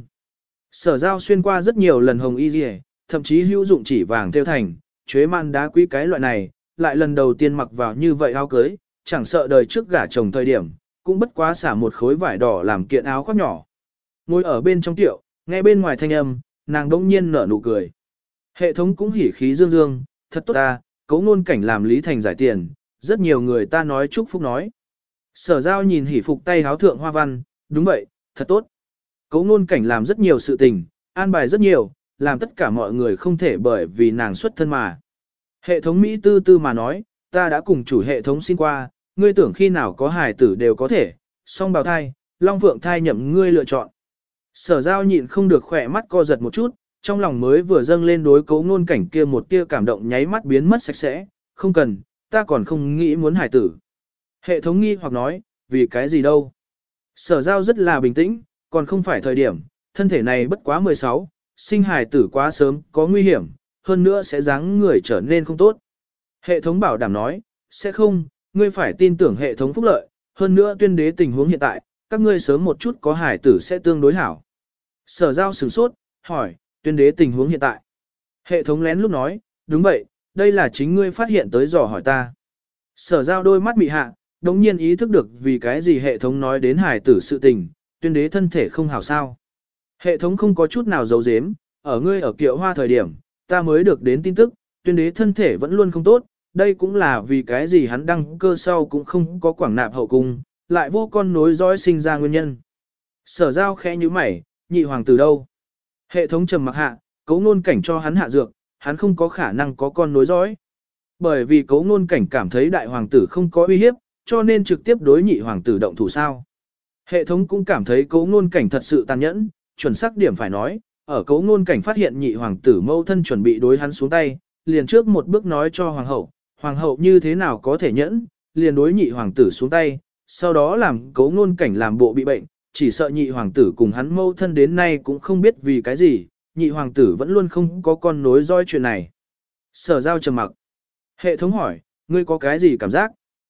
Sở giao xuyên qua rất nhiều lần hồng y rìa, thậm chí hữu dụng chỉ vàng theo thành, chuế man đá quý cái loại này, lại lần đầu tiên mặc vào như vậy áo cưới, chẳng sợ đời trước gả chồng thời điểm, cũng bất quá xả một khối vải đỏ làm kiện áo khoác nhỏ. Ngồi ở bên trong tiệu, nghe bên ngoài thanh âm, nàng đông nhiên nở nụ cười. Hệ thống cũng hỉ khí dương dương, thật tốt ta, cấu ngôn cảnh làm Lý Thành giải tiền, rất nhiều người ta nói chúc phúc nói. Sở giao nhìn hỉ phục tay háo thượng hoa văn, đúng vậy, thật tốt. Cấu ngôn cảnh làm rất nhiều sự tình, an bài rất nhiều, làm tất cả mọi người không thể bởi vì nàng xuất thân mà. Hệ thống Mỹ tư tư mà nói, ta đã cùng chủ hệ thống xin qua, ngươi tưởng khi nào có hài tử đều có thể, song bào thai, long phượng thai nhậm ngươi lựa chọn. Sở giao nhịn không được khỏe mắt co giật một chút, trong lòng mới vừa dâng lên đối cấu ngôn cảnh kia một tia cảm động nháy mắt biến mất sạch sẽ, không cần, ta còn không nghĩ muốn hài tử. Hệ thống nghi hoặc nói, vì cái gì đâu. Sở giao rất là bình tĩnh, còn không phải thời điểm, thân thể này bất quá mười sáu, sinh hài tử quá sớm, có nguy hiểm, hơn nữa sẽ dáng người trở nên không tốt. Hệ thống bảo đảm nói, sẽ không, ngươi phải tin tưởng hệ thống phúc lợi, hơn nữa tuyên đế tình huống hiện tại, các ngươi sớm một chút có hài tử sẽ tương đối hảo. Sở giao sửng sốt, hỏi, tuyên đế tình huống hiện tại. Hệ thống lén lúc nói, đúng vậy, đây là chính ngươi phát hiện tới dò hỏi ta. Sở giao đôi mắt bị hạ, đống nhiên ý thức được vì cái gì hệ thống nói đến hài tử sự tình, tuyên đế thân thể không hảo sao. Hệ thống không có chút nào giấu giếm, ở ngươi ở kiệu hoa thời điểm, ta mới được đến tin tức, tuyên đế thân thể vẫn luôn không tốt, đây cũng là vì cái gì hắn đăng cơ sau cũng không có quảng nạp hậu cung, lại vô con nối dõi sinh ra nguyên nhân. Sở giao khẽ như mày, nhị hoàng tử đâu? Hệ thống trầm mặc hạ, cấu ngôn cảnh cho hắn hạ dược, hắn không có khả năng có con nối dõi. Bởi vì cấu ngôn cảnh cảm thấy đại hoàng tử không có uy hiếp, cho nên trực tiếp đối nhị hoàng tử động thủ sao. Hệ thống cũng cảm thấy cấu ngôn cảnh thật sự tàn nhẫn, chuẩn xác điểm phải nói, ở cấu ngôn cảnh phát hiện nhị hoàng tử mâu thân chuẩn bị đối hắn xuống tay, liền trước một bước nói cho hoàng hậu, hoàng hậu như thế nào có thể nhẫn, liền đối nhị hoàng tử xuống tay, sau đó làm cấu ngôn cảnh làm bộ bị bệnh, chỉ sợ nhị hoàng tử cùng hắn mâu thân đến nay cũng không biết vì cái gì, nhị hoàng tử vẫn luôn không có con nối dõi chuyện này. Sở giao trầm mặc. Hệ thống hỏi, ngươi có cái gì cảm giác?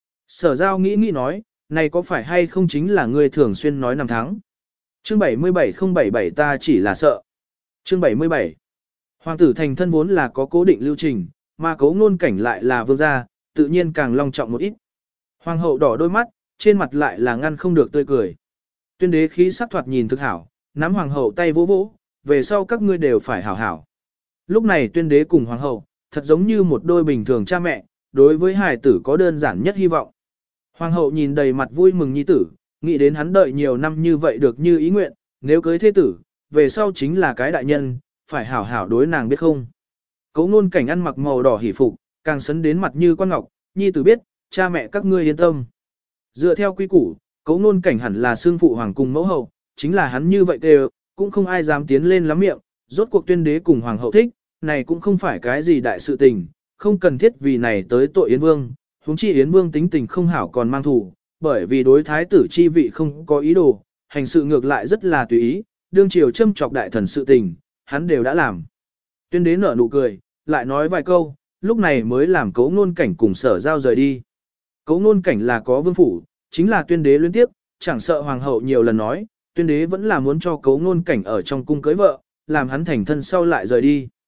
Sở giao nghĩ nghĩ nói, này có phải hay không chính là ngươi thường xuyên nói năm tháng? Chương bảy mươi bảy không bảy bảy ta chỉ là sợ. Chương bảy mươi bảy. Hoàng tử thành thân vốn là có cố định lưu trình, mà cấu ngôn cảnh lại là vương gia, tự nhiên càng long trọng một ít. Hoàng hậu đỏ đôi mắt, trên mặt lại là ngăn không được tươi cười. Tuyên đế khí sắc thoạt nhìn thực hảo, nắm hoàng hậu tay vỗ vỗ, về sau các ngươi đều phải hảo hảo. Lúc này tuyên đế cùng hoàng hậu, thật giống như một đôi bình thường cha mẹ, đối với hài tử có đơn giản nhất hy vọng. Hoàng hậu nhìn đầy mặt vui mừng nhi tử, nghĩ đến hắn đợi nhiều năm như vậy được như ý nguyện, nếu cưới thế tử, về sau chính là cái đại nhân, phải hảo hảo đối nàng biết không. Cấu ngôn cảnh ăn mặc màu đỏ hỉ phục, càng sấn đến mặt như quan ngọc, nhi tử biết, cha mẹ các ngươi yên tâm. Dựa theo quy củ, cấu ngôn cảnh hẳn là xương phụ hoàng cùng mẫu hậu, chính là hắn như vậy đều, cũng không ai dám tiến lên lắm miệng, rốt cuộc tuyên đế cùng hoàng hậu thích, này cũng không phải cái gì đại sự tình, không cần thiết vì này tới tội Yến Vương, huống chi Yến Vương tính tình không hảo còn mang thù, bởi vì đối thái tử chi vị không có ý đồ, hành sự ngược lại rất là tùy ý, đương triều châm chọc đại thần sự tình, hắn đều đã làm. Tuyên đế nở nụ cười, lại nói vài câu, lúc này mới làm cấu ngôn cảnh cùng sở giao rời đi. Cấu ngôn cảnh là có vương phủ, chính là tuyên đế liên tiếp, chẳng sợ hoàng hậu nhiều lần nói, tuyên đế vẫn là muốn cho cấu ngôn cảnh ở trong cung cưới vợ, làm hắn thành thân sau lại rời đi.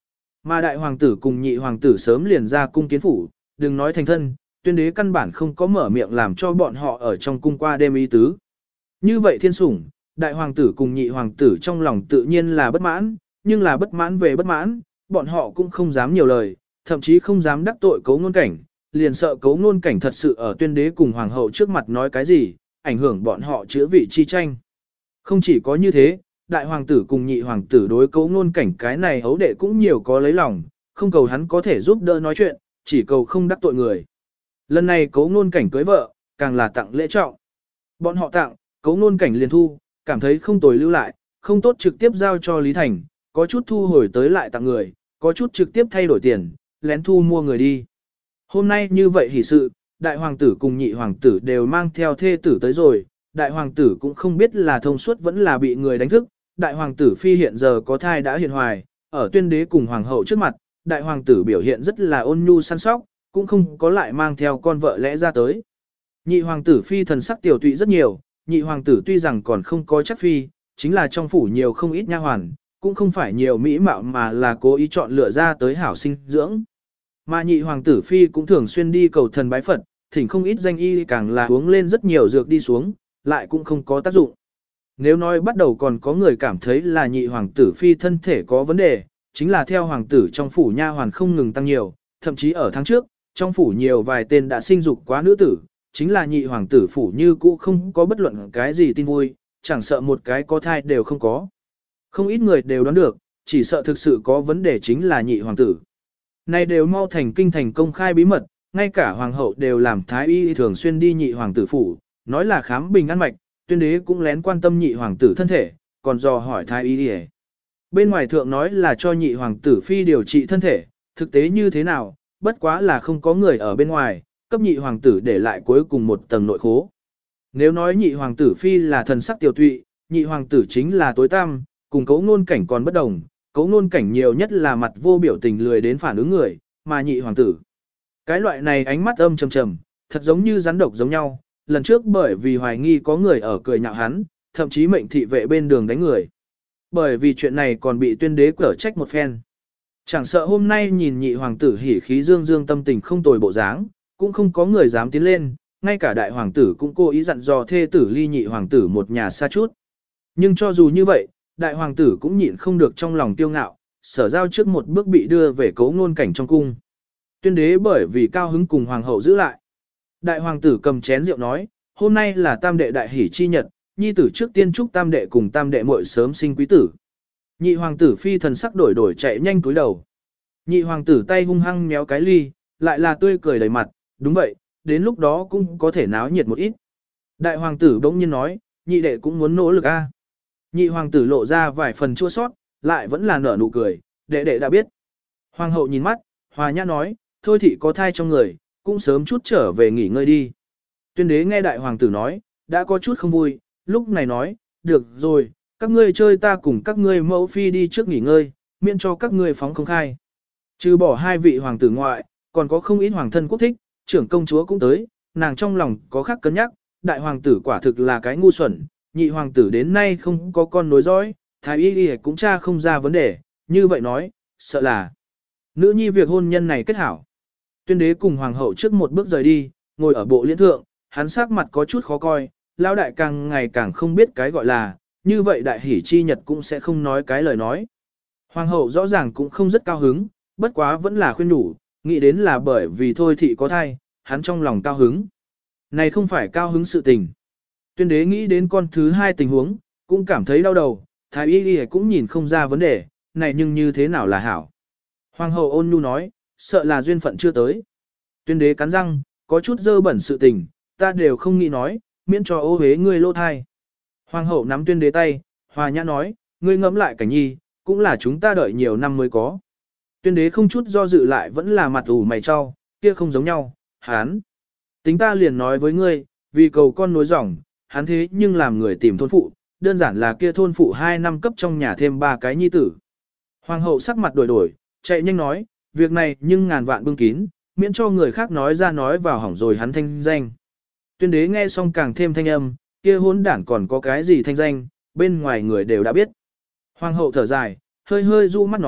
Mà đại hoàng tử cùng nhị hoàng tử sớm liền ra cung kiến phủ, đừng nói thành thân, tuyên đế căn bản không có mở miệng làm cho bọn họ ở trong cung qua đêm ý tứ. Như vậy thiên sủng, đại hoàng tử cùng nhị hoàng tử trong lòng tự nhiên là bất mãn, nhưng là bất mãn về bất mãn, bọn họ cũng không dám nhiều lời, thậm chí không dám đắc tội Cấu Nôn Cảnh, liền sợ Cấu Nôn Cảnh thật sự ở tuyên đế cùng hoàng hậu trước mặt nói cái gì, ảnh hưởng bọn họ chữa vị chi tranh. Không chỉ có như thế, đại hoàng tử cùng nhị hoàng tử đối Cấu Nôn Cảnh cái này hấu đệ cũng nhiều có lấy lòng, không cầu hắn có thể giúp đỡ nói chuyện, chỉ cầu không đắc tội người. Lần này Cấu Nôn Cảnh cưới vợ, càng là tặng lễ trọng. Bọn họ tặng, Cấu Nôn Cảnh liền thu, cảm thấy không tồi lưu lại, không tốt trực tiếp giao cho Lý Thành, có chút thu hồi tới lại tặng người, có chút trực tiếp thay đổi tiền, lén thu mua người đi. Hôm nay như vậy hỷ sự, đại hoàng tử cùng nhị hoàng tử đều mang theo thê tử tới rồi, đại hoàng tử cũng không biết là thông suốt vẫn là bị người đánh thức, đại hoàng tử phi hiện giờ có thai đã hiện hoài, ở tuyên đế cùng hoàng hậu trước mặt, đại hoàng tử biểu hiện rất là ôn nhu săn sóc, cũng không có lại mang theo con vợ lẽ ra tới. Nhị hoàng tử phi thần sắc tiểu tụy rất nhiều, nhị hoàng tử tuy rằng còn không có chắc phi, chính là trong phủ nhiều không ít nha hoàn, cũng không phải nhiều mỹ mạo mà là cố ý chọn lựa ra tới hảo sinh dưỡng. Mà nhị hoàng tử phi cũng thường xuyên đi cầu thần bái Phật, thỉnh không ít danh y càng là uống lên rất nhiều dược đi xuống, lại cũng không có tác dụng. Nếu nói bắt đầu còn có người cảm thấy là nhị hoàng tử phi thân thể có vấn đề, chính là theo hoàng tử trong phủ nha hoàn không ngừng tăng nhiều, thậm chí ở tháng trước, trong phủ nhiều vài tên đã sinh dục quá nữ tử, chính là nhị hoàng tử phủ như cũ không có bất luận cái gì tin vui, chẳng sợ một cái có thai đều không có. Không ít người đều đoán được, chỉ sợ thực sự có vấn đề chính là nhị hoàng tử. Này đều mau thành kinh thành công khai bí mật, ngay cả hoàng hậu đều làm thái y thường xuyên đi nhị hoàng tử phủ, nói là khám bình an mạch, tuyên đế cũng lén quan tâm nhị hoàng tử thân thể, còn dò hỏi thái y đi. Bên ngoài thượng nói là cho nhị hoàng tử phi điều trị thân thể, thực tế như thế nào, bất quá là không có người ở bên ngoài, cấp nhị hoàng tử để lại cuối cùng một tầng nội khố. Nếu nói nhị hoàng tử phi là thần sắc tiểu tụy, nhị hoàng tử chính là tối tăm, cùng Cấu Nôn Cảnh còn bất đồng, Cấu Nôn Cảnh nhiều nhất là mặt vô biểu tình lười đến phản ứng người, mà nhị hoàng tử. Cái loại này ánh mắt âm trầm trầm, thật giống như rắn độc giống nhau, lần trước bởi vì hoài nghi có người ở cười nhạo hắn, thậm chí mệnh thị vệ bên đường đánh người. Bởi vì chuyện này còn bị tuyên đế cở trách một phen. Chẳng sợ hôm nay nhìn nhị hoàng tử hỉ khí dương dương tâm tình không tồi bộ dáng, cũng không có người dám tiến lên, ngay cả đại hoàng tử cũng cố ý dặn dò thê tử ly nhị hoàng tử một nhà xa chút. Nhưng cho dù như vậy, đại hoàng tử cũng nhịn không được trong lòng tiêu ngạo, sở giao trước một bước bị đưa về Cấu Nôn Cảnh trong cung. Tuyên đế bởi vì cao hứng cùng hoàng hậu giữ lại. Đại hoàng tử cầm chén rượu nói, hôm nay là tam đệ đại hỷ chi nhật, nhi tử trước tiên chúc tam đệ cùng tam đệ muội sớm sinh quý tử. Nhị hoàng tử phi thần sắc đổi đổi chạy nhanh túi đầu. Nhị hoàng tử tay hung hăng méo cái ly, lại là tươi cười đầy mặt, đúng vậy, đến lúc đó cũng có thể náo nhiệt một ít. Đại hoàng tử bỗng nhiên nói, nhị đệ cũng muốn nỗ lực a. Nhị hoàng tử lộ ra vài phần chua sót, lại vẫn là nở nụ cười, đệ đệ đã biết. Hoàng hậu nhìn mắt, hòa nhã nói, thôi thị có thai trong người, cũng sớm chút trở về nghỉ ngơi đi. Tuyên đế nghe đại hoàng tử nói, đã có chút không vui, lúc này nói, được rồi, các ngươi chơi ta cùng các ngươi mẫu phi đi trước nghỉ ngơi, miễn cho các ngươi phóng không khai. Trừ bỏ hai vị hoàng tử ngoại, còn có không ít hoàng thân quốc thích, trưởng công chúa cũng tới, nàng trong lòng có khác cân nhắc, đại hoàng tử quả thực là cái ngu xuẩn, nhị hoàng tử đến nay không có con nối dõi, thái y y cũng tra không ra vấn đề, như vậy nói, sợ là nữ nhi việc hôn nhân này kết hảo. Tuyên đế cùng hoàng hậu trước một bước rời đi, ngồi ở bộ liễn thượng, hắn sắc mặt có chút khó coi, lão đại càng ngày càng không biết cái gọi là, như vậy đại hỷ chi nhật cũng sẽ không nói cái lời nói. Hoàng hậu rõ ràng cũng không rất cao hứng, bất quá vẫn là khuyên nhủ, nghĩ đến là bởi vì thôi thị có thai, hắn trong lòng cao hứng. Này không phải cao hứng sự tình. Tuyên đế nghĩ đến con thứ hai tình huống, cũng cảm thấy đau đầu, thái y y cũng nhìn không ra vấn đề, này nhưng như thế nào là hảo. Hoàng hậu ôn nhu nói, sợ là duyên phận chưa tới. Tuyên đế cắn răng, có chút dơ bẩn sự tình, ta đều không nghĩ nói, miễn cho ô hế ngươi lô thai. Hoàng hậu nắm tuyên đế tay, hòa nhã nói, ngươi ngẫm lại cảnh nhi, cũng là chúng ta đợi nhiều năm mới có. Tuyên đế không chút do dự lại vẫn là mặt ủ mày cho, kia không giống nhau, hán. Tính ta liền nói với ngươi, vì cầu con nối dòng, hắn thế nhưng làm người tìm thôn phụ, đơn giản là kia thôn phụ hai năm cấp trong nhà thêm ba cái nhi tử. Hoàng hậu sắc mặt đổi đổi, chạy nhanh nói, việc này nhưng ngàn vạn bưng kín, miễn cho người khác nói ra nói vào hỏng rồi hắn thanh danh. Tuyên đế nghe xong càng thêm thanh âm, kia hỗn đản còn có cái gì thanh danh, bên ngoài người đều đã biết. Hoàng hậu thở dài, hơi hơi du mắt nói,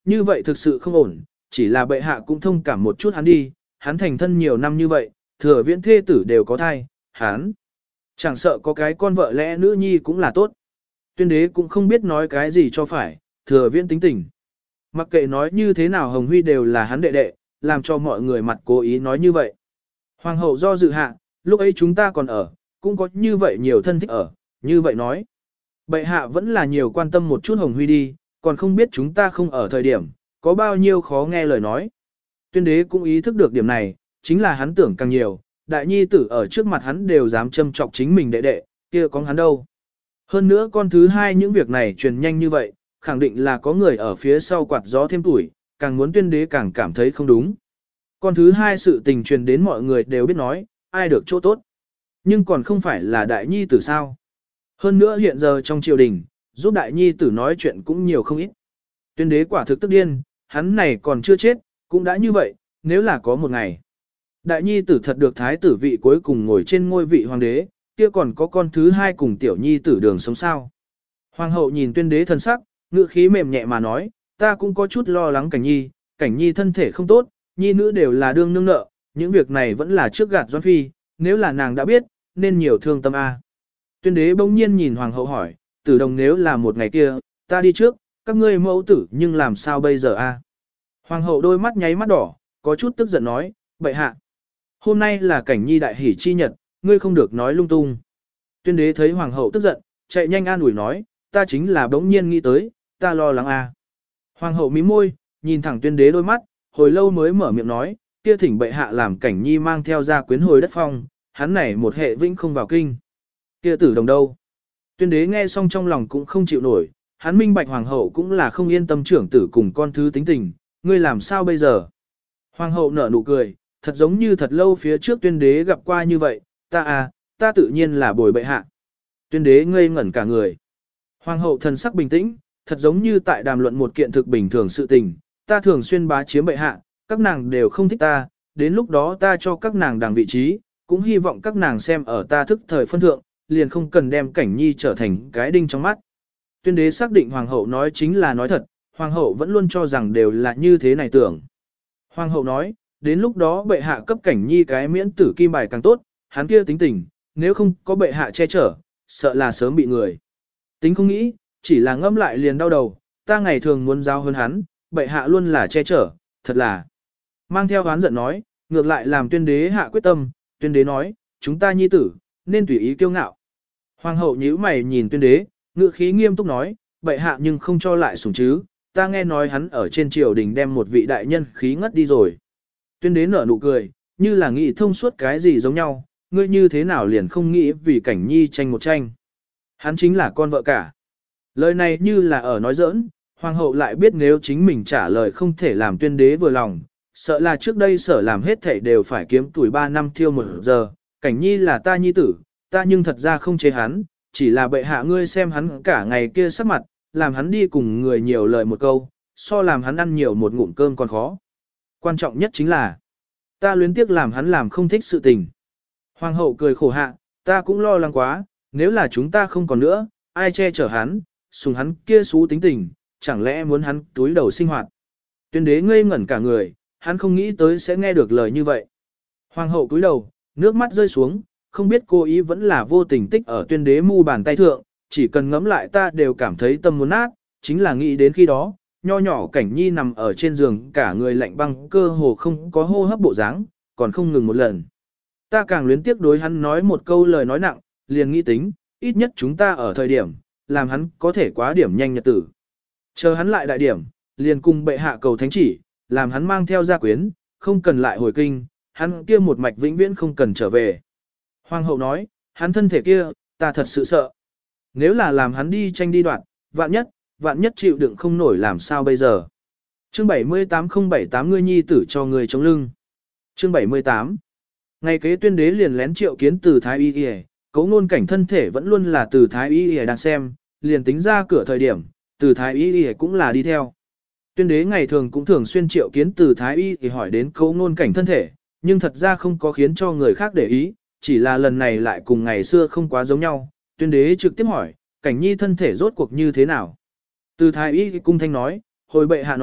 như vậy thực sự không ổn, chỉ là bệ hạ cũng thông cảm một chút hắn đi, hắn thành thân nhiều năm như vậy, thừa viễn thê tử đều có thai, hắn chẳng sợ có cái con vợ lẽ nữ nhi cũng là tốt. Tuyên đế cũng không biết nói cái gì cho phải, thừa viễn tính tình. Mặc kệ nói như thế nào Hồng Huy đều là hắn đệ đệ, làm cho mọi người mặt cố ý nói như vậy. Hoàng hậu do dự hạ, lúc ấy chúng ta còn ở, cũng có như vậy nhiều thân thích ở, như vậy nói. Bệ hạ vẫn là nhiều quan tâm một chút Hồng Huy đi, còn không biết chúng ta không ở thời điểm, có bao nhiêu khó nghe lời nói. Tuyên đế cũng ý thức được điểm này, chính là hắn tưởng càng nhiều, đại nhi tử ở trước mặt hắn đều dám châm chọc chính mình đệ đệ, kia có hắn đâu. Hơn nữa con thứ hai những việc này truyền nhanh như vậy, khẳng định là có người ở phía sau quạt gió thêm tuổi, càng muốn tuyên đế càng cảm thấy không đúng. Con thứ hai sự tình truyền đến mọi người đều biết nói, ai được chỗ tốt. Nhưng còn không phải là đại nhi tử sao. Hơn nữa hiện giờ trong triều đình, giúp đại nhi tử nói chuyện cũng nhiều không ít. Tuyên đế quả thực tức điên, hắn này còn chưa chết, cũng đã như vậy, nếu là có một ngày. Đại nhi tử thật được thái tử vị cuối cùng ngồi trên ngôi vị hoàng đế, kia còn có con thứ hai cùng tiểu nhi tử đường sống sao. Hoàng hậu nhìn tuyên đế thân sắc, ngữ khí mềm nhẹ mà nói, ta cũng có chút lo lắng cảnh nhi, cảnh nhi thân thể không tốt, nhi nữ đều là đương nương nợ, những việc này vẫn là trước gạt Doãn Phi, nếu là nàng đã biết, nên nhiều thương tâm a. Tuyên đế bỗng nhiên nhìn hoàng hậu hỏi, tử đồng nếu là một ngày kia, ta đi trước, các ngươi mẫu tử nhưng làm sao bây giờ a? Hoàng hậu đôi mắt nháy mắt đỏ, có chút tức giận nói, bệ hạ. Hôm nay là cảnh nhi đại hỷ chi nhật, ngươi không được nói lung tung. Tuyên đế thấy hoàng hậu tức giận, chạy nhanh an ủi nói, ta chính là bỗng nhiên nghĩ tới, ta lo lắng a. Hoàng hậu mím môi, nhìn thẳng tuyên đế đôi mắt, hồi lâu mới mở miệng nói, kia thỉnh bệ hạ làm cảnh nhi mang theo ra quyến hồi đất phong, hắn này một hệ vĩnh không vào kinh. Kia tử đồng đâu? Tuyên đế nghe xong trong lòng cũng không chịu nổi, hắn minh bạch hoàng hậu cũng là không yên tâm trưởng tử cùng con thứ tính tình, ngươi làm sao bây giờ? Hoàng hậu nở nụ cười, thật giống như thật lâu phía trước tuyên đế gặp qua như vậy, ta à, ta tự nhiên là bồi bệ hạ. Tuyên đế ngây ngẩn cả người. Hoàng hậu thần sắc bình tĩnh, thật giống như tại đàm luận một kiện thực bình thường sự tình, ta thường xuyên bá chiếm bệ hạ, các nàng đều không thích ta, đến lúc đó ta cho các nàng đằng vị trí, cũng hy vọng các nàng xem ở ta thức thời phân thượng, liền không cần đem cảnh nhi trở thành cái đinh trong mắt. Tuyên đế xác định hoàng hậu nói chính là nói thật, hoàng hậu vẫn luôn cho rằng đều là như thế này tưởng. Hoàng hậu nói, đến lúc đó bệ hạ cấp cảnh nhi cái miễn tử kim bài càng tốt, hắn kia tính tình, nếu không có bệ hạ che chở, sợ là sớm bị người. Tính không nghĩ, chỉ là ngâm lại liền đau đầu, ta ngày thường muốn giao hơn hắn, bệ hạ luôn là che chở, thật là. Mang theo oán giận nói, ngược lại làm tuyên đế hạ quyết tâm, tuyên đế nói, chúng ta nhi tử, nên tùy ý kiêu ngạo. Hoàng hậu nhíu mày nhìn tuyên đế, ngữ khí nghiêm túc nói, bệ hạ nhưng không cho lại sủng chứ, ta nghe nói hắn ở trên triều đình đem một vị đại nhân khí ngất đi rồi. Tuyên đế nở nụ cười, như là nghĩ thông suốt cái gì giống nhau, ngươi như thế nào liền không nghĩ vì cảnh nhi tranh một tranh. Hắn chính là con vợ cả. Lời này như là ở nói giỡn, hoàng hậu lại biết nếu chính mình trả lời không thể làm tuyên đế vừa lòng, sợ là trước đây sở làm hết thảy đều phải kiếm tuổi ba năm thiêu một giờ, cảnh nhi là ta nhi tử, ta nhưng thật ra không chế hắn, chỉ là bệ hạ ngươi xem hắn cả ngày kia sắc mặt, làm hắn đi cùng người nhiều lời một câu, so làm hắn ăn nhiều một ngụm cơm còn khó. Quan trọng nhất chính là, ta luyến tiếc làm hắn làm không thích sự tình. Hoàng hậu cười khổ hạ, ta cũng lo lắng quá, nếu là chúng ta không còn nữa, ai che chở hắn, sùng hắn kia xú tính tình, chẳng lẽ muốn hắn túi đầu sinh hoạt. Tuyên đế ngây ngẩn cả người, hắn không nghĩ tới sẽ nghe được lời như vậy. Hoàng hậu cúi đầu, nước mắt rơi xuống, không biết cô ý vẫn là vô tình tích ở tuyên đế mu bàn tay thượng, chỉ cần ngẫm lại ta đều cảm thấy tâm muốn nát, chính là nghĩ đến khi đó, nho nhỏ cảnh nhi nằm ở trên giường cả người lạnh băng cơ hồ không có hô hấp bộ dáng, còn không ngừng một lần. Ta càng luyến tiếc đối hắn nói một câu lời nói nặng, liền nghĩ tính, ít nhất chúng ta ở thời điểm, làm hắn có thể quá điểm nhanh nhật tử. Chờ hắn lại đại điểm, liền cùng bệ hạ cầu thánh chỉ, làm hắn mang theo gia quyến, không cần lại hồi kinh, hắn kia một mạch vĩnh viễn không cần trở về. Hoàng hậu nói, hắn thân thể kia, ta thật sự sợ. Nếu là làm hắn đi tranh đi đoạn, vạn nhất, vạn nhất chịu đựng không nổi làm sao bây giờ. Chương bảy mươi tám không bảy tám ngươi nhi tử cho người chống lưng. Chương bảy mươi tám. Ngày kế tuyên đế liền lén triệu kiến từ Thái Y Y, cấu ngôn cảnh thân thể vẫn luôn là từ Thái Y Y đang xem, liền tính ra cửa thời điểm, từ Thái Y Y cũng là đi theo. Tuyên đế ngày thường cũng thường xuyên triệu kiến từ Thái Y thì hỏi đến cấu ngôn cảnh thân thể, nhưng thật ra không có khiến cho người khác để ý, chỉ là lần này lại cùng ngày xưa không quá giống nhau. Tuyên đế trực tiếp hỏi, cảnh nhi thân thể rốt cuộc như thế nào? Từ Thái Y cung thanh nói, hồi bệ hạ nói,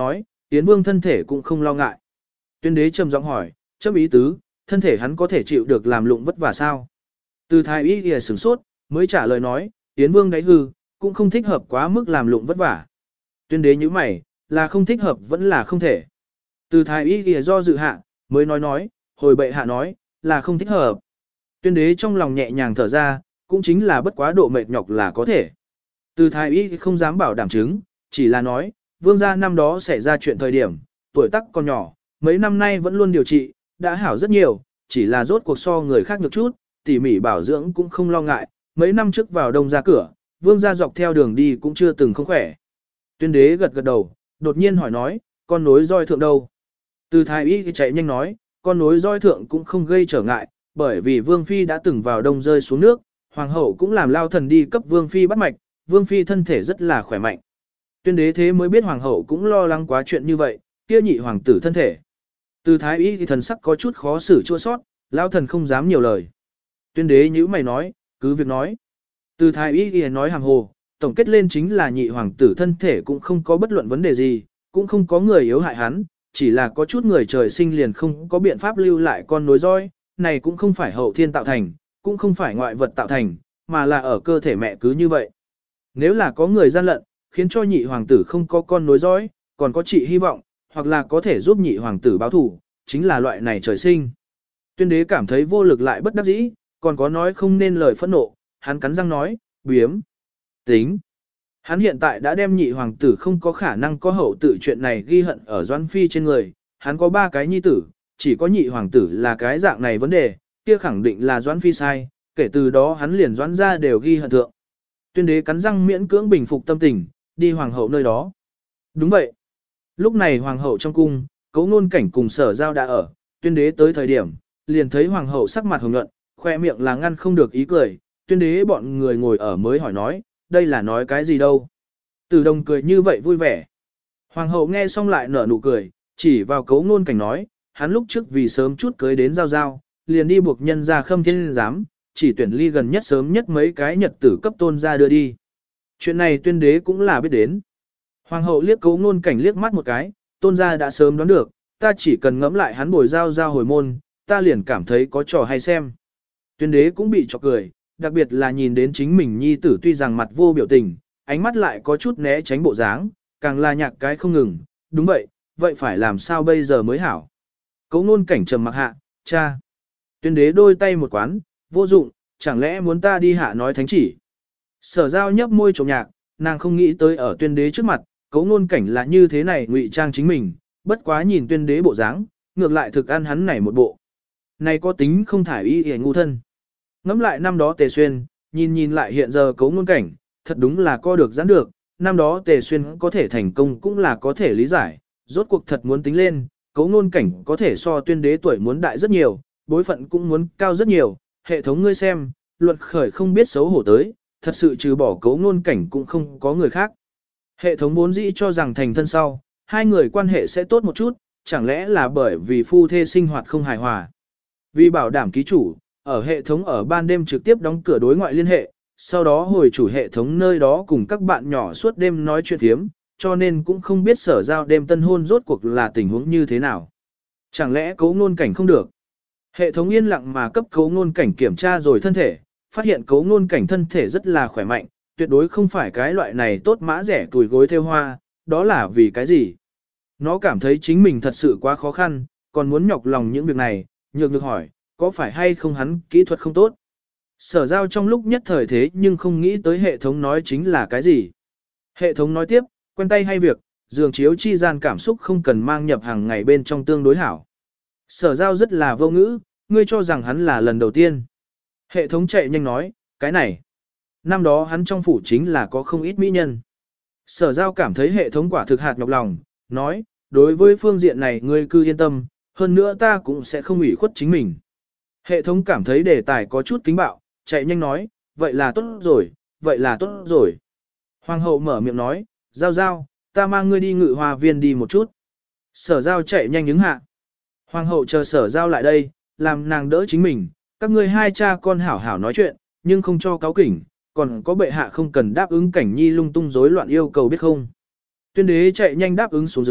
Yến Vương thân thể cũng không lo ngại. Tuyên đế trầm giọng hỏi, chấm ý tứ, thân thể hắn có thể chịu được làm lụng vất vả sao? Từ thái y kìa sửng sốt, mới trả lời nói, Yến Vương đáy hư, cũng không thích hợp quá mức làm lụng vất vả. Tuyên đế như mày, là không thích hợp vẫn là không thể. Từ thái y kìa do dự hạ, mới nói nói, hồi bệ hạ nói, là không thích hợp. Tuyên đế trong lòng nhẹ nhàng thở ra, cũng chính là bất quá độ mệt nhọc là có thể. Từ thái y không dám bảo đảm chứng, chỉ là nói, vương gia năm đó xảy ra chuyện thời điểm, tuổi tác còn nhỏ, mấy năm nay vẫn luôn điều trị, đã hảo rất nhiều, chỉ là rốt cuộc so người khác nhược chút, tỉ mỉ bảo dưỡng cũng không lo ngại, mấy năm trước vào đông ra cửa, vương gia dọc theo đường đi cũng chưa từng không khỏe. Tuyên đế gật gật đầu, đột nhiên hỏi nói, con nối roi thượng đâu? Từ thái y chạy nhanh nói, con nối roi thượng cũng không gây trở ngại, bởi vì vương phi đã từng vào đông rơi xuống nước, hoàng hậu cũng làm lao thần đi cấp vương phi bắt mạch, vương phi thân thể rất là khỏe mạnh. Tuyên đế thế mới biết hoàng hậu cũng lo lắng quá chuyện như vậy, kia nhị hoàng tử thân thể. Từ thái y thì thần sắc có chút khó xử chua sót, lao thần không dám nhiều lời. Tuyên đế nhíu mày nói, cứ việc nói. Từ thái y thì nói hàng hồ, tổng kết lên chính là nhị hoàng tử thân thể cũng không có bất luận vấn đề gì, cũng không có người yếu hại hắn, chỉ là có chút người trời sinh liền không có biện pháp lưu lại con nối roi, này cũng không phải hậu thiên tạo thành, cũng không phải ngoại vật tạo thành, mà là ở cơ thể mẹ cứ như vậy. Nếu là có người gian lận, khiến cho nhị hoàng tử không có con nối dõi, còn có trị hy vọng, hoặc là có thể giúp nhị hoàng tử báo thủ, chính là loại này trời sinh. Tuyên đế cảm thấy vô lực lại bất đắc dĩ, còn có nói không nên lời phẫn nộ, hắn cắn răng nói, biếm, tính. Hắn hiện tại đã đem nhị hoàng tử không có khả năng có hậu tự chuyện này ghi hận ở Doãn Phi trên người, hắn có ba cái nhi tử, chỉ có nhị hoàng tử là cái dạng này vấn đề, kia khẳng định là Doãn Phi sai, kể từ đó hắn liền Doãn ra đều ghi hận thượng. Tuyên đế cắn răng miễn cưỡng bình phục tâm tình, đi hoàng hậu nơi đó. Đúng vậy. Lúc này hoàng hậu trong cung, Cấu Nôn Cảnh cùng Sở Giao đã ở, tuyên đế tới thời điểm, liền thấy hoàng hậu sắc mặt hồng nhuận, khoe miệng là ngăn không được ý cười, tuyên đế bọn người ngồi ở mới hỏi nói, đây là nói cái gì đâu. Tử Đồng cười như vậy vui vẻ. Hoàng hậu nghe xong lại nở nụ cười, chỉ vào Cấu Nôn Cảnh nói, hắn lúc trước vì sớm chút cưới đến Giao Giao, liền đi buộc nhân ra Khâm Thiên Giám, chỉ tuyển ly gần nhất sớm nhất mấy cái nhật tử cấp tôn ra đưa đi. Chuyện này tuyên đế cũng là biết đến. Hoàng hậu liếc Cấu Nôn Cảnh liếc mắt một cái, tôn gia đã sớm đoán được, ta chỉ cần ngẫm lại hắn bồi Giao Giao hồi môn, ta liền cảm thấy có trò hay xem. Tuyên đế cũng bị chọc cười, đặc biệt là nhìn đến chính mình nhi tử tuy rằng mặt vô biểu tình, ánh mắt lại có chút né tránh bộ dáng, càng là nhạc cái không ngừng, đúng vậy, vậy phải làm sao bây giờ mới hảo. Cấu Nôn Cảnh trầm mặc hạ, cha. Tuyên đế đôi tay một quán, vô dụng, chẳng lẽ muốn ta đi hạ nói thánh chỉ. Sở Giao nhấp môi trộm nhạc, nàng không nghĩ tới ở tuyên đế trước mặt, Cấu Nôn Cảnh là như thế này ngụy trang chính mình, bất quá nhìn tuyên đế bộ dáng, ngược lại thực ăn hắn này một bộ. Này có tính không thải y hề ngu thân. Ngắm lại năm đó Tề Xuyên, nhìn nhìn lại hiện giờ Cấu Nôn Cảnh, thật đúng là co được giãn được, năm đó Tề Xuyên có thể thành công cũng là có thể lý giải, rốt cuộc thật muốn tính lên, Cấu Nôn Cảnh có thể so tuyên đế tuổi muốn đại rất nhiều, bối phận cũng muốn cao rất nhiều, hệ thống ngươi xem, luật khởi không biết xấu hổ tới, thật sự trừ bỏ Cấu Nôn Cảnh cũng không có người khác. Hệ thống vốn dĩ cho rằng thành thân sau, hai người quan hệ sẽ tốt một chút, chẳng lẽ là bởi vì phu thê sinh hoạt không hài hòa. Vì bảo đảm ký chủ, ở hệ thống ở ban đêm trực tiếp đóng cửa đối ngoại liên hệ, sau đó hồi chủ hệ thống nơi đó cùng các bạn nhỏ suốt đêm nói chuyện thiếm, cho nên cũng không biết Sở Giao đêm tân hôn rốt cuộc là tình huống như thế nào. Chẳng lẽ Cấu Nôn Cảnh không được? Hệ thống yên lặng mà cấp Cấu Nôn Cảnh kiểm tra rồi thân thể, phát hiện Cấu Nôn Cảnh thân thể rất là khỏe mạnh, tuyệt đối không phải cái loại này tốt mã rẻ tuổi gối theo hoa, đó là vì cái gì? Nó cảm thấy chính mình thật sự quá khó khăn, còn muốn nhọc lòng những việc này, nhược nhược hỏi, có phải hay không hắn kỹ thuật không tốt? Sở Giao trong lúc nhất thời thế nhưng không nghĩ tới hệ thống nói chính là cái gì. Hệ thống nói tiếp, quen tay hay việc, giường chiếu chi gian cảm xúc không cần mang nhập hàng ngày bên trong tương đối hảo. Sở Giao rất là vô ngữ, ngươi cho rằng hắn là lần đầu tiên. Hệ thống chạy nhanh nói, cái này. Năm đó hắn trong phủ chính là có không ít mỹ nhân. Sở Giao cảm thấy hệ thống quả thực hạt nhọc lòng, nói, đối với phương diện này ngươi cứ yên tâm, hơn nữa ta cũng sẽ không ủy khuất chính mình. Hệ thống cảm thấy đề tài có chút kính bạo, chạy nhanh nói, vậy là tốt rồi, vậy là tốt rồi. Hoàng hậu mở miệng nói, Giao Giao, ta mang ngươi đi ngự hoa viên đi một chút. Sở Giao chạy nhanh ứng hạ. Hoàng hậu chờ Sở Giao lại đây, làm nàng đỡ chính mình, các ngươi hai cha con hảo hảo nói chuyện, nhưng không cho cáo kỉnh, còn có bệ hạ không cần đáp ứng Cảnh Nhi lung tung rối loạn yêu cầu biết không. Tuyên đế chạy nhanh đáp ứng xuống dưới,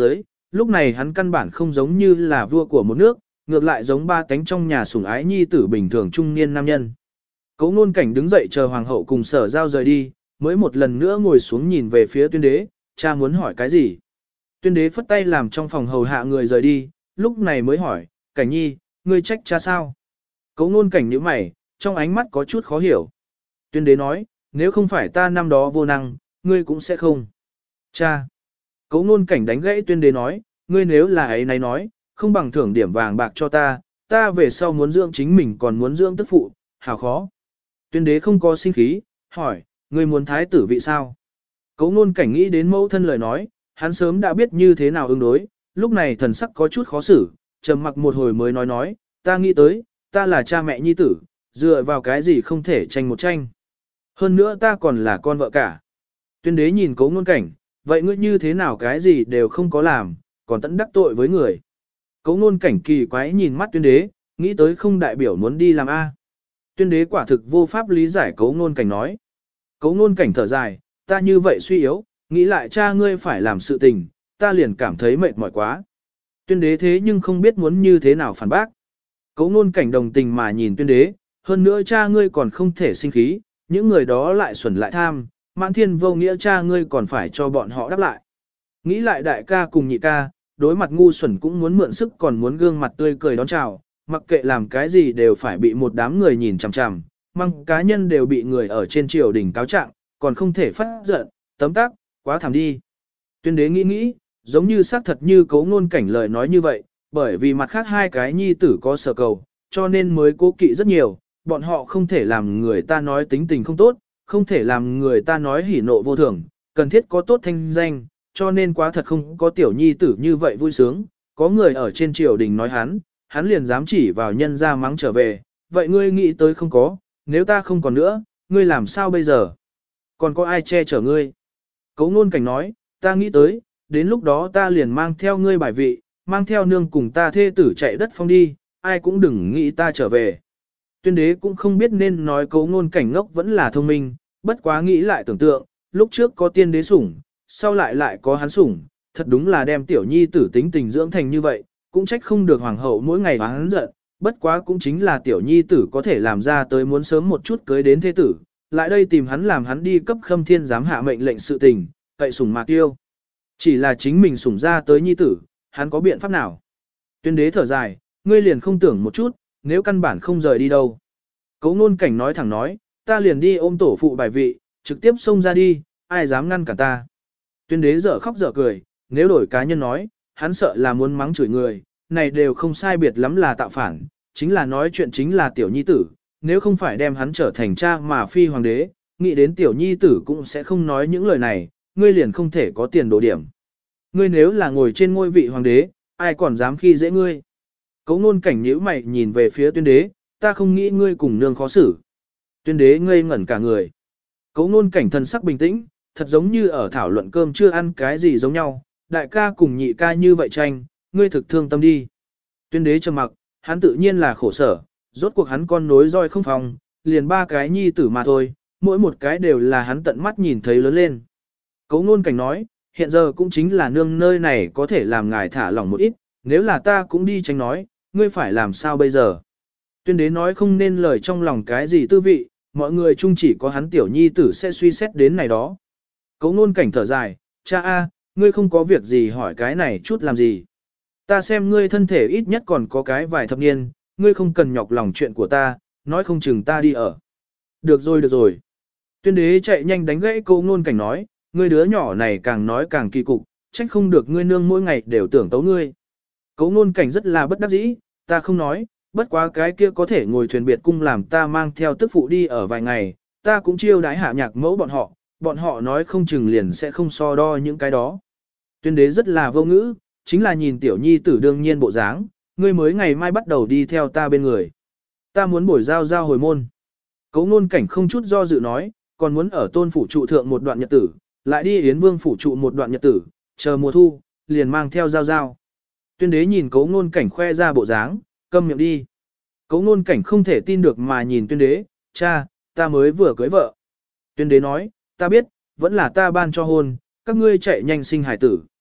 lúc này hắn căn bản không giống như là vua của một nước, ngược lại giống ba tánh trong nhà sủng ái nhi tử bình thường trung niên nam nhân. Cố Nôn Cảnh đứng dậy chờ hoàng hậu cùng Sở Giao rời đi, mới một lần nữa ngồi xuống nhìn về phía Tuyên Đế, cha muốn hỏi cái gì? Tuyên Đế phất tay làm trong phòng hầu hạ người rời đi, lúc này mới hỏi, Cảnh Nhi, ngươi trách cha sao? Cố Nôn Cảnh nhíu mày, trong ánh mắt có chút khó hiểu. Tuyên Đế nói, nếu không phải ta năm đó vô năng, ngươi cũng sẽ không. Cha! Cố Nôn Cảnh đánh gãy Tuyên Đế nói, ngươi nếu là ấy này nói, không bằng thưởng điểm vàng bạc cho ta, ta về sau muốn dưỡng chính mình còn muốn dưỡng tức phụ, hào khó. Tuyên Đế không có sinh khí, hỏi, ngươi muốn thái tử vị sao? Cố Nôn Cảnh nghĩ đến mẫu thân lời nói, hắn sớm đã biết như thế nào ứng đối, lúc này thần sắc có chút khó xử, trầm mặc một hồi mới nói nói, ta nghĩ tới, ta là cha mẹ nhi tử, dựa vào cái gì không thể tranh một tranh. Hơn nữa ta còn là con vợ cả. Tuyên Đế nhìn Cố Nôn Cảnh, vậy ngươi như thế nào cái gì đều không có làm, còn tận đắc tội với người. Cố Nôn Cảnh kỳ quái nhìn mắt Tuyên Đế, nghĩ tới không đại biểu muốn đi làm A. Tuyên Đế quả thực vô pháp lý giải Cố Nôn Cảnh nói. Cố Nôn Cảnh thở dài, ta như vậy suy yếu, nghĩ lại cha ngươi phải làm sự tình, ta liền cảm thấy mệt mỏi quá. Tuyên Đế thế nhưng không biết muốn như thế nào phản bác. Cố Nôn Cảnh đồng tình mà nhìn Tuyên Đế, hơn nữa cha ngươi còn không thể sinh khí, những người đó lại xuẩn lại tham, mãn thiên vô nghĩa cha ngươi còn phải cho bọn họ đáp lại. Nghĩ lại đại ca cùng nhị ca, đối mặt ngu xuẩn cũng muốn mượn sức còn muốn gương mặt tươi cười đón chào, mặc kệ làm cái gì đều phải bị một đám người nhìn chằm chằm, măng cá nhân đều bị người ở trên triều đình cáo trạng, còn không thể phát giận, tấm tắc, quá thảm đi. Tuyên Đế nghĩ nghĩ, giống như xác thật như Cố Nôn Cảnh lời nói như vậy, bởi vì mặt khác hai cái nhi tử có sở cầu, cho nên mới cố kỵ rất nhiều, bọn họ không thể làm người ta nói tính tình không tốt, không thể làm người ta nói hỉ nộ vô thường, cần thiết có tốt thanh danh, cho nên quá thật không có tiểu nhi tử như vậy vui sướng, có người ở trên triều đình nói hắn, hắn liền dám chỉ vào nhân ra mắng trở về, vậy ngươi nghĩ tới không có, nếu ta không còn nữa, ngươi làm sao bây giờ? Còn có ai che chở ngươi? Cố Nôn Cảnh nói, ta nghĩ tới, đến lúc đó ta liền mang theo ngươi bài vị, mang theo nương cùng ta thê tử chạy đất phong đi, ai cũng đừng nghĩ ta trở về. Tuyên Đế cũng không biết nên nói Cố Nôn Cảnh ngốc vẫn là thông minh, bất quá nghĩ lại tưởng tượng, lúc trước có tiên đế sủng, sau lại lại có hắn sủng, thật đúng là đem tiểu nhi tử tính tình dưỡng thành như vậy, cũng trách không được hoàng hậu mỗi ngày hắn giận, bất quá cũng chính là tiểu nhi tử có thể làm ra tới muốn sớm một chút cưới đến thế tử, lại đây tìm hắn làm hắn đi cấp Khâm Thiên giám hạ mệnh lệnh sự tình, cậy sủng mạc tiêu. Chỉ là chính mình sủng ra tới nhi tử, hắn có biện pháp nào? Tuyên Đế thở dài, ngươi liền không tưởng một chút, nếu căn bản không rời đi đâu. Cố Nôn Cảnh nói thẳng nói, ta liền đi ôm tổ phụ bài vị, trực tiếp xông ra đi, ai dám ngăn cản ta. Tuyên Đế dở khóc dở cười, nếu đổi cá nhân nói, hắn sợ là muốn mắng chửi người, này đều không sai biệt lắm là tạo phản, chính là nói chuyện chính là tiểu nhi tử, nếu không phải đem hắn trở thành cha mà phi hoàng đế, nghĩ đến tiểu nhi tử cũng sẽ không nói những lời này, ngươi liền không thể có tiền đồ điểm. Ngươi nếu là ngồi trên ngôi vị hoàng đế, ai còn dám khi dễ ngươi. Cố Nôn Cảnh nhíu mày nhìn về phía Tuyên Đế, ta không nghĩ ngươi cùng nương khó xử. Tuyên Đế ngây ngẩn cả người. Cố Nôn Cảnh thần sắc bình tĩnh, thật giống như ở thảo luận cơm chưa ăn cái gì giống nhau, đại ca cùng nhị ca như vậy tranh, ngươi thực thương tâm đi. Tuyên Đế trầm mặc, hắn tự nhiên là khổ sở, rốt cuộc hắn con nối roi không phòng, liền ba cái nhi tử mà thôi, mỗi một cái đều là hắn tận mắt nhìn thấy lớn lên. Cố Nôn Cảnh nói, hiện giờ cũng chính là nương nơi này có thể làm ngài thả lỏng một ít, nếu là ta cũng đi tranh nói, ngươi phải làm sao bây giờ? Tuyên Đế nói không nên lời trong lòng cái gì tư vị, mọi người chung chỉ có hắn tiểu nhi tử sẽ suy xét đến này đó. Cố Nôn Cảnh thở dài, cha a, ngươi không có việc gì hỏi cái này chút làm gì. Ta xem ngươi thân thể ít nhất còn có cái vài thập niên, ngươi không cần nhọc lòng chuyện của ta, nói không chừng ta đi ở. Được rồi được rồi. Tuyên Đế chạy nhanh đánh gãy Cố Nôn Cảnh nói, ngươi đứa nhỏ này càng nói càng kỳ cục, trách không được ngươi nương mỗi ngày đều tưởng tấu ngươi. Cố Nôn Cảnh rất là bất đắc dĩ, ta không nói, bất quá cái kia có thể ngồi thuyền biệt cung làm ta mang theo tức phụ đi ở vài ngày, ta cũng chiêu đãi hạ nhạc mẫu bọn họ, bọn họ nói không chừng liền sẽ không so đo những cái đó. Tuyên Đế rất là vô ngữ, chính là nhìn tiểu nhi tử đương nhiên bộ dáng, ngươi mới ngày mai bắt đầu đi theo ta bên người. Ta muốn bổi giao giao hồi môn. Cố Nôn Cảnh không chút do dự nói, còn muốn ở Tôn phủ trụ thượng một đoạn nhật tử, lại đi Yến Vương phủ trụ một đoạn nhật tử, chờ mùa thu, liền mang theo giao giao. Tuyên Đế nhìn Cố Nôn Cảnh khoe ra bộ dáng, câm miệng đi. Cố Nôn Cảnh không thể tin được mà nhìn Tuyên Đế, cha, ta mới vừa cưới vợ. Tuyên Đế nói, ta biết, vẫn là ta ban cho hôn, các ngươi chạy nhanh sinh hải tử.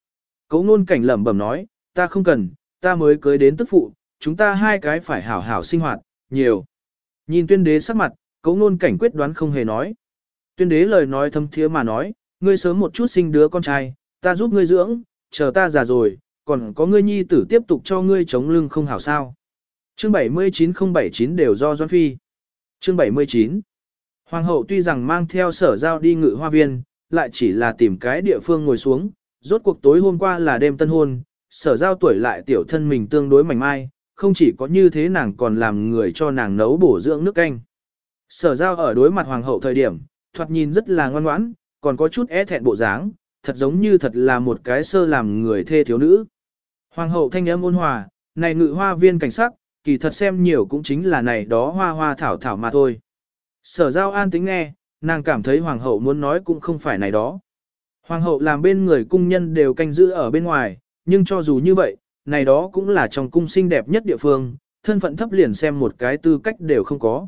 Cố Nôn Cảnh lẩm bẩm nói, ta không cần, ta mới cưới đến tức phụ, chúng ta hai cái phải hảo hảo sinh hoạt, nhiều. Nhìn tuyên đế sắc mặt, Cố Nôn Cảnh quyết đoán không hề nói. Tuyên đế lời nói thâm thiế mà nói, ngươi sớm một chút sinh đứa con trai, ta giúp ngươi dưỡng, chờ ta già rồi, còn có ngươi nhi tử tiếp tục cho ngươi chống lưng không hảo sao. Chương bảy mươi chín không bảy chín đều do Doãn Phi. Chương bảy mươi chín. Hoàng hậu tuy rằng mang theo Sở Giao đi Ngự Hoa Viên, lại chỉ là tìm cái địa phương ngồi xuống, rốt cuộc tối hôm qua là đêm tân hôn, Sở Giao tuổi lại tiểu thân mình tương đối mảnh mai, không chỉ có như thế nàng còn làm người cho nàng nấu bổ dưỡng nước canh. Sở Giao ở đối mặt hoàng hậu thời điểm, thoạt nhìn rất là ngoan ngoãn, còn có chút e thẹn bộ dáng, thật giống như thật là một cái sơ làm người thê thiếu nữ. Hoàng hậu thanh âm ôn hòa, này Ngự Hoa Viên cảnh sắc, kỳ thật xem nhiều cũng chính là này đó hoa hoa thảo thảo mà thôi. Sở Giao an tính nghe, nàng cảm thấy hoàng hậu muốn nói cũng không phải này đó. Hoàng hậu làm bên người cung nhân đều canh giữ ở bên ngoài, nhưng cho dù như vậy, này đó cũng là trong cung xinh đẹp nhất địa phương, thân phận thấp liền xem một cái tư cách đều không có.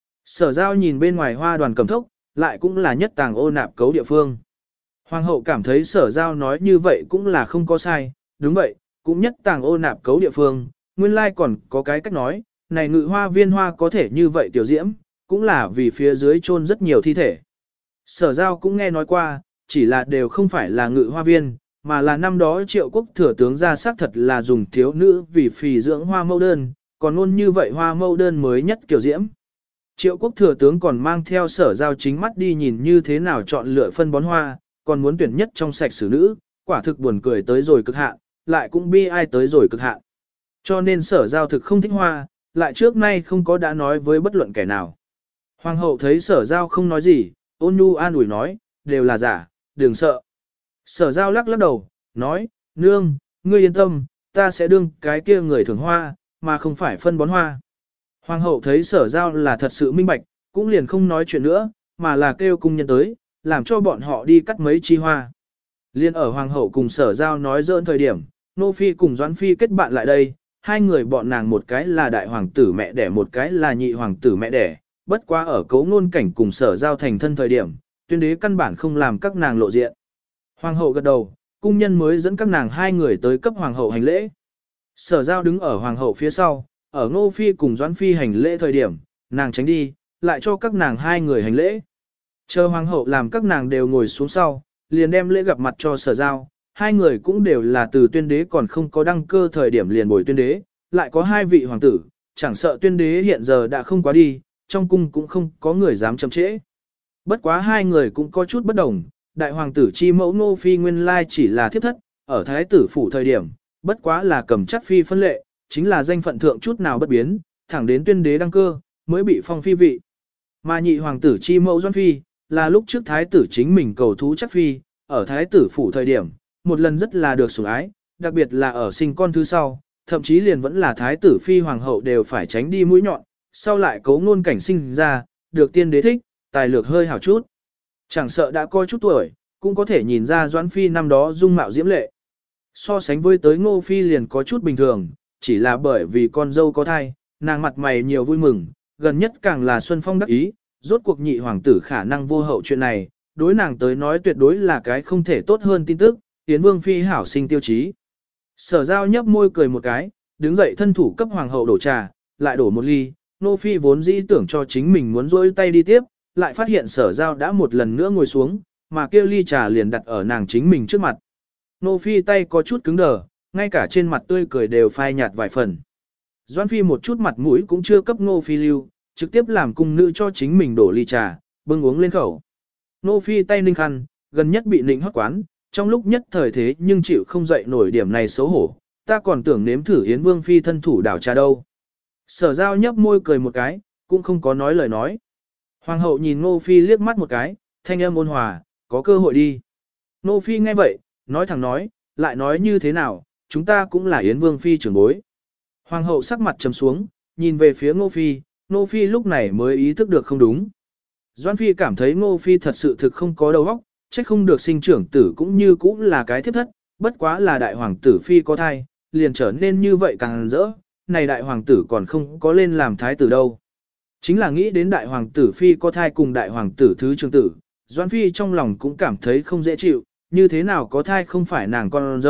Sở Giao nhìn bên ngoài hoa đoàn cầm thốc, lại cũng là nhất tàng ô nạp cấu địa phương. Hoàng hậu cảm thấy Sở Giao nói như vậy cũng là không có sai, đúng vậy, cũng nhất tàng ô nạp cấu địa phương, nguyên lai còn có cái cách nói, này Ngự Hoa Viên hoa có thể như vậy tiểu diễm, cũng là vì phía dưới chôn rất nhiều thi thể. Sở Giao cũng nghe nói qua, chỉ là đều không phải là Ngự Hoa Viên, mà là năm đó Triệu Quốc thừa tướng ra xác thật là dùng thiếu nữ vì phì dưỡng hoa mẫu đơn, còn luôn như vậy hoa mẫu đơn mới nhất kiểu diễm. Triệu Quốc thừa tướng còn mang theo Sở Giao chính mắt đi nhìn như thế nào chọn lựa phân bón hoa, còn muốn tuyển nhất trong sạch xử nữ, quả thực buồn cười tới rồi cực hạn, lại cũng bi ai tới rồi cực hạn. Cho nên Sở Giao thực không thích hoa, lại trước nay không có đã nói với bất luận kẻ nào. Hoàng hậu thấy Sở Giao không nói gì, ôn nhu an ủi nói, đều là giả, đừng sợ. Sở Giao lắc lắc đầu, nói, nương, ngươi yên tâm, ta sẽ đương cái kia người thưởng hoa, mà không phải phân bón hoa. Hoàng hậu thấy Sở Giao là thật sự minh bạch, cũng liền không nói chuyện nữa, mà là kêu cung nhân tới, làm cho bọn họ đi cắt mấy chi hoa. Liên ở Hoàng hậu cùng Sở Giao nói dỡn thời điểm, Nô Phi cùng Doãn Phi kết bạn lại đây, hai người bọn nàng một cái là đại hoàng tử mẹ đẻ một cái là nhị hoàng tử mẹ đẻ, bất quá ở Cố Nôn Cảnh cùng Sở Giao thành thân thời điểm, tuyên đế căn bản không làm các nàng lộ diện. Hoàng hậu gật đầu, cung nhân mới dẫn các nàng hai người tới cấp hoàng hậu hành lễ. Sở Giao đứng ở hoàng hậu phía sau, ở Ngô Phi cùng Doãn Phi hành lễ thời điểm, nàng tránh đi, lại cho các nàng hai người hành lễ. Chờ hoàng hậu làm các nàng đều ngồi xuống sau, liền đem lễ gặp mặt cho Sở Giao, hai người cũng đều là từ tuyên đế còn không có đăng cơ thời điểm liền bồi tuyên đế, lại có hai vị hoàng tử, chẳng sợ tuyên đế hiện giờ đã không quá đi, trong cung cũng không có người dám chậm trễ. Bất quá hai người cũng có chút bất đồng, đại hoàng tử chi mẫu Nô Phi nguyên lai chỉ là thiếp thất, ở thái tử phủ thời điểm, bất quá là cầm chắc phi phân lệ, chính là danh phận thượng chút nào bất biến, thẳng đến tuyên đế đăng cơ, mới bị phong phi vị. Mà nhị hoàng tử chi mẫu Doãn Phi, là lúc trước thái tử chính mình cầu thú chắc phi, ở thái tử phủ thời điểm, một lần rất là được sủng ái, đặc biệt là ở sinh con thứ sau, thậm chí liền vẫn là thái tử phi hoàng hậu đều phải tránh đi mũi nhọn, sau lại Cố Nôn Cảnh sinh ra, được tiên đế thích, tài lược hơi hảo chút. Chẳng sợ đã coi chút tuổi, cũng có thể nhìn ra Doãn Phi năm đó dung mạo diễm lệ. So sánh với tới Ngô Phi liền có chút bình thường, chỉ là bởi vì con dâu có thai, nàng mặt mày nhiều vui mừng, gần nhất càng là xuân phong đắc ý, rốt cuộc nhị hoàng tử khả năng vô hậu chuyện này, đối nàng tới nói tuyệt đối là cái không thể tốt hơn tin tức, Yến Vương Phi hảo sinh tiêu chí. Sở Giao nhấp môi cười một cái, đứng dậy thân thủ cấp hoàng hậu đổ trà, lại đổ một ly, Nô Phi vốn dĩ tưởng cho chính mình muốn rỗi tay đi tiếp, lại phát hiện Sở Giao đã một lần nữa ngồi xuống, mà kêu ly trà liền đặt ở nàng chính mình trước mặt. Nô Phi tay có chút cứng đờ, ngay cả trên mặt tươi cười đều phai nhạt vài phần. Doãn Phi một chút mặt mũi cũng chưa cấp Nô Phi lưu, trực tiếp làm cung nữ cho chính mình đổ ly trà, bưng uống lên khẩu. Nô Phi tay ninh khăn, gần nhất bị nịnh hót quán, trong lúc nhất thời thế nhưng chịu không dậy nổi điểm này xấu hổ, ta còn tưởng nếm thử Yến Vương Phi thân thủ đảo trà đâu. Sở Giao nhấp môi cười một cái, cũng không có nói lời nói. Hoàng hậu nhìn Nô Phi liếc mắt một cái, thanh âm ôn hòa, có cơ hội đi. Nô Phi nghe vậy, nói thẳng nói, lại nói như thế nào, chúng ta cũng là Yến Vương Phi trưởng bối. Hoàng hậu sắc mặt trầm xuống, nhìn về phía Nô Phi, Nô Phi lúc này mới ý thức được không đúng. Doãn Phi cảm thấy Nô Phi thật sự thực không có đầu óc, trách không được sinh trưởng tử cũng như cũng là cái thiếp thất, bất quá là đại hoàng tử Phi có thai, liền trở nên như vậy càng rỡ, này đại hoàng tử còn không có lên làm thái tử đâu. Chính là nghĩ đến đại hoàng tử Phi có thai cùng đại hoàng tử thứ trưởng tử, Doãn Phi trong lòng cũng cảm thấy không dễ chịu, như thế nào có thai không phải nàng con dâu,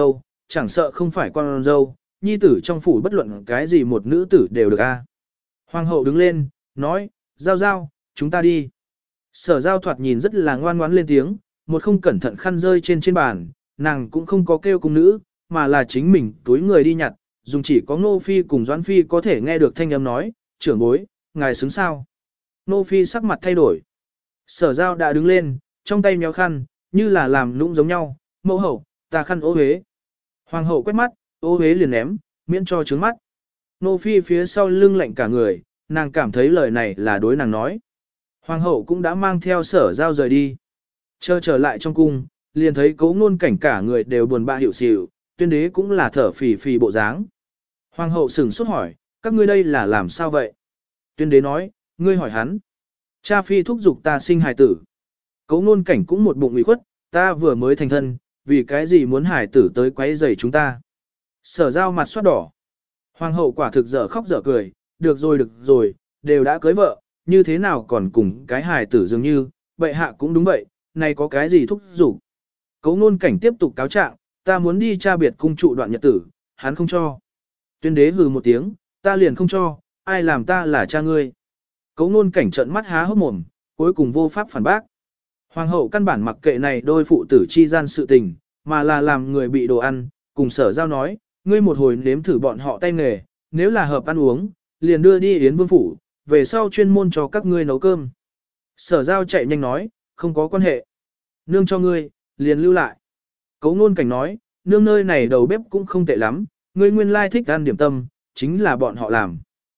chẳng sợ không phải con dâu, nhi tử trong phủ bất luận cái gì một nữ tử đều được a. Hoàng hậu đứng lên, nói, giao giao, chúng ta đi. Sở giao thoạt nhìn rất là ngoan ngoãn lên tiếng, một không cẩn thận khăn rơi trên trên bàn, nàng cũng không có kêu cung nữ, mà là chính mình túi người đi nhặt, dùng chỉ có Nô Phi cùng Doãn Phi có thể nghe được thanh âm nói, trưởng bối, ngài xứng sao. Nô Phi sắc mặt thay đổi. Sở giao đã đứng lên, trong tay méo khăn, như là làm nũng giống nhau, mẫu hậu, ta khăn ô hế. Hoàng hậu quét mắt, ô hế liền ném, miễn cho trướng mắt. Nô Phi phía sau lưng lạnh cả người, nàng cảm thấy lời này là đối nàng nói. Hoàng hậu cũng đã mang theo sở giao rời đi. Chờ trở lại trong cung, liền thấy Cố Ngôn Cảnh cả người đều buồn bã hiểu xỉu, Tuyên đế cũng là thở phì phì bộ dáng. Hoàng hậu sửng sốt hỏi, các ngươi đây là làm sao vậy? Tuyên đế nói, ngươi hỏi hắn. Cha phi thúc giục ta sinh hài tử. Cố Ngôn Cảnh cũng một bụng ủy khuất, ta vừa mới thành thân, vì cái gì muốn hài tử tới quấy rầy chúng ta. Sở giao mặt soát đỏ. Hoàng hậu quả thực dở khóc dở cười, được rồi được rồi, đều đã cưới vợ, như thế nào còn cùng cái hài tử dường như, bệ hạ cũng đúng vậy, này có cái gì thúc giục. Cố Ngôn Cảnh tiếp tục cáo trạng, ta muốn đi tra biệt cung trụ đoạn nhật tử, hắn không cho. Tuyên đế hừ một tiếng, ta liền không cho, ai làm ta là cha ngươi. Cố Ngôn Cảnh trợn mắt há hốc mồm, cuối cùng vô pháp phản bác. Hoàng hậu căn bản mặc kệ này đôi phụ tử chi gian sự tình, mà là làm người bị đồ ăn, cùng sở giao nói, ngươi một hồi nếm thử bọn họ tay nghề, nếu là hợp ăn uống, liền đưa đi Yến Vương phủ, về sau chuyên môn cho các ngươi nấu cơm. Sở giao chạy nhanh nói, không có quan hệ. Nương cho ngươi, liền lưu lại. Cố Ngôn Cảnh nói, nương nơi này đầu bếp cũng không tệ lắm, ngươi nguyên lai thích ăn điểm tâm, chính là bọn họ làm.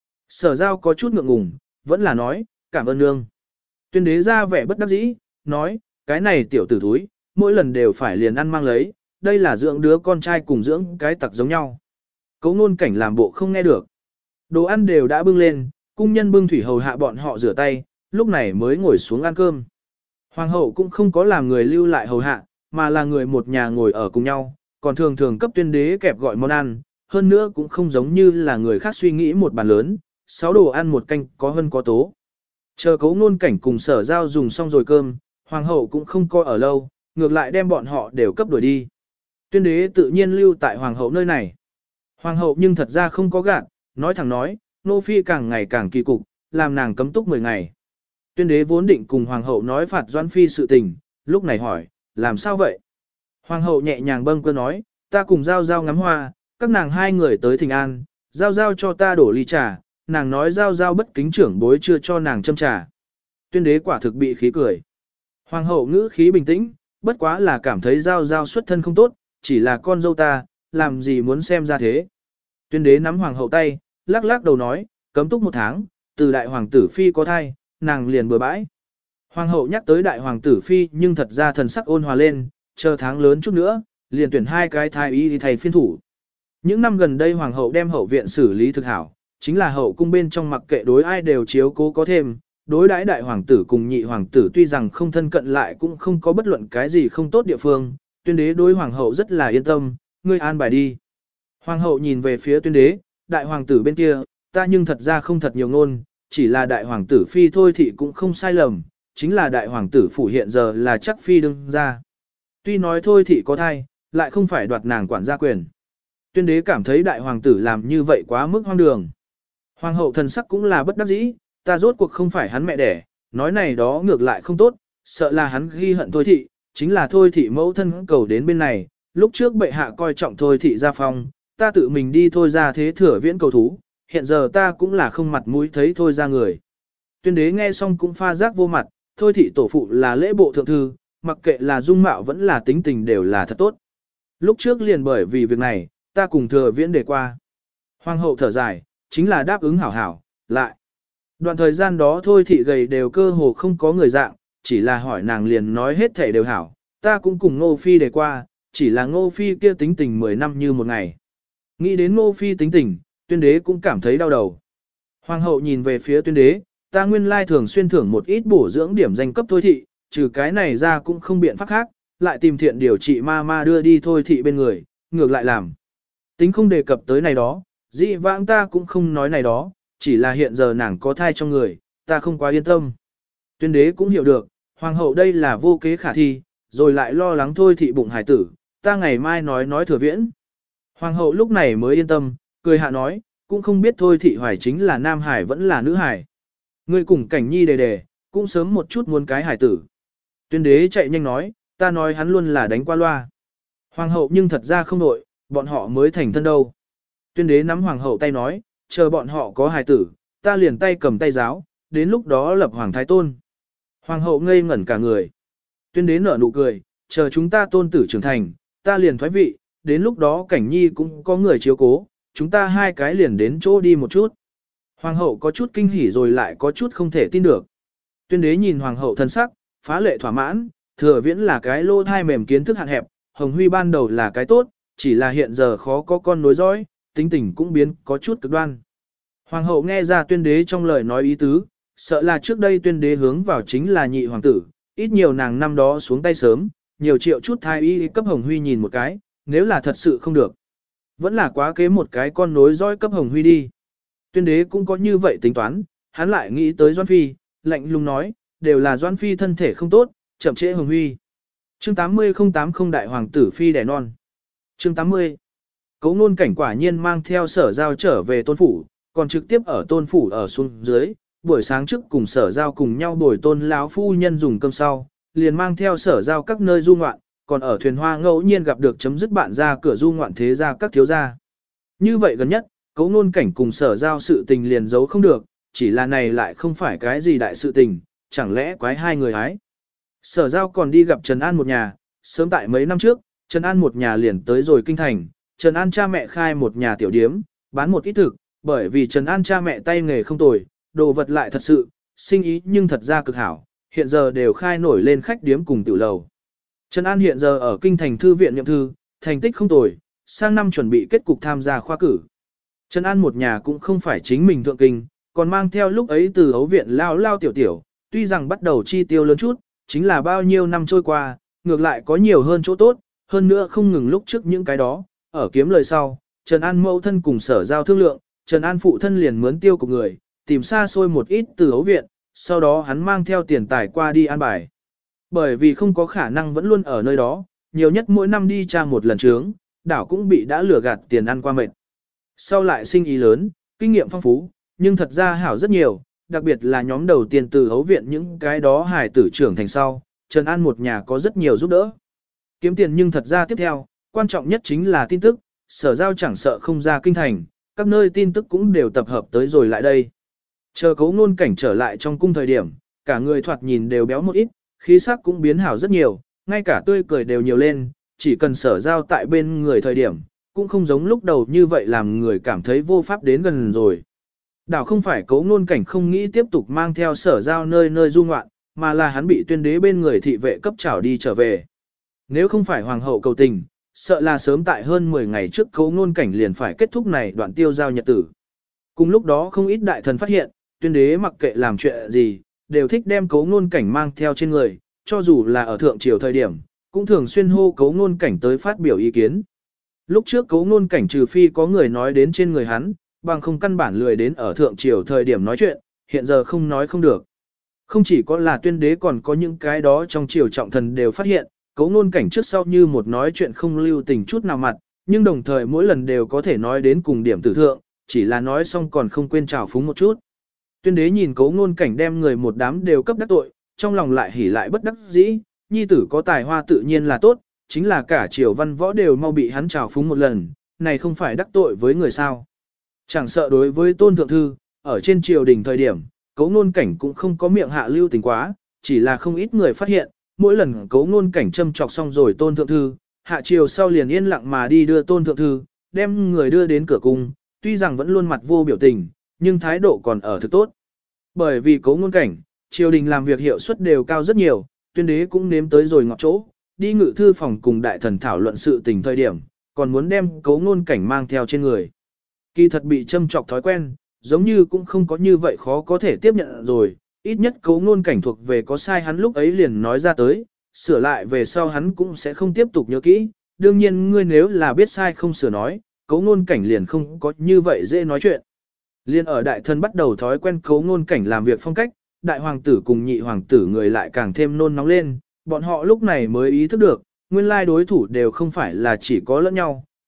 Sở giao có chút ngượng ngùng, vẫn là nói, cảm ơn nương. Tuyên đế ra vẻ bất đắc dĩ, nói, cái này tiểu tử thúi, mỗi lần đều phải liền ăn mang lấy, đây là dưỡng đứa con trai cùng dưỡng cái tặc giống nhau. Cố Ngôn Cảnh làm bộ không nghe được. Đồ ăn đều đã bưng lên, cung nhân bưng thủy hầu hạ bọn họ rửa tay, lúc này mới ngồi xuống ăn cơm. Hoàng hậu cũng không có làm người lưu lại hầu hạ, mà là người một nhà ngồi ở cùng nhau, còn thường thường cấp tuyên đế kẹp gọi món ăn, hơn nữa cũng không giống như là người khác suy nghĩ một bàn lớn, sáu đồ ăn một canh có hơn có tố. Chờ Cố Ngôn Cảnh cùng sở giao dùng xong rồi cơm, hoàng hậu cũng không coi ở lâu, ngược lại đem bọn họ đều cấp đuổi đi. Tuyên đế tự nhiên lưu tại hoàng hậu nơi này. Hoàng hậu nhưng thật ra không có gạt, nói thẳng nói, nô phi càng ngày càng kỳ cục, làm nàng cấm túc mười ngày. Tuyên đế vốn định cùng hoàng hậu nói phạt Doãn Phi sự tình, lúc này hỏi, làm sao vậy? Hoàng hậu nhẹ nhàng bâng quơ nói, ta cùng Giao Giao ngắm hoa, các nàng hai người tới Thịnh An, Giao Giao cho ta đổ ly trà, nàng nói Giao Giao bất kính trưởng bối chưa cho nàng châm trà. Tuyên đế quả thực bị khí cười. Hoàng hậu ngữ khí bình tĩnh, bất quá là cảm thấy Giao Giao xuất thân không tốt, chỉ là con dâu ta, làm gì muốn xem ra thế. Tuyên đế nắm hoàng hậu tay, lắc lắc đầu nói, cấm túc một tháng, từ đại hoàng tử phi có thai, nàng liền bừa bãi. Hoàng hậu nhắc tới đại hoàng tử phi nhưng thật ra thần sắc ôn hòa lên, chờ tháng lớn chút nữa, liền tuyển hai cái thái y thầy phiên thủ. Những năm gần đây hoàng hậu đem hậu viện xử lý thực hảo, chính là hậu cung bên trong mặc kệ đối ai đều chiếu cố có thêm, đối đãi đại hoàng tử cùng nhị hoàng tử tuy rằng không thân cận lại cũng không có bất luận cái gì không tốt địa phương, tuyên đế đối hoàng hậu rất là yên tâm, ngươi an bài đi. Hoàng hậu nhìn về phía tuyên đế, đại hoàng tử bên kia, ta nhưng thật ra không thật nhiều ngôn, chỉ là đại hoàng tử phi thôi thì cũng không sai lầm, chính là đại hoàng tử phủ hiện giờ là chắc phi đương ra. Tuy nói thôi thì có thai, lại không phải đoạt nàng quản gia quyền. Tuyên đế cảm thấy đại hoàng tử làm như vậy quá mức hoang đường. Hoàng hậu thần sắc cũng là bất đắc dĩ, ta rốt cuộc không phải hắn mẹ đẻ, nói này đó ngược lại không tốt, sợ là hắn ghi hận thôi thị, chính là thôi thị mẫu thân cầu đến bên này, lúc trước bệ hạ coi trọng thôi thị gia phong, ta tự mình đi thôi ra thế thừa viễn cầu thú, hiện giờ ta cũng là không mặt mũi thấy thôi ra người. Tuyên đế nghe xong cũng pha giác vô mặt, thôi thị tổ phụ là lễ bộ thượng thư, mặc kệ là dung mạo vẫn là tính tình đều là thật tốt. Lúc trước liền bởi vì việc này, ta cùng thừa viễn để qua. Hoàng hậu thở dài, chính là đáp ứng hảo hảo, lại. Đoạn thời gian đó thôi thị gầy đều cơ hồ không có người dạng, chỉ là hỏi nàng liền nói hết thể đều hảo, ta cũng cùng Ngô Phi để qua, chỉ là Ngô Phi kia tính tình mười năm như một ngày. Nghĩ đến Ngô Phi tính tình, tuyên đế cũng cảm thấy đau đầu. Hoàng hậu nhìn về phía tuyên đế, ta nguyên lai thường xuyên thưởng một ít bổ dưỡng điểm danh cấp thôi thị, trừ cái này ra cũng không biện pháp khác, lại tìm thiện điều trị ma ma đưa đi thôi thị bên người, ngược lại làm. Tính không đề cập tới này đó, dị vãng ta cũng không nói này đó, chỉ là hiện giờ nàng có thai trong người, ta không quá yên tâm. Tuyên đế cũng hiểu được, hoàng hậu đây là vô kế khả thi, rồi lại lo lắng thôi thị bụng hải tử, ta ngày mai nói nói thừa viễn. Hoàng hậu lúc này mới yên tâm, cười hạ nói, cũng không biết thôi thị hoài chính là nam hải vẫn là nữ hải. Ngươi cùng cảnh nhi đề đề, cũng sớm một chút muốn cái hải tử. Tuyên đế chạy nhanh nói, ta nói hắn luôn là đánh qua loa. Hoàng hậu nhưng thật ra không nội, bọn họ mới thành thân đâu. Tuyên đế nắm hoàng hậu tay nói, chờ bọn họ có hài tử, ta liền tay cầm tay giáo, đến lúc đó lập hoàng thái tôn. Hoàng hậu ngây ngẩn cả người. Tuyên đế nở nụ cười, chờ chúng ta tôn tử trưởng thành, ta liền thoái vị, đến lúc đó cảnh nhi cũng có người chiếu cố, chúng ta hai cái liền đến chỗ đi một chút. Hoàng hậu có chút kinh hỉ rồi lại có chút không thể tin được. Tuyên đế nhìn hoàng hậu thân sắc, phá lệ thỏa mãn, thừa viễn là cái lô thai mềm kiến thức hạn hẹp, Hồng Huy ban đầu là cái tốt, chỉ là hiện giờ khó có con nối dõi, tính tình cũng biến có chút cực đoan. Hoàng hậu nghe ra tuyên đế trong lời nói ý tứ, sợ là trước đây tuyên đế hướng vào chính là nhị hoàng tử, ít nhiều nàng năm đó xuống tay sớm, nhiều triệu chút thai y cấp Hồng Huy nhìn một cái, nếu là thật sự không được. Vẫn là quá kế một cái con nối dõi cấp Hồng Huy đi. Tuyên đế cũng có như vậy tính toán, hắn lại nghĩ tới Doan Phi, lạnh lùng nói, đều là Doan Phi thân thể không tốt, chậm trễ Hồng Huy. Chương tám mươi không tám không đại hoàng tử phi đẻ non. Chương tám mươi. Cấu ngôn cảnh quả nhiên mang theo sở giao trở về tôn phủ, còn trực tiếp ở tôn phủ ở xuống dưới, buổi sáng trước cùng sở giao cùng nhau bồi tôn lão phu nhân dùng cơm sau, liền mang theo sở giao các nơi du ngoạn, còn ở thuyền hoa ngẫu nhiên gặp được chấm dứt bạn ra cửa du ngoạn thế gia các thiếu gia. Như vậy gần nhất, cấu ngôn cảnh cùng sở giao sự tình liền giấu không được, chỉ là này lại không phải cái gì đại sự tình, chẳng lẽ quái hai người hái. Sở giao còn đi gặp Trần An một nhà, sớm tại mấy năm trước, Trần An một nhà liền tới rồi kinh thành, Trần An cha mẹ khai một nhà tiểu điếm, bán một ít thực, bởi vì Trần An cha mẹ tay nghề không tồi, đồ vật lại thật sự, sinh ý nhưng thật ra cực hảo, hiện giờ đều khai nổi lên khách điếm cùng tiểu lầu. Trần An hiện giờ ở kinh thành thư viện nhậm thư, thành tích không tồi, sang năm chuẩn bị kết cục tham gia khoa cử. Trần An một nhà cũng không phải chính mình thượng kinh, còn mang theo lúc ấy từ ấu viện lao lao tiểu tiểu, tuy rằng bắt đầu chi tiêu lớn chút, chính là bao nhiêu năm trôi qua, ngược lại có nhiều hơn chỗ tốt, hơn nữa không ngừng lúc trước những cái đó, ở kiếm lời sau, Trần An mẫu thân cùng sở giao thương lượng, Trần An phụ thân liền mướn tiêu của người, tìm xa xôi một ít từ ấu viện, sau đó hắn mang theo tiền tài qua đi an bài. Bởi vì không có khả năng vẫn luôn ở nơi đó, nhiều nhất mỗi năm đi tra một lần trướng, đảo cũng bị đã lừa gạt tiền ăn qua mệt. Sau lại sinh ý lớn, kinh nghiệm phong phú, nhưng thật ra hảo rất nhiều, đặc biệt là nhóm đầu tiên từ hấu viện những cái đó hài tử trưởng thành sau, Trần An một nhà có rất nhiều giúp đỡ. Kiếm tiền nhưng thật ra tiếp theo, quan trọng nhất chính là tin tức, sở giao chẳng sợ không ra kinh thành, các nơi tin tức cũng đều tập hợp tới rồi lại đây. Chờ cấu ngôn cảnh trở lại trong cung thời điểm, cả người thoạt nhìn đều béo một ít, khí sắc cũng biến hảo rất nhiều, ngay cả tươi cười đều nhiều lên, chỉ cần sở giao tại bên người thời điểm, cũng không giống lúc đầu như vậy làm người cảm thấy vô pháp đến gần rồi. Đảo không phải cấu ngôn cảnh không nghĩ tiếp tục mang theo sở giao nơi nơi du ngoạn, mà là hắn bị tuyên đế bên người thị vệ cấp trảo đi trở về. Nếu không phải hoàng hậu cầu tình, sợ là sớm tại hơn mười ngày trước cấu ngôn cảnh liền phải kết thúc này đoạn tiêu giao nhật tử. Cùng lúc đó không ít đại thần phát hiện, tuyên đế mặc kệ làm chuyện gì, đều thích đem cấu ngôn cảnh mang theo trên người, cho dù là ở thượng triều thời điểm, cũng thường xuyên hô cấu ngôn cảnh tới phát biểu ý kiến. Lúc trước cấu ngôn cảnh trừ phi có người nói đến trên người hắn, bằng không căn bản lười đến ở thượng triều thời điểm nói chuyện, hiện giờ không nói không được. Không chỉ có là tuyên đế còn có những cái đó trong triều trọng thần đều phát hiện, cấu ngôn cảnh trước sau như một nói chuyện không lưu tình chút nào mặt, nhưng đồng thời mỗi lần đều có thể nói đến cùng điểm tử thượng, chỉ là nói xong còn không quên trào phúng một chút. Tuyên đế nhìn cấu ngôn cảnh đem người một đám đều cấp đắc tội, trong lòng lại hỉ lại bất đắc dĩ, nhi tử có tài hoa tự nhiên là tốt, chính là cả triều văn võ đều mau bị hắn trào phúng một lần, này không phải đắc tội với người sao. Chẳng sợ đối với tôn thượng thư, ở trên triều đình thời điểm, cấu ngôn cảnh cũng không có miệng hạ lưu tình quá, chỉ là không ít người phát hiện, mỗi lần cấu ngôn cảnh châm chọc xong rồi tôn thượng thư, hạ triều sau liền yên lặng mà đi đưa tôn thượng thư, đem người đưa đến cửa cung, tuy rằng vẫn luôn mặt vô biểu tình, nhưng thái độ còn ở thực tốt. Bởi vì cấu ngôn cảnh, triều đình làm việc hiệu suất đều cao rất nhiều, tuyên đế cũng nếm tới rồi ngọt chỗ, đi ngự thư phòng cùng đại thần thảo luận sự tình thời điểm, còn muốn đem cấu ngôn cảnh mang theo trên người. Kỳ thật bị châm chọc thói quen, giống như cũng không có như vậy khó có thể tiếp nhận rồi, ít nhất cấu ngôn cảnh thuộc về có sai hắn lúc ấy liền nói ra tới, sửa lại về sau hắn cũng sẽ không tiếp tục nhớ kỹ, đương nhiên ngươi nếu là biết sai không sửa nói, cấu ngôn cảnh liền không có như vậy dễ nói chuyện. Liên ở đại thần bắt đầu thói quen cấu ngôn cảnh làm việc phong cách, đại hoàng tử cùng nhị hoàng tử người lại càng thêm nôn nóng lên, bọn họ lúc này mới ý thức được, nguyên lai đối thủ đều không phải là chỉ có lẫn nhau,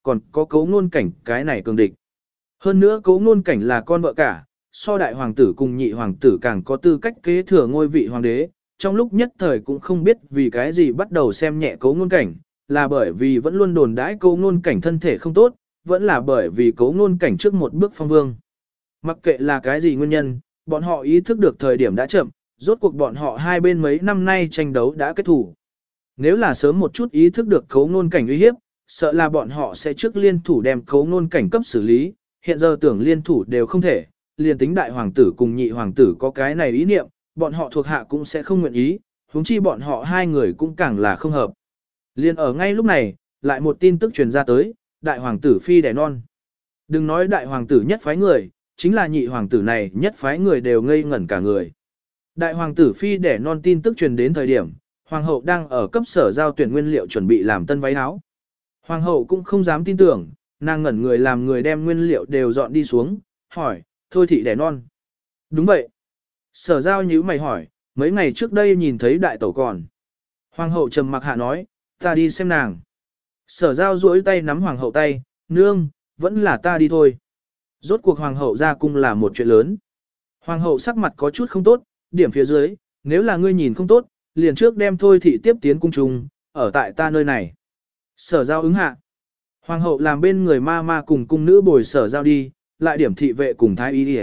còn có cấu ngôn cảnh cái này cường địch. Hơn nữa cấu ngôn cảnh là con vợ cả, so đại hoàng tử cùng nhị hoàng tử càng có tư cách kế thừa ngôi vị hoàng đế, trong lúc nhất thời cũng không biết vì cái gì bắt đầu xem nhẹ cấu ngôn cảnh, là bởi vì vẫn luôn đồn đãi cấu ngôn cảnh thân thể không tốt, vẫn là bởi vì cấu ngôn cảnh trước một bước phong vương. Mặc kệ là cái gì nguyên nhân, bọn họ ý thức được thời điểm đã chậm, rốt cuộc bọn họ hai bên mấy năm nay tranh đấu đã kết thủ. Nếu là sớm một chút ý thức được cấu ngôn cảnh uy hiếp, sợ là bọn họ sẽ trước liên thủ đem cấu ngôn cảnh cấp xử lý, hiện giờ tưởng liên thủ đều không thể, liền tính đại hoàng tử cùng nhị hoàng tử có cái này ý niệm, bọn họ thuộc hạ cũng sẽ không nguyện ý, huống chi bọn họ hai người cũng càng là không hợp. Liền ở ngay lúc này, lại một tin tức truyền ra tới, đại hoàng tử phi đẻ non. Đừng nói đại hoàng tử nhất phái người, chính là nhị hoàng tử này nhất phái người đều ngây ngẩn cả người. Đại hoàng tử phi đẻ non tin tức truyền đến thời điểm, hoàng hậu đang ở cấp sở giao tuyển nguyên liệu chuẩn bị làm tân váy áo. Hoàng hậu cũng không dám tin tưởng, nàng ngẩn người làm người đem nguyên liệu đều dọn đi xuống, hỏi, thôi thị đẻ non. Đúng vậy. Sở giao nhíu mày hỏi, mấy ngày trước đây nhìn thấy đại tẩu còn. Hoàng hậu trầm mặc hạ nói, ta đi xem nàng. Sở giao duỗi tay nắm hoàng hậu tay, nương, vẫn là ta đi thôi. Rốt cuộc hoàng hậu ra cung là một chuyện lớn. Hoàng hậu sắc mặt có chút không tốt, điểm phía dưới, nếu là ngươi nhìn không tốt, liền trước đem thôi thị tiếp tiến cung trùng, ở tại ta nơi này. Sở giao ứng hạ. Hoàng hậu làm bên người ma ma cùng cung nữ bồi sở giao đi, lại điểm thị vệ cùng thái y đi.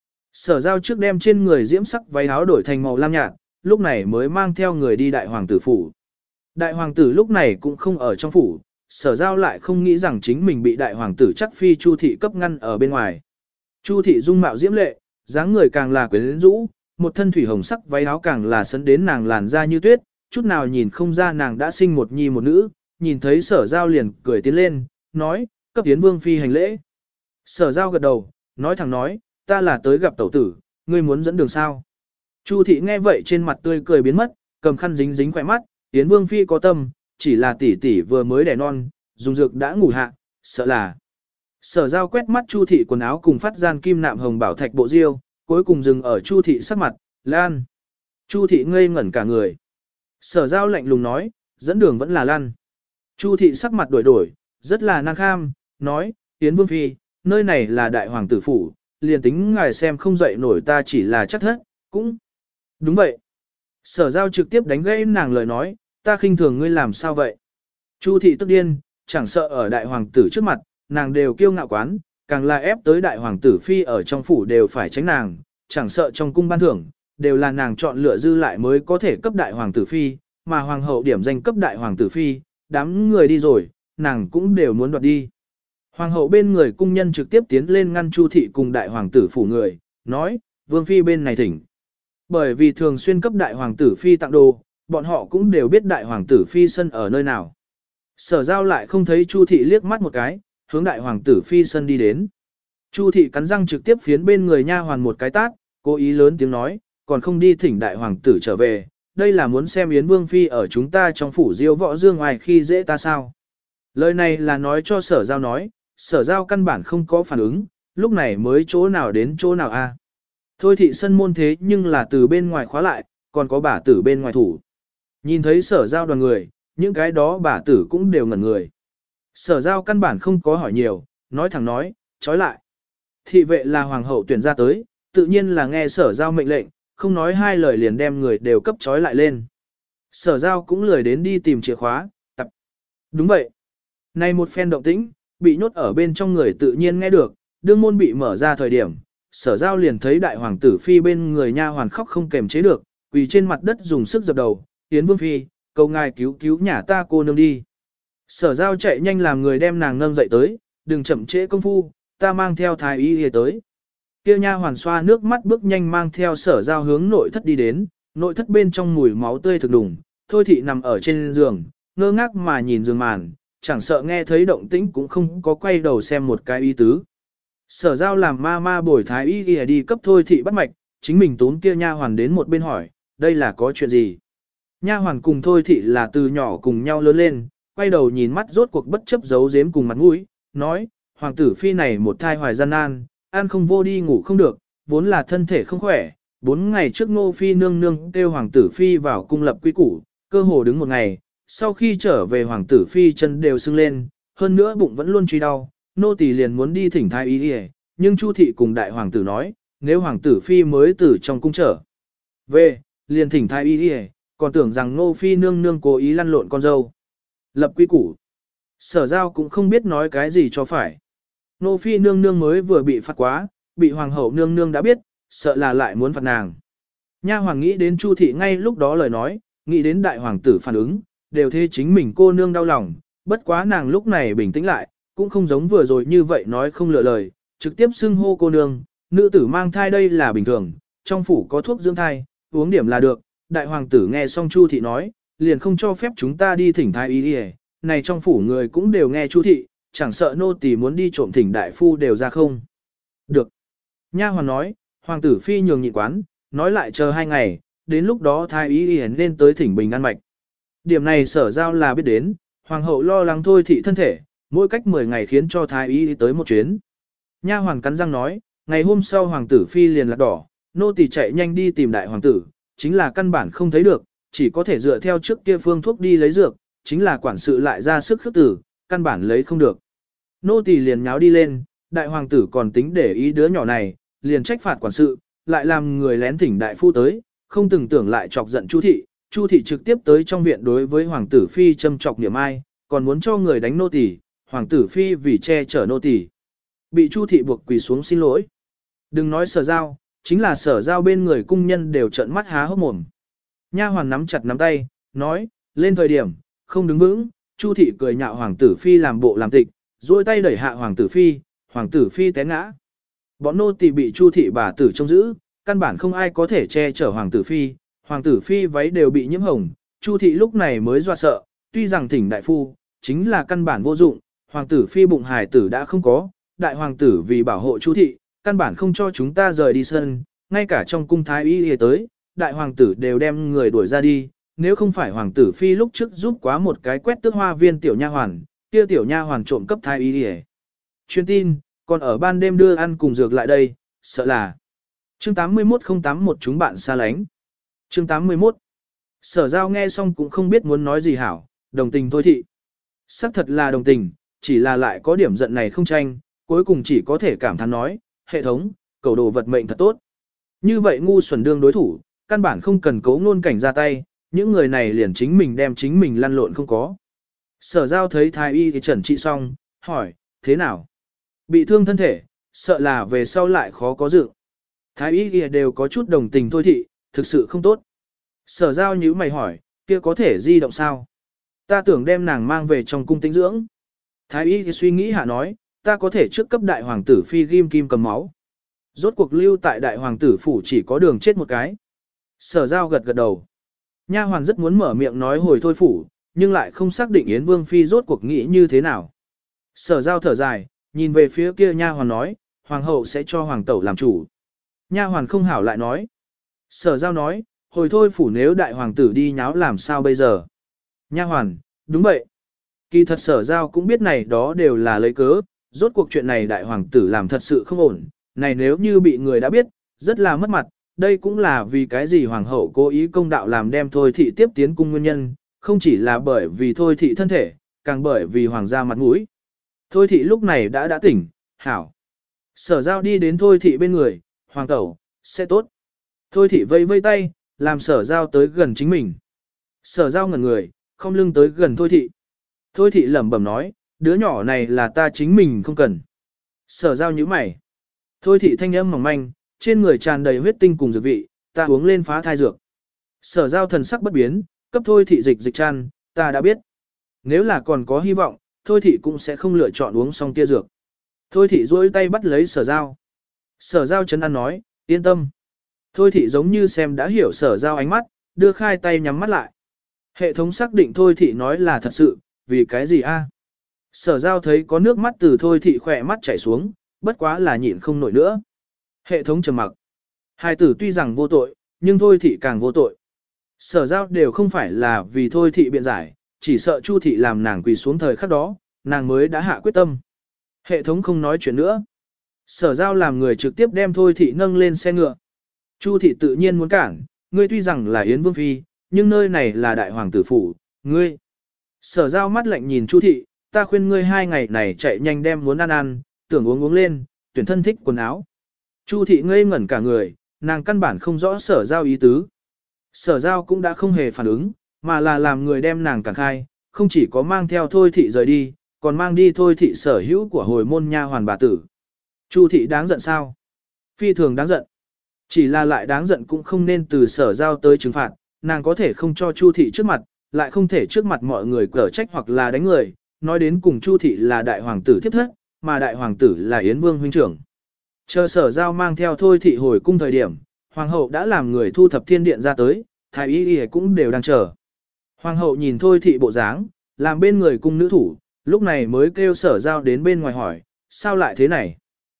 Sở giao trước đem trên người diễm sắc váy áo đổi thành màu lam nhạt, lúc này mới mang theo người đi đại hoàng tử phủ. Đại hoàng tử lúc này cũng không ở trong phủ, sở giao lại không nghĩ rằng chính mình bị đại hoàng tử chắc phi Chu thị cấp ngăn ở bên ngoài. Chu thị dung mạo diễm lệ, dáng người càng là quyến rũ, một thân thủy hồng sắc váy áo càng là sấn đến nàng làn da như tuyết, chút nào nhìn không ra nàng đã sinh một nhi một nữ, nhìn thấy sở giao liền cười tiến lên, nói, cấp tiến vương phi hành lễ. Sở giao gật đầu, nói thẳng nói, ta là tới gặp tẩu tử, ngươi muốn dẫn đường sao. Chu thị nghe vậy trên mặt tươi cười biến mất, cầm khăn dính dính khỏe mắt, tiến vương phi có tâm, chỉ là tỷ tỷ vừa mới đẻ non, dùng dược đã ngủ hạ, sợ là. Sở giao quét mắt Chu thị quần áo cùng phát gian kim nạm hồng bảo thạch bộ diêu, cuối cùng dừng ở Chu thị sắc mặt, Lan. Chu thị ngây ngẩn cả người. Sở giao lạnh lùng nói, dẫn đường vẫn là Lan. Chu thị sắc mặt đổi đổi, rất là năng kham, nói, Yến Vương Phi, nơi này là đại hoàng tử phủ, liền tính ngài xem không dậy nổi ta chỉ là chắc thất, cũng. Đúng vậy. Sở giao trực tiếp đánh gãy nàng lời nói, ta khinh thường ngươi làm sao vậy. Chu thị tức điên, chẳng sợ ở đại hoàng tử trước mặt, nàng đều kiêu ngạo quán, càng là ép tới đại hoàng tử phi ở trong phủ đều phải tránh nàng, chẳng sợ trong cung ban thưởng, đều là nàng chọn lựa dư lại mới có thể cấp đại hoàng tử phi, mà hoàng hậu điểm danh cấp đại hoàng tử phi, đám người đi rồi, nàng cũng đều muốn đoạt đi. Hoàng hậu bên người cung nhân trực tiếp tiến lên ngăn Chu thị cùng đại hoàng tử phủ người, nói, vương phi bên này thỉnh. Bởi vì thường xuyên cấp đại hoàng tử phi tặng đồ, bọn họ cũng đều biết đại hoàng tử phi sân ở nơi nào. Sở giao lại không thấy Chu thị liếc mắt một cái, hướng đại hoàng tử phi sân đi đến. Chu thị cắn răng trực tiếp phiến bên người nha hoàn một cái tát, cố ý lớn tiếng nói, còn không đi thỉnh đại hoàng tử trở về, đây là muốn xem Yến Vương Phi ở chúng ta trong phủ diêu võ dương ngoài khi dễ ta sao. Lời này là nói cho sở giao nói, sở giao căn bản không có phản ứng, lúc này mới chỗ nào đến chỗ nào a. Thôi thị sân môn thế nhưng là từ bên ngoài khóa lại, còn có bà tử bên ngoài thủ. Nhìn thấy sở giao đoàn người, những cái đó bà tử cũng đều ngẩn người. Sở giao căn bản không có hỏi nhiều, nói thẳng nói, trói lại. Thị vệ là hoàng hậu tuyển ra tới, tự nhiên là nghe sở giao mệnh lệnh, không nói hai lời liền đem người đều cấp trói lại lên. Sở giao cũng lười đến đi tìm chìa khóa, tập. Đúng vậy. Này một phen động tĩnh, bị nhốt ở bên trong người tự nhiên nghe được, đương môn bị mở ra thời điểm, sở giao liền thấy đại hoàng tử phi bên người nha hoàn khóc không kềm chế được, quỳ trên mặt đất dùng sức dập đầu, Yến Vương Phi, cầu ngài cứu cứu nhà ta cô nương đi. Sở giao chạy nhanh làm người đem nàng nâng dậy tới, đừng chậm trễ công phu, ta mang theo thái y y tới. Kia nha hoàn xoa nước mắt bước nhanh mang theo sở giao hướng nội thất đi đến, nội thất bên trong mùi máu tươi thực đùng, thôi thị nằm ở trên giường, ngơ ngác mà nhìn giường màn, chẳng sợ nghe thấy động tĩnh cũng không có quay đầu xem một cái y tứ. Sở giao làm ma ma bồi thái y y đi cấp thôi thị bắt mạch, chính mình tốn kia nha hoàn đến một bên hỏi, đây là có chuyện gì? Nha hoàn cùng thôi thị là từ nhỏ cùng nhau lớn lên, quay đầu nhìn mắt rốt cuộc bất chấp giấu giếm cùng mặt mũi, nói, hoàng tử phi này một thai hoài gian nan, ăn không vô đi ngủ không được, vốn là thân thể không khỏe, bốn ngày trước Ngô phi nương nương kêu hoàng tử phi vào cung lập quy củ, cơ hồ đứng một ngày, sau khi trở về hoàng tử phi chân đều sưng lên, hơn nữa bụng vẫn luôn truy đau, nô tỳ liền muốn đi thỉnh thái y đi, nhưng Chu thị cùng đại hoàng tử nói, nếu hoàng tử phi mới từ trong cung trở về, liền thỉnh thái y đi, còn tưởng rằng nô phi nương nương cố ý lăn lộn con dâu. Lập quy củ. Sở Giao cũng không biết nói cái gì cho phải. Nô phi nương nương mới vừa bị phạt quá, bị hoàng hậu nương nương đã biết, sợ là lại muốn phạt nàng. Nha hoàng nghĩ đến Chu thị ngay lúc đó lời nói, nghĩ đến đại hoàng tử phản ứng, đều thế chính mình cô nương đau lòng, bất quá nàng lúc này bình tĩnh lại, cũng không giống vừa rồi như vậy nói không lựa lời, trực tiếp xưng hô cô nương, nữ tử mang thai đây là bình thường, trong phủ có thuốc dưỡng thai, uống điểm là được. Đại hoàng tử nghe xong Chu thị nói, liền không cho phép chúng ta đi thỉnh thái y đi, này trong phủ người cũng đều nghe Chu thị, chẳng sợ nô tỳ muốn đi trộm thỉnh đại phu đều ra không. Được. Nha hoàn nói, hoàng tử phi nhường nhịn quán, nói lại chờ hai ngày, đến lúc đó thái y đi nên tới thỉnh bình an mạch. Điểm này Sở Giao là biết đến, hoàng hậu lo lắng thôi thị thân thể, mỗi cách mười ngày khiến cho thái y đi tới một chuyến. Nha hoàn cắn răng nói, ngày hôm sau hoàng tử phi liền lạc đỏ, nô tỳ chạy nhanh đi tìm đại hoàng tử, chính là căn bản không thấy được, chỉ có thể dựa theo trước kia phương thuốc đi lấy dược, chính là quản sự lại ra sức khước tử, căn bản lấy không được. Nô tỳ liền nháo đi lên, đại hoàng tử còn tính để ý đứa nhỏ này, liền trách phạt quản sự, lại làm người lén thỉnh đại phu tới, không từng tưởng lại chọc giận Chu thị, Chu thị trực tiếp tới trong viện đối với hoàng tử phi châm chọc niệm ai, còn muốn cho người đánh nô tỳ, hoàng tử phi vì che chở nô tỳ, bị Chu thị buộc quỳ xuống xin lỗi. Đừng nói Sở Giao, chính là Sở Giao bên người cung nhân đều trợn mắt há hốc mồm. Nha hoàn nắm chặt nắm tay, nói, lên thời điểm, không đứng vững, Chu thị cười nhạo hoàng tử phi làm bộ làm tịch, duỗi tay đẩy hạ hoàng tử phi, hoàng tử phi té ngã. Bọn nô tỳ bị Chu thị bà tử trông giữ, căn bản không ai có thể che chở hoàng tử phi, hoàng tử phi váy đều bị nhiễm hồng, Chu thị lúc này mới doa sợ, tuy rằng thỉnh đại phu, chính là căn bản vô dụng, hoàng tử phi bụng hài tử đã không có, đại hoàng tử vì bảo hộ Chu thị, căn bản không cho chúng ta rời đi sân, ngay cả trong cung thái y tới, đại hoàng tử đều đem người đuổi ra đi, nếu không phải hoàng tử phi lúc trước giúp quá một cái quét tước hoa viên tiểu nha hoàn, kia tiểu nha hoàn trộm cấp thái y đi. Truyền tin, còn ở ban đêm đưa ăn cùng dược lại đây, sợ là. Chương tám mươi mốt không tám một chúng bạn xa lánh. Chương tám mươi mốt. Sở Giao nghe xong cũng không biết muốn nói gì hảo, đồng tình thôi thị. Sắc thật là đồng tình, chỉ là lại có điểm giận này không tranh, cuối cùng chỉ có thể cảm thán nói, hệ thống, cầu đồ vật mệnh thật tốt. Như vậy ngu xuẩn đương đối thủ, căn bản không cần cấu ngôn cảnh ra tay, những người này liền chính mình đem chính mình lăn lộn không có. Sở Giao thấy thái y thì trần trị xong, hỏi, thế nào? Bị thương thân thể, sợ là về sau lại khó có dự. Thái y kia đều có chút đồng tình thôi thị, thực sự không tốt. Sở Giao nhíu mày hỏi, kia có thể di động sao? Ta tưởng đem nàng mang về trong cung tĩnh dưỡng. Thái y thì suy nghĩ hạ nói, ta có thể trước cấp đại hoàng tử phi ghim kim cầm máu. Rốt cuộc lưu tại đại hoàng tử phủ chỉ có đường chết một cái. Sở Giao gật gật đầu. Nha hoàn rất muốn mở miệng nói hồi thôi phủ, nhưng lại không xác định Yến Vương phi rốt cuộc nghĩ như thế nào. Sở Giao thở dài, nhìn về phía kia nha hoàn nói, hoàng hậu sẽ cho hoàng tẩu làm chủ. Nha hoàn không hảo lại nói. Sở Giao nói, hồi thôi phủ nếu đại hoàng tử đi nháo làm sao bây giờ. Nha hoàn, đúng vậy. Kỳ thật Sở Giao cũng biết này đó đều là lấy cớ, rốt cuộc chuyện này đại hoàng tử làm thật sự không ổn, này nếu như bị người đã biết, rất là mất mặt, đây cũng là vì cái gì hoàng hậu cố ý công đạo làm đem thôi thị tiếp tiến cung nguyên nhân, không chỉ là bởi vì thôi thị thân thể, càng bởi vì hoàng gia mặt mũi. Thôi thị lúc này đã đã tỉnh, hảo. Sở Giao đi đến thôi thị bên người, hoàng tẩu, sẽ tốt. Thôi thị vây vây tay, làm Sở Giao tới gần chính mình. Sở Giao ngẩn người, không lưng tới gần thôi thị. Thôi thị lẩm bẩm nói, đứa nhỏ này là ta chính mình không cần. Sở Giao nhíu mày. Thôi thị thanh âm mỏng manh, trên người tràn đầy huyết tinh cùng dược vị, ta uống lên phá thai dược. Sở Giao thần sắc bất biến, cấp thôi thị dịch dịch chăn, ta đã biết. Nếu là còn có hy vọng, thôi thị cũng sẽ không lựa chọn uống xong kia dược. Thôi thị duỗi tay bắt lấy Sở Giao. Sở Giao chấn an nói, yên tâm. Thôi thị giống như xem đã hiểu Sở Giao ánh mắt, đưa khai tay nhắm mắt lại. Hệ thống xác định thôi thị nói là thật sự, vì cái gì a? Sở Giao thấy có nước mắt từ thôi thị khỏe mắt chảy xuống, bất quá là nhịn không nổi nữa. Hệ thống trầm mặc. Hai tử tuy rằng vô tội, nhưng thôi thị càng vô tội. Sở Giao đều không phải là vì thôi thị biện giải, chỉ sợ Chu thị làm nàng quỳ xuống thời khắc đó, nàng mới đã hạ quyết tâm. Hệ thống không nói chuyện nữa. Sở Giao làm người trực tiếp đem thôi thị nâng lên xe ngựa. Chu thị tự nhiên muốn cản, ngươi tuy rằng là Yến Vương phi, nhưng nơi này là đại hoàng tử phủ, ngươi. Sở Giao mắt lạnh nhìn Chu thị, ta khuyên ngươi hai ngày này chạy nhanh đem muốn ăn ăn, tưởng uống uống lên, tuyển thân thích quần áo. Chu thị ngây ngẩn cả người, nàng căn bản không rõ sở giao ý tứ. Sở giao cũng đã không hề phản ứng, mà là làm người đem nàng cản khai, không chỉ có mang theo thôi thị rời đi, còn mang đi thôi thị sở hữu của hồi môn nha hoàn bà tử. Chu thị đáng giận sao? Phi thường đáng giận. Chỉ là lại đáng giận cũng không nên từ sở giao tới trừng phạt, nàng có thể không cho Chu thị trước mặt, lại không thể trước mặt mọi người cở trách hoặc là đánh người, nói đến cùng Chu thị là đại hoàng tử thiếp thất, mà đại hoàng tử là Yến Vương huynh trưởng. Chờ sở giao mang theo thôi thị hồi cung thời điểm, hoàng hậu đã làm người thu thập thiên điện ra tới, thái y y cũng đều đang chờ. Hoàng hậu nhìn thôi thị bộ dáng, làm bên người cung nữ thủ, lúc này mới kêu sở giao đến bên ngoài hỏi, sao lại thế này?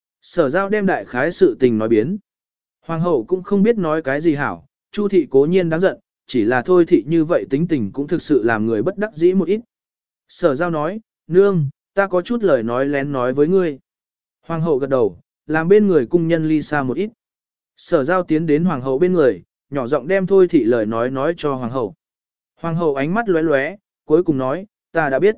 Sở giao đem đại khái sự tình nói biến. Hoàng hậu cũng không biết nói cái gì hảo, Chu thị cố nhiên đáng giận, chỉ là thôi thị như vậy tính tình cũng thực sự làm người bất đắc dĩ một ít. Sở giao nói, nương, ta có chút lời nói lén nói với ngươi. Hoàng hậu gật đầu, làm bên người cung nhân ly xa một ít. Sở giao tiến đến hoàng hậu bên người, nhỏ giọng đem thôi thị lời nói nói cho hoàng hậu. Hoàng hậu ánh mắt lóe lóe, cuối cùng nói, ta đã biết.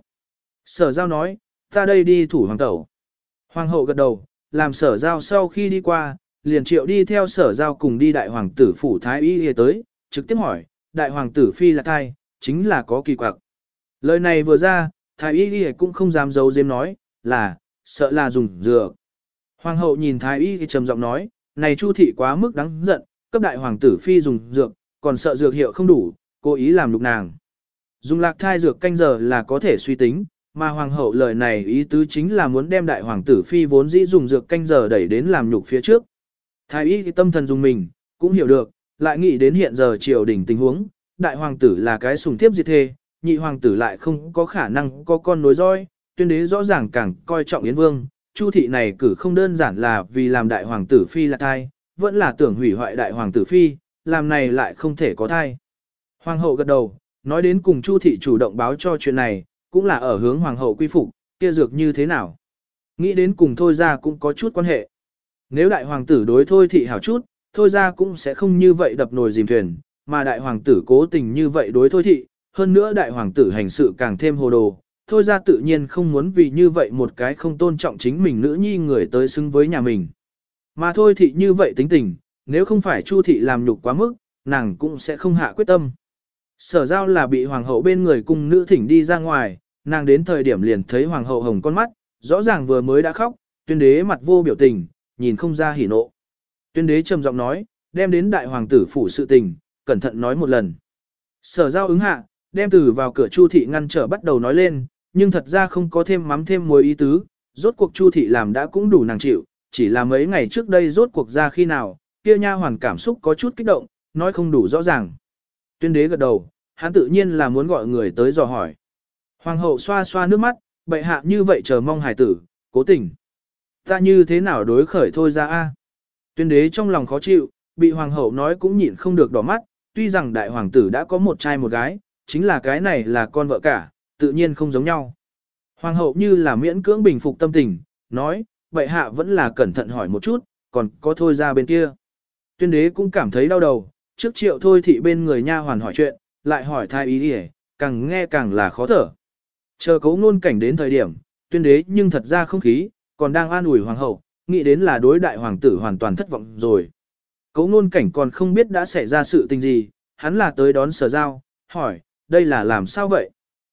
Sở giao nói, ta đây đi thủ hoàng tẩu. Hoàng hậu gật đầu, làm sở giao sau khi đi qua, liền triệu đi theo sở giao cùng đi đại hoàng tử phủ thái y y tới, trực tiếp hỏi, đại hoàng tử phi là thai, chính là có kỳ quặc. Lời này vừa ra, thái y y cũng không dám giấu giếm nói, là, sợ là dùng dược. Hoàng hậu nhìn thái y y trầm giọng nói, này Chu thị quá mức đáng giận, cấp đại hoàng tử phi dùng dược, còn sợ dược hiệu không đủ, cố ý làm nhục nàng. Dùng lạc thai dược canh giờ là có thể suy tính, mà hoàng hậu lời này ý tứ chính là muốn đem đại hoàng tử phi vốn dĩ dùng dược canh giờ đẩy đến làm nhục phía trước. Thái y tâm thần dùng mình, cũng hiểu được, lại nghĩ đến hiện giờ triều đình tình huống, đại hoàng tử là cái sùng thiếp diệt thê, nhị hoàng tử lại không có khả năng có con nối roi, tuyên đế rõ ràng càng coi trọng Yến Vương, Chu thị này cử không đơn giản là vì làm đại hoàng tử phi là thai, vẫn là tưởng hủy hoại đại hoàng tử phi, làm này lại không thể có thai. Hoàng hậu gật đầu, nói đến cùng Chu thị chủ động báo cho chuyện này, cũng là ở hướng hoàng hậu quy phục, kia dược như thế nào. Nghĩ đến cùng thôi ra cũng có chút quan hệ. Nếu đại hoàng tử đối thôi thị hảo chút, thôi ra cũng sẽ không như vậy đập nồi dìm thuyền, mà đại hoàng tử cố tình như vậy đối thôi thị, hơn nữa đại hoàng tử hành sự càng thêm hồ đồ, thôi ra tự nhiên không muốn vì như vậy một cái không tôn trọng chính mình nữ nhi người tới xứng với nhà mình. Mà thôi thị như vậy tính tình, nếu không phải Chu thị làm nhục quá mức, nàng cũng sẽ không hạ quyết tâm. Sở giao là bị hoàng hậu bên người cung nữ thỉnh đi ra ngoài, nàng đến thời điểm liền thấy hoàng hậu hồng con mắt, rõ ràng vừa mới đã khóc, tuyên đế mặt vô biểu tình, nhìn không ra hỉ nộ. Tuyên đế trầm giọng nói, đem đến đại hoàng tử phủ sự tình, cẩn thận nói một lần. Sở giao ứng hạ, đem từ vào cửa Chu thị ngăn trở bắt đầu nói lên, nhưng thật ra không có thêm mắm thêm muối ý tứ, rốt cuộc Chu thị làm đã cũng đủ nàng chịu, chỉ là mấy ngày trước đây rốt cuộc ra khi nào, kia nha hoàn cảm xúc có chút kích động, nói không đủ rõ ràng. Tuyên đế gật đầu, hắn tự nhiên là muốn gọi người tới dò hỏi. Hoàng hậu xoa xoa nước mắt, bệ hạ như vậy chờ mong hải tử, cố tình. Ta như thế nào đối khởi thôi ra a? Tuyên đế trong lòng khó chịu, bị hoàng hậu nói cũng nhịn không được đỏ mắt, tuy rằng đại hoàng tử đã có một trai một gái, chính là cái này là con vợ cả, tự nhiên không giống nhau. Hoàng hậu như là miễn cưỡng bình phục tâm tình, nói, bệ hạ vẫn là cẩn thận hỏi một chút, còn có thôi ra bên kia. Tuyên đế cũng cảm thấy đau đầu, trước triệu thôi thị bên người nha hoàn hỏi chuyện, lại hỏi thái ý đi càng nghe càng là khó thở. Chờ cấu ngôn cảnh đến thời điểm, tuyên đế nhưng thật ra không khí, còn đang an ủi hoàng hậu, nghĩ đến là đối đại hoàng tử hoàn toàn thất vọng rồi. Cấu ngôn cảnh còn không biết đã xảy ra sự tình gì, hắn là tới đón sở giao, hỏi, đây là làm sao vậy?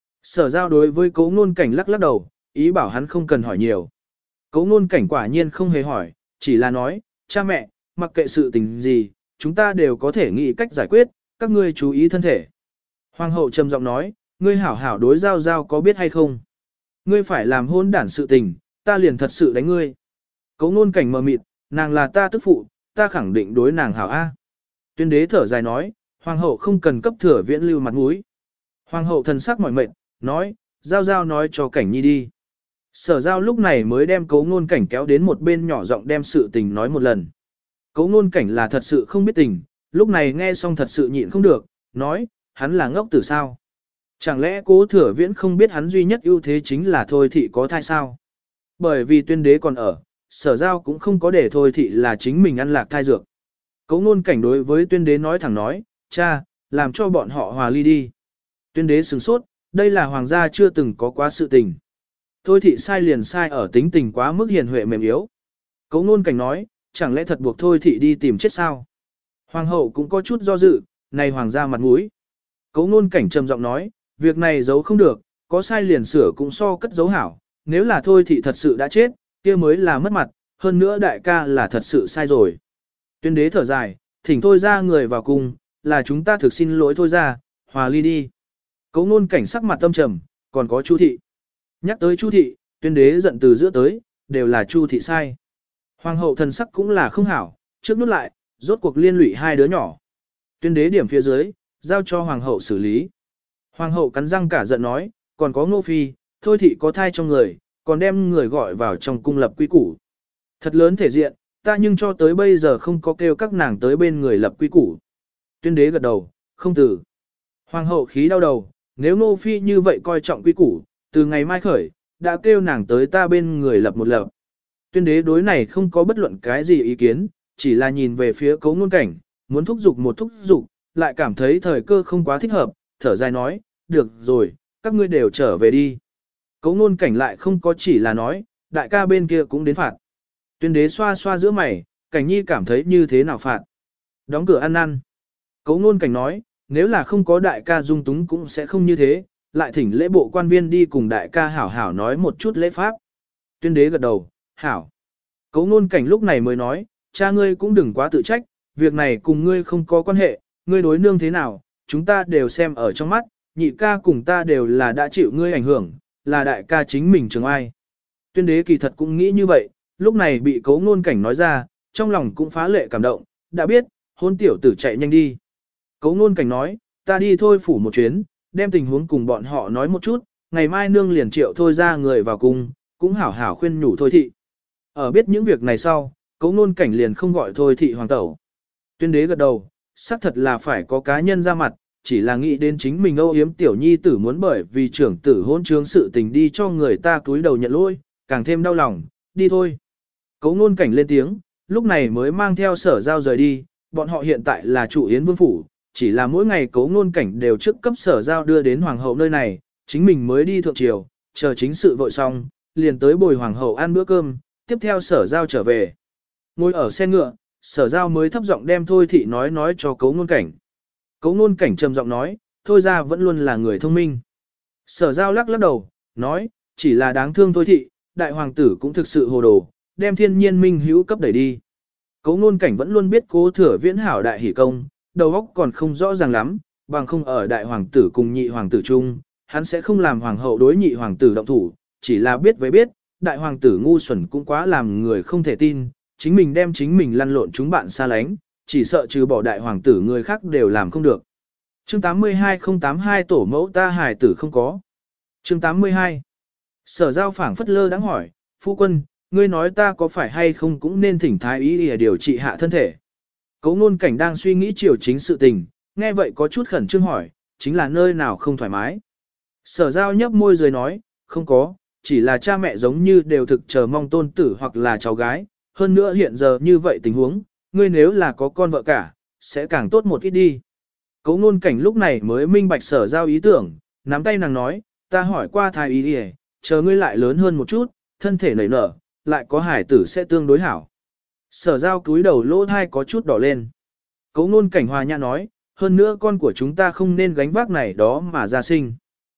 Sở giao đối với cấu ngôn cảnh lắc lắc đầu, ý bảo hắn không cần hỏi nhiều. Cấu ngôn cảnh quả nhiên không hề hỏi, chỉ là nói, cha mẹ, mặc kệ sự tình gì, chúng ta đều có thể nghĩ cách giải quyết, các ngươi chú ý thân thể. Hoàng hậu trầm giọng nói, ngươi hảo hảo đối giao giao có biết hay không? Ngươi phải làm hôn đản sự tình, ta liền thật sự đánh ngươi. Cấu ngôn cảnh mờ mịt, nàng là ta tức phụ, ta khẳng định đối nàng hảo A. Tuyên đế thở dài nói, hoàng hậu không cần cấp thừa viễn lưu mặt mũi. Hoàng hậu thần sắc mỏi mệt, nói, giao giao nói cho cảnh nhi đi. Sở giao lúc này mới đem cấu ngôn cảnh kéo đến một bên nhỏ giọng đem sự tình nói một lần. Cấu ngôn cảnh là thật sự không biết tình, lúc này nghe xong thật sự nhịn không được, nói, hắn là ngốc tử sao? Chẳng lẽ cố thừa viễn không biết hắn duy nhất ưu thế chính là thôi thị có thai sao? Bởi vì tuyên đế còn ở, sở giao cũng không có để thôi thị là chính mình ăn lạc thai dược. Cấu ngôn cảnh đối với tuyên đế nói thẳng nói, cha, làm cho bọn họ hòa ly đi. Tuyên đế sửng sốt, đây là hoàng gia chưa từng có quá sự tình. Thôi thị sai liền sai ở tính tình quá mức hiền huệ mềm yếu. Cấu ngôn cảnh nói, chẳng lẽ thật buộc thôi thị đi tìm chết sao? Hoàng hậu cũng có chút do dự, này hoàng gia mặt mũi. Cấu ngôn cảnh trầm giọng nói, việc này giấu không được, có sai liền sửa cũng so cất giấu hảo, nếu là thôi thị thật sự đã chết, kia mới là mất mặt, hơn nữa đại ca là thật sự sai rồi. Tuyên đế thở dài, thỉnh thôi ra người vào cung, là chúng ta thực xin lỗi thôi ra, hòa ly đi. Cấu ngôn cảnh sắc mặt tâm trầm, còn có Chu thị. Nhắc tới Chu thị, tuyên đế giận từ giữa tới, đều là Chu thị sai. Hoàng hậu thần sắc cũng là không hảo, trước nút lại, rốt cuộc liên lụy hai đứa nhỏ. Tuyên đế điểm phía dưới, giao cho hoàng hậu xử lý. Hoàng hậu cắn răng cả giận nói, còn có Ngô Phi, thôi thị có thai trong người, còn đem người gọi vào trong cung lập quy củ. Thật lớn thể diện, ta nhưng cho tới bây giờ không có kêu các nàng tới bên người lập quy củ. Tuyên đế gật đầu, không tử. Hoàng hậu khí đau đầu, nếu Ngô Phi như vậy coi trọng quy củ, từ ngày mai khởi, đã kêu nàng tới ta bên người lập một lập. Tuyên đế đối này không có bất luận cái gì ý kiến, chỉ là nhìn về phía cấu ngôn cảnh, muốn thúc giục một thúc giục, lại cảm thấy thời cơ không quá thích hợp, thở dài nói, được rồi, các ngươi đều trở về đi. Cấu ngôn cảnh lại không có chỉ là nói, đại ca bên kia cũng đến phạt. Tuyên đế xoa xoa giữa mày, cảnh nhi cảm thấy như thế nào phạt. Đóng cửa ăn năn. Cấu ngôn cảnh nói, nếu là không có đại ca dung túng cũng sẽ không như thế, lại thỉnh lễ bộ quan viên đi cùng đại ca hảo hảo nói một chút lễ pháp. Tuyên đế gật đầu, hảo. Cấu ngôn cảnh lúc này mới nói, cha ngươi cũng đừng quá tự trách, việc này cùng ngươi không có quan hệ, ngươi đối nương thế nào, chúng ta đều xem ở trong mắt, nhị ca cùng ta đều là đã chịu ngươi ảnh hưởng, là đại ca chính mình trường ai. Tuyên đế kỳ thật cũng nghĩ như vậy, lúc này bị cấu ngôn cảnh nói ra, trong lòng cũng phá lệ cảm động, đã biết, hôn tiểu tử chạy nhanh đi. Cấu ngôn cảnh nói, ta đi thôi phủ một chuyến, đem tình huống cùng bọn họ nói một chút, ngày mai nương liền triệu thôi ra người vào cung, cũng hảo hảo khuyên nhủ thôi thị. Ở biết những việc này sau, cấu ngôn cảnh liền không gọi thôi thị hoàng tẩu. Tuyên đế gật đầu, xác thật là phải có cá nhân ra mặt, chỉ là nghĩ đến chính mình âu yếm tiểu nhi tử muốn bởi vì trưởng tử hôn trướng sự tình đi cho người ta túi đầu nhận lỗi, càng thêm đau lòng, đi thôi. Cấu ngôn cảnh lên tiếng, lúc này mới mang theo sở giao rời đi, bọn họ hiện tại là chủ yến vương phủ, chỉ là mỗi ngày cấu ngôn cảnh đều trước cấp sở giao đưa đến hoàng hậu nơi này, chính mình mới đi thượng triều, chờ chính sự vội xong, liền tới bồi hoàng hậu ăn bữa cơm, tiếp theo sở giao trở về. Ngồi ở xe ngựa, sở giao mới thấp giọng đem thôi thị nói nói cho cấu ngôn cảnh. Cấu ngôn cảnh trầm giọng nói, thôi ra vẫn luôn là người thông minh. Sở giao lắc lắc đầu, nói, chỉ là đáng thương thôi thị, đại hoàng tử cũng thực sự hồ đồ, đem thiên nhiên minh hữu cấp đẩy đi. Cấu ngôn cảnh vẫn luôn biết cố thừa viễn hảo đại hỷ công, đầu óc còn không rõ ràng lắm, bằng không ở đại hoàng tử cùng nhị hoàng tử chung, hắn sẽ không làm hoàng hậu đối nhị hoàng tử động thủ, chỉ là biết với biết, đại hoàng tử ngu xuẩn cũng quá làm người không thể tin, chính mình đem chính mình lăn lộn chúng bạn xa lánh, chỉ sợ trừ bỏ đại hoàng tử người khác đều làm không được. Chương tám mươi hai không tám hai tổ mẫu ta hài tử không có. Chương tám mươi hai. Sở giao phảng phất lơ đáng hỏi, phu quân, ngươi nói ta có phải hay không cũng nên thỉnh thái y để điều trị hạ thân thể. Cấu ngôn cảnh đang suy nghĩ chiều chính sự tình, nghe vậy có chút khẩn trương hỏi, chính là nơi nào không thoải mái. Sở giao nhấp môi rồi nói, không có, chỉ là cha mẹ giống như đều thực chờ mong tôn tử hoặc là cháu gái, hơn nữa hiện giờ như vậy tình huống, ngươi nếu là có con vợ cả, sẽ càng tốt một ít đi. Cấu ngôn cảnh lúc này mới minh bạch sở giao ý tưởng, nắm tay nàng nói, ta hỏi qua thái y đi, chờ ngươi lại lớn hơn một chút, thân thể nảy nở, lại có hải tử sẽ tương đối hảo. Sở giao cúi đầu lỗ thai có chút đỏ lên. Cấu ngôn cảnh hòa nhã nói, hơn nữa con của chúng ta không nên gánh vác này đó mà ra sinh.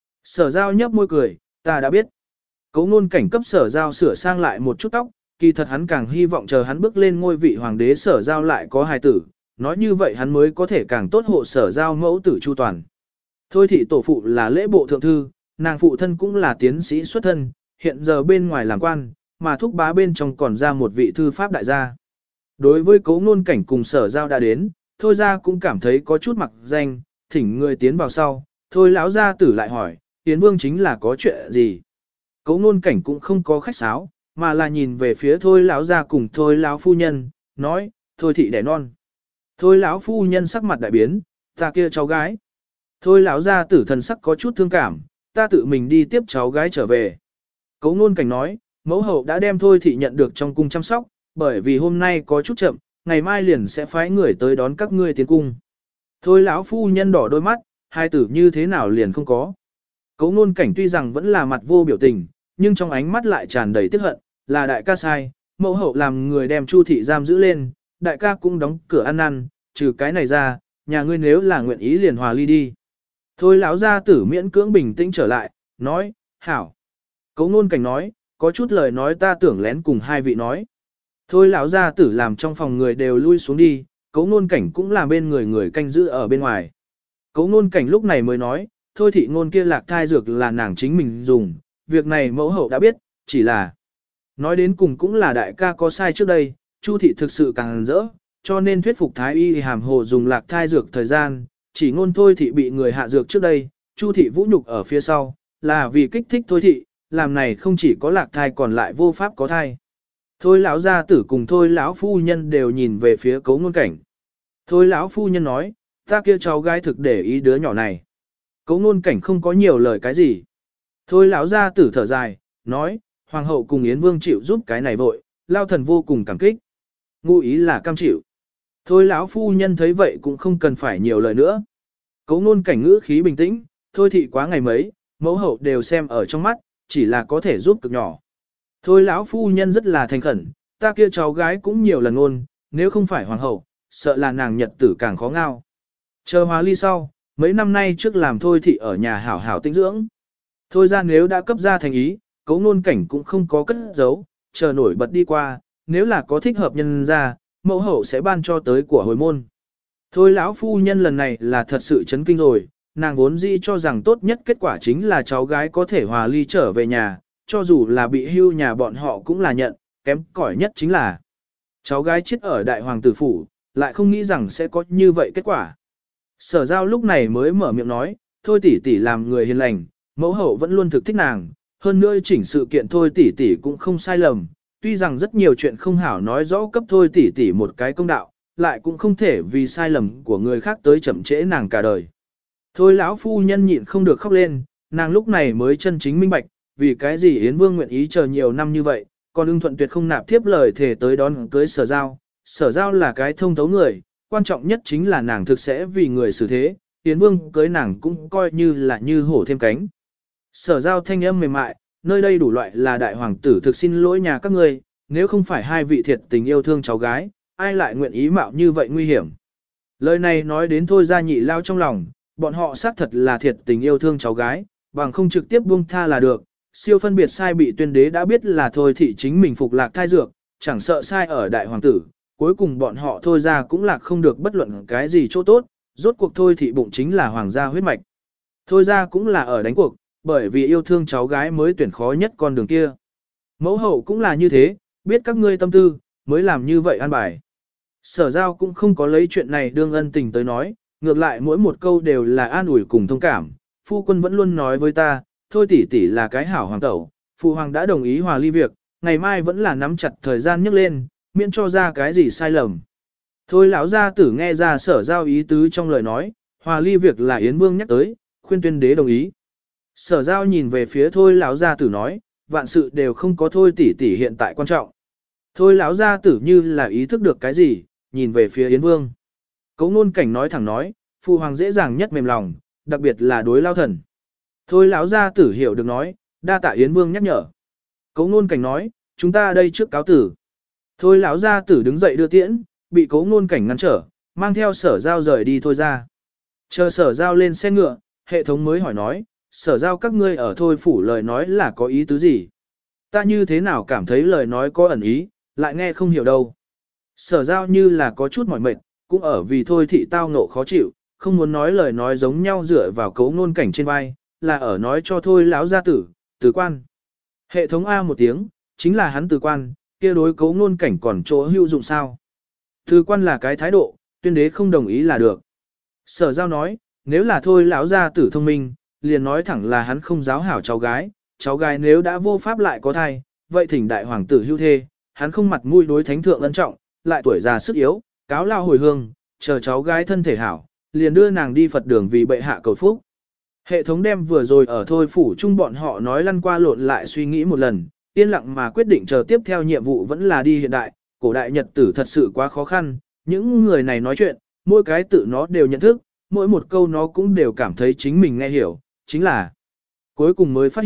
Sở giao nhấp môi cười, ta đã biết. Cấu ngôn cảnh cấp sở giao sửa sang lại một chút tóc, kỳ thật hắn càng hy vọng chờ hắn bước lên ngôi vị hoàng đế sở giao lại có hài tử, nói như vậy hắn mới có thể càng tốt hộ sở giao mẫu tử chu toàn. Thôi thị tổ phụ là lễ bộ thượng thư, nàng phụ thân cũng là tiến sĩ xuất thân, hiện giờ bên ngoài làm quan, mà thúc bá bên trong còn ra một vị thư pháp đại gia. Đối với cấu ngôn cảnh cùng sở giao đã đến, thôi ra cũng cảm thấy có chút mặc danh, thỉnh người tiến vào sau, thôi lão gia tử lại hỏi, tiến vương chính là có chuyện gì. Cấu ngôn cảnh cũng không có khách sáo, mà là nhìn về phía thôi lão gia cùng thôi lão phu nhân, nói, thôi thị đẻ non. Thôi lão phu nhân sắc mặt đại biến, ta kia cháu gái. Thôi lão gia tử thần sắc có chút thương cảm, ta tự mình đi tiếp cháu gái trở về. Cấu ngôn cảnh nói, mẫu hậu đã đem thôi thị nhận được trong cung chăm sóc, bởi vì hôm nay có chút chậm, ngày mai liền sẽ phái người tới đón các ngươi tiến cung. Thôi lão phu nhân đỏ đôi mắt, hai tử như thế nào liền không có. Cấu ngôn cảnh tuy rằng vẫn là mặt vô biểu tình, nhưng trong ánh mắt lại tràn đầy tiếc hận, là đại ca sai, mẫu hậu làm người đem Chu thị giam giữ lên, đại ca cũng đóng cửa ăn năn, trừ cái này ra, nhà ngươi nếu là nguyện ý liền hòa ly đi. Thôi lão gia tử miễn cưỡng bình tĩnh trở lại, nói, hảo. Cấu Nôn Cảnh nói, có chút lời nói ta tưởng lén cùng hai vị nói. Thôi lão gia tử làm trong phòng người đều lui xuống đi, Cấu Nôn Cảnh cũng làm bên người người canh giữ ở bên ngoài. Cấu Nôn Cảnh lúc này mới nói, thôi thị ngôn kia lạc thai dược là nàng chính mình dùng, việc này mẫu hậu đã biết, chỉ là nói đến cùng cũng là đại ca có sai trước đây, Chu thị thực sự càng rỡ, cho nên thuyết phục thái y hàm hồ dùng lạc thai dược thời gian, chỉ ngôn thôi thị bị người hạ dược trước đây, Chu thị vũ nhục ở phía sau, là vì kích thích thôi thị, làm này không chỉ có lạc thai còn lại vô pháp có thai. Thôi lão gia tử cùng thôi lão phu nhân đều nhìn về phía Cấu Nôn Cảnh. Thôi lão phu nhân nói, ta kia cháu gái thực để ý đứa nhỏ này. Cấu Nôn Cảnh không có nhiều lời cái gì. Thôi lão gia tử thở dài, nói, hoàng hậu cùng Yến Vương chịu giúp cái này vội, lao thần vô cùng cảm kích. Ngụ ý là cam chịu. Thôi lão phu nhân thấy vậy cũng không cần phải nhiều lời nữa. Cấu Nôn Cảnh ngữ khí bình tĩnh, thôi thị quá ngày mấy, mẫu hậu đều xem ở trong mắt, chỉ là có thể giúp cực nhỏ. Thôi lão phu nhân rất là thành khẩn, ta kia cháu gái cũng nhiều lần ngôn, nếu không phải hoàng hậu, sợ là nàng nhật tử càng khó ngao. Chờ hòa ly sau, mấy năm nay trước làm thôi thị ở nhà hảo hảo tinh dưỡng. Thôi ra nếu đã cấp ra thành ý, Cấu Nôn Cảnh cũng không có cất giấu, chờ nổi bật đi qua, nếu là có thích hợp nhân ra, mẫu hậu sẽ ban cho tới của hồi môn. Thôi lão phu nhân lần này là thật sự chấn kinh rồi, nàng vốn dĩ cho rằng tốt nhất kết quả chính là cháu gái có thể hòa ly trở về nhà, cho dù là bị hưu nhà bọn họ cũng là nhận, kém cỏi nhất chính là cháu gái chết ở đại hoàng tử phủ, lại không nghĩ rằng sẽ có như vậy kết quả. Sở Giao lúc này mới mở miệng nói, thôi tỷ tỷ làm người hiền lành, mẫu hậu vẫn luôn thực thích nàng, hơn nữa chỉnh sự kiện thôi tỷ tỷ cũng không sai lầm, tuy rằng rất nhiều chuyện không hảo nói rõ cấp thôi tỷ tỷ một cái công đạo, lại cũng không thể vì sai lầm của người khác tới chậm trễ nàng cả đời. Thôi lão phu nhân nhịn không được khóc lên, nàng lúc này mới chân chính minh bạch, vì cái gì Yến Vương nguyện ý chờ nhiều năm như vậy, còn ưng thuận tuyệt không nạp tiếp lời thể tới đón cưới Sở Giao. Sở Giao là cái thông thấu người, quan trọng nhất chính là nàng thực sẽ vì người xử thế, Yến Vương cưới nàng cũng coi như là như hổ thêm cánh. Sở Giao thanh âm mềm mại, nơi đây đủ loại là đại hoàng tử thực xin lỗi nhà các ngươi, nếu không phải hai vị thiệt tình yêu thương cháu gái, ai lại nguyện ý mạo như vậy nguy hiểm. Lời này nói đến thôi ra nhị lao trong lòng, bọn họ xác thật là thiệt tình yêu thương cháu gái, bằng không trực tiếp buông tha là được. Siêu phân biệt sai bị tuyên đế đã biết là thôi thị chính mình phục lạc thai dược, chẳng sợ sai ở đại hoàng tử, cuối cùng bọn họ thôi ra cũng lạc không được bất luận cái gì chỗ tốt, rốt cuộc thôi thị bụng chính là hoàng gia huyết mạch. Thôi ra cũng là ở đánh cuộc, bởi vì yêu thương cháu gái mới tuyển khó nhất con đường kia. Mẫu hậu cũng là như thế, biết các ngươi tâm tư, mới làm như vậy an bài. Sở Giao cũng không có lấy chuyện này đương ân tình tới nói, ngược lại mỗi một câu đều là an ủi cùng thông cảm. Phu quân vẫn luôn nói với ta, thôi tỷ tỷ là cái hảo hoàng tẩu, phụ hoàng đã đồng ý hòa ly việc, ngày mai vẫn là nắm chặt thời gian nhấc lên, miễn cho ra cái gì sai lầm. Thôi lão gia tử nghe ra Sở Giao ý tứ trong lời nói, hòa ly việc là Yến Vương nhắc tới, khuyên tuyên đế đồng ý. Sở Giao nhìn về phía thôi lão gia tử nói, vạn sự đều không có thôi tỷ tỷ hiện tại quan trọng. Thôi lão gia tử như là ý thức được cái gì, nhìn về phía Yến Vương. Cấu Nôn Cảnh nói thẳng nói, phụ hoàng dễ dàng nhất mềm lòng, đặc biệt là đối lao thần. Thôi lão gia tử hiểu được nói, đa tạ Yến Vương nhắc nhở. Cấu Nôn Cảnh nói, chúng ta đây trước cáo tử. Thôi lão gia tử đứng dậy đưa tiễn, bị Cấu Nôn Cảnh ngăn trở, mang theo Sở Giao rời đi thôi ra. Chờ Sở Giao lên xe ngựa, hệ thống mới hỏi nói, Sở Giao các ngươi ở thôi phủ lời nói là có ý tứ gì? Ta như thế nào cảm thấy lời nói có ẩn ý, lại nghe không hiểu đâu. Sở Giao như là có chút mỏi mệt, cũng ở vì thôi thị tao ngộ khó chịu, không muốn nói lời nói giống nhau dựa vào Cấu Nôn Cảnh trên vai, là ở nói cho thôi lão gia tử, từ quan. Hệ thống A một tiếng, chính là hắn từ quan, kia đối Cấu Nôn Cảnh còn chỗ hữu dụng sao. Từ quan là cái thái độ, tuyên đế không đồng ý là được. Sở Giao nói, nếu là thôi lão gia tử thông minh, liền nói thẳng là hắn không giáo hảo cháu gái, cháu gái nếu đã vô pháp lại có thai, vậy thỉnh đại hoàng tử hưu thê, hắn không mặt mũi đối thánh thượng ân trọng, lại tuổi già sức yếu, cáo lao hồi hương, chờ cháu gái thân thể hảo, liền đưa nàng đi Phật đường vì bệ hạ cầu phúc. Hệ thống đem vừa rồi ở thôi phủ chung bọn họ nói lăn qua lộn lại suy nghĩ một lần, yên lặng mà quyết định chờ tiếp theo nhiệm vụ vẫn là đi hiện đại, cổ đại nhật tử thật sự quá khó khăn, những người này nói chuyện, mỗi cái tự nó đều nhận thức, mỗi một câu nó cũng đều cảm thấy chính mình nghe hiểu, chính là cuối cùng mới phát hiện,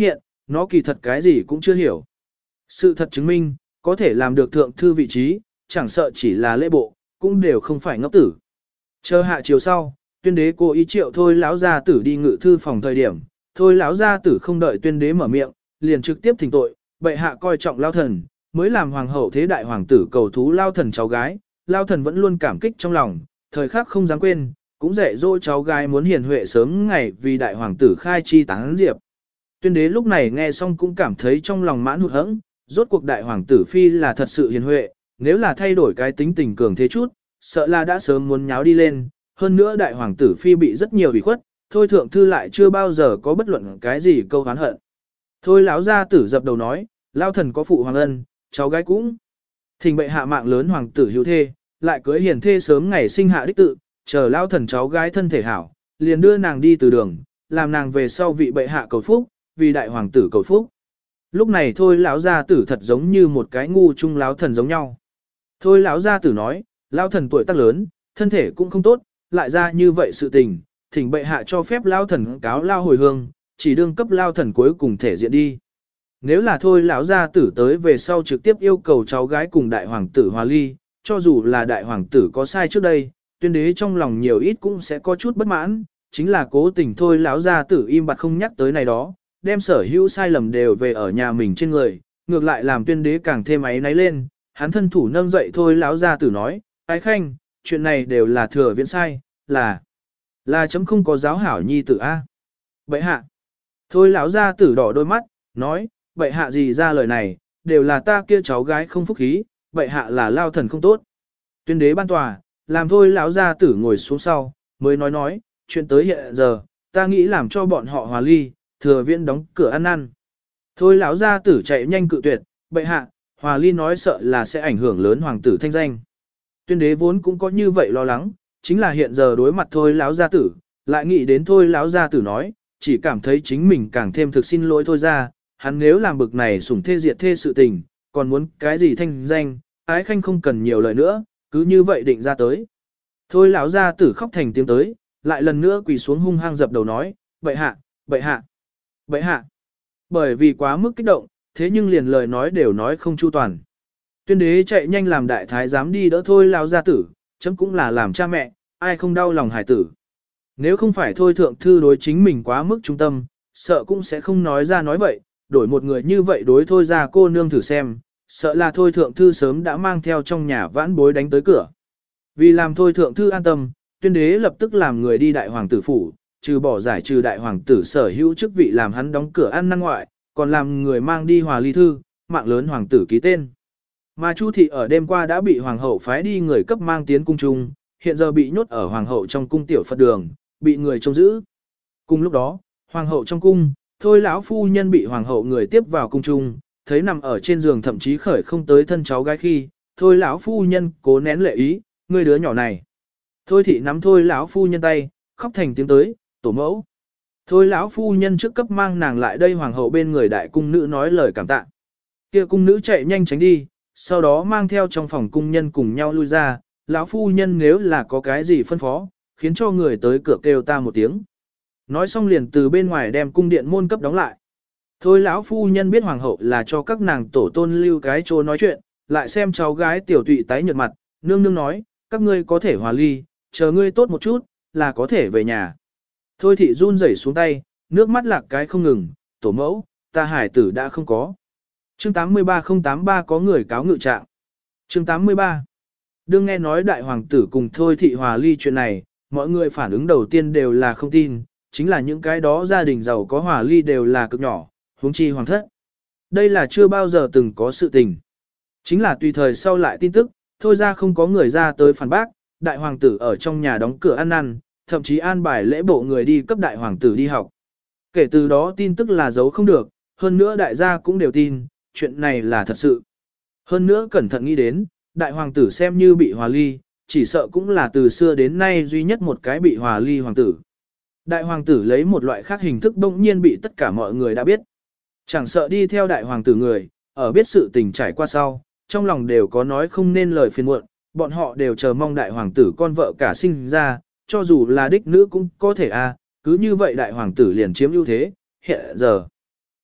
nó kỳ thật cái gì cũng chưa hiểu. Sự thật chứng minh, có thể làm được thượng thư vị trí, chẳng sợ chỉ là lễ bộ, cũng đều không phải ngốc tử. Chờ hạ chiều sau, tuyên đế cố ý triệu thôi lão gia tử đi ngự thư phòng thời điểm, thôi lão gia tử không đợi tuyên đế mở miệng, liền trực tiếp thỉnh tội, bệ hạ coi trọng lao thần, mới làm hoàng hậu thế đại hoàng tử cầu thú lao thần cháu gái, lao thần vẫn luôn cảm kích trong lòng, thời khắc không dám quên, cũng dạy dỗ cháu gái muốn hiền huệ sớm ngày vì đại hoàng tử khai chi tán diệp. Tuyên đế lúc này nghe xong cũng cảm thấy trong lòng mãn hụt hẫng, rốt cuộc đại hoàng tử phi là thật sự hiền huệ, nếu là thay đổi cái tính tình cường thế chút, sợ là đã sớm muốn nháo đi lên, hơn nữa đại hoàng tử phi bị rất nhiều ủy khuất, thôi thượng thư lại chưa bao giờ có bất luận cái gì câu oán hận. Thôi lão gia tử dập đầu nói, lao thần có phụ hoàng ân, cháu gái cũng thỉnh bệ hạ mạng lớn hoàng tử hiếu thê, lại cưới hiền thê sớm ngày sinh hạ đích tự, chờ lao thần cháu gái thân thể hảo, liền đưa nàng đi từ đường, làm nàng về sau vị bệ hạ cầu phúc, vì đại hoàng tử cầu phúc. Lúc này thôi lão gia tử thật giống như một cái ngu trung lão thần giống nhau. Thôi lão gia tử nói, lão thần tuổi tác lớn, thân thể cũng không tốt, lại ra như vậy sự tình, thỉnh bệ hạ cho phép lão thần cáo lao hồi hương, chỉ đương cấp lao thần cuối cùng thể diện đi. Nếu là thôi lão gia tử tới về sau trực tiếp yêu cầu cháu gái cùng đại hoàng tử hòa ly, cho dù là đại hoàng tử có sai trước đây, tuyên đế trong lòng nhiều ít cũng sẽ có chút bất mãn, chính là cố tình thôi lão gia tử im bặt không nhắc tới này đó, đem sở hữu sai lầm đều về ở nhà mình trên người, ngược lại làm tuyên đế càng thêm áy náy lên, hắn thân thủ nâng dậy thôi lão gia tử nói, ái khanh, chuyện này đều là thừa viễn sai, là, là chấm không có giáo hảo nhi tử A. Bậy hạ, thôi lão gia tử đỏ đôi mắt, nói, bậy hạ gì ra lời này, đều là ta kia cháu gái không phúc khí, bậy hạ là lao thần không tốt. Tuyên đế ban tòa, làm thôi lão gia tử ngồi xuống sau, mới nói nói, chuyện tới hiện giờ, ta nghĩ làm cho bọn họ hòa ly, thừa viễn đóng cửa ăn năn. Thôi lão gia tử chạy nhanh cự tuyệt, bệ hạ, hòa ly nói sợ là sẽ ảnh hưởng lớn hoàng tử thanh danh. Tuyên đế vốn cũng có như vậy lo lắng, chính là hiện giờ đối mặt thôi lão gia tử, lại nghĩ đến thôi lão gia tử nói, chỉ cảm thấy chính mình càng thêm thực xin lỗi thôi ra, hắn nếu làm bực này sủng thê diệt thê sự tình, còn muốn cái gì thanh danh, ái khanh không cần nhiều lời nữa, cứ như vậy định ra tới. Thôi lão gia tử khóc thành tiếng tới, lại lần nữa quỳ xuống hung hăng dập đầu nói, bệ hạ, bệ hạ, bệ hạ. Bởi vì quá mức kích động, thế nhưng liền lời nói đều nói không chu toàn. Tuyên đế chạy nhanh làm đại thái giám đi đỡ thôi lão gia tử, chấm cũng là làm cha mẹ, ai không đau lòng hải tử. Nếu không phải thôi thượng thư đối chính mình quá mức trung tâm, sợ cũng sẽ không nói ra nói vậy, đổi một người như vậy đối thôi ra cô nương thử xem, sợ là thôi thượng thư sớm đã mang theo trong nhà vãn bối đánh tới cửa. Vì làm thôi thượng thư an tâm, tuyên đế lập tức làm người đi đại hoàng tử phủ, trừ bỏ giải trừ đại hoàng tử sở hữu chức vị làm hắn đóng cửa ăn năn ngoại, còn làm người mang đi hòa ly thư, mạng lớn hoàng tử ký tên. Mà Chu thị ở đêm qua đã bị hoàng hậu phái đi người cấp mang tiến cung trung, hiện giờ bị nhốt ở hoàng hậu trong cung tiểu Phật đường, bị người trông giữ. Cùng lúc đó, hoàng hậu trong cung, thôi lão phu nhân bị hoàng hậu người tiếp vào cung trung, thấy nằm ở trên giường thậm chí khởi không tới thân cháu gái khi, thôi lão phu nhân cố nén lệ ý, ngươi đứa nhỏ này. Thôi thị nắm thôi lão phu nhân tay, khóc thành tiếng tới, tổ mẫu. Thôi lão phu nhân trước cấp mang nàng lại đây hoàng hậu bên người đại cung nữ nói lời cảm tạ. Kia cung nữ chạy nhanh tránh đi, sau đó mang theo trong phòng cung nhân cùng nhau lui ra, lão phu nhân nếu là có cái gì phân phó, khiến cho người tới cửa kêu ta một tiếng. Nói xong liền từ bên ngoài đem cung điện môn cấp đóng lại. Thôi lão phu nhân biết hoàng hậu là cho các nàng tổ tôn lưu cái chỗ nói chuyện, lại xem cháu gái tiểu tụy tái nhợt mặt, nương nương nói, các ngươi có thể hòa ly, chờ ngươi tốt một chút, là có thể về nhà. Thôi thị run rẩy xuống tay, nước mắt lạc cái không ngừng, tổ mẫu, ta hải tử đã không có. Chương tám mươi ba không tám ba có người cáo ngự trạng. Chương tám mươi ba. Đương nghe nói đại hoàng tử cùng thôi thị hòa ly chuyện này, mọi người phản ứng đầu tiên đều là không tin, chính là những cái đó gia đình giàu có hòa ly đều là cực nhỏ, huống chi hoàng thất. Đây là chưa bao giờ từng có sự tình. Chính là tùy thời sau lại tin tức, thôi ra không có người ra tới phản bác, đại hoàng tử ở trong nhà đóng cửa ăn năn, thậm chí an bài lễ bộ người đi cấp đại hoàng tử đi học. Kể từ đó tin tức là giấu không được, hơn nữa đại gia cũng đều tin, chuyện này là thật sự. Hơn nữa cẩn thận nghĩ đến, đại hoàng tử xem như bị hòa ly, chỉ sợ cũng là từ xưa đến nay duy nhất một cái bị hòa ly hoàng tử. Đại hoàng tử lấy một loại khác hình thức bỗng nhiên bị tất cả mọi người đã biết. Chẳng sợ đi theo đại hoàng tử người, ở biết sự tình trải qua sau, trong lòng đều có nói không nên lời phiền muộn, bọn họ đều chờ mong đại hoàng tử con vợ cả sinh ra, cho dù là đích nữ cũng có thể a, cứ như vậy đại hoàng tử liền chiếm ưu thế, hiện giờ.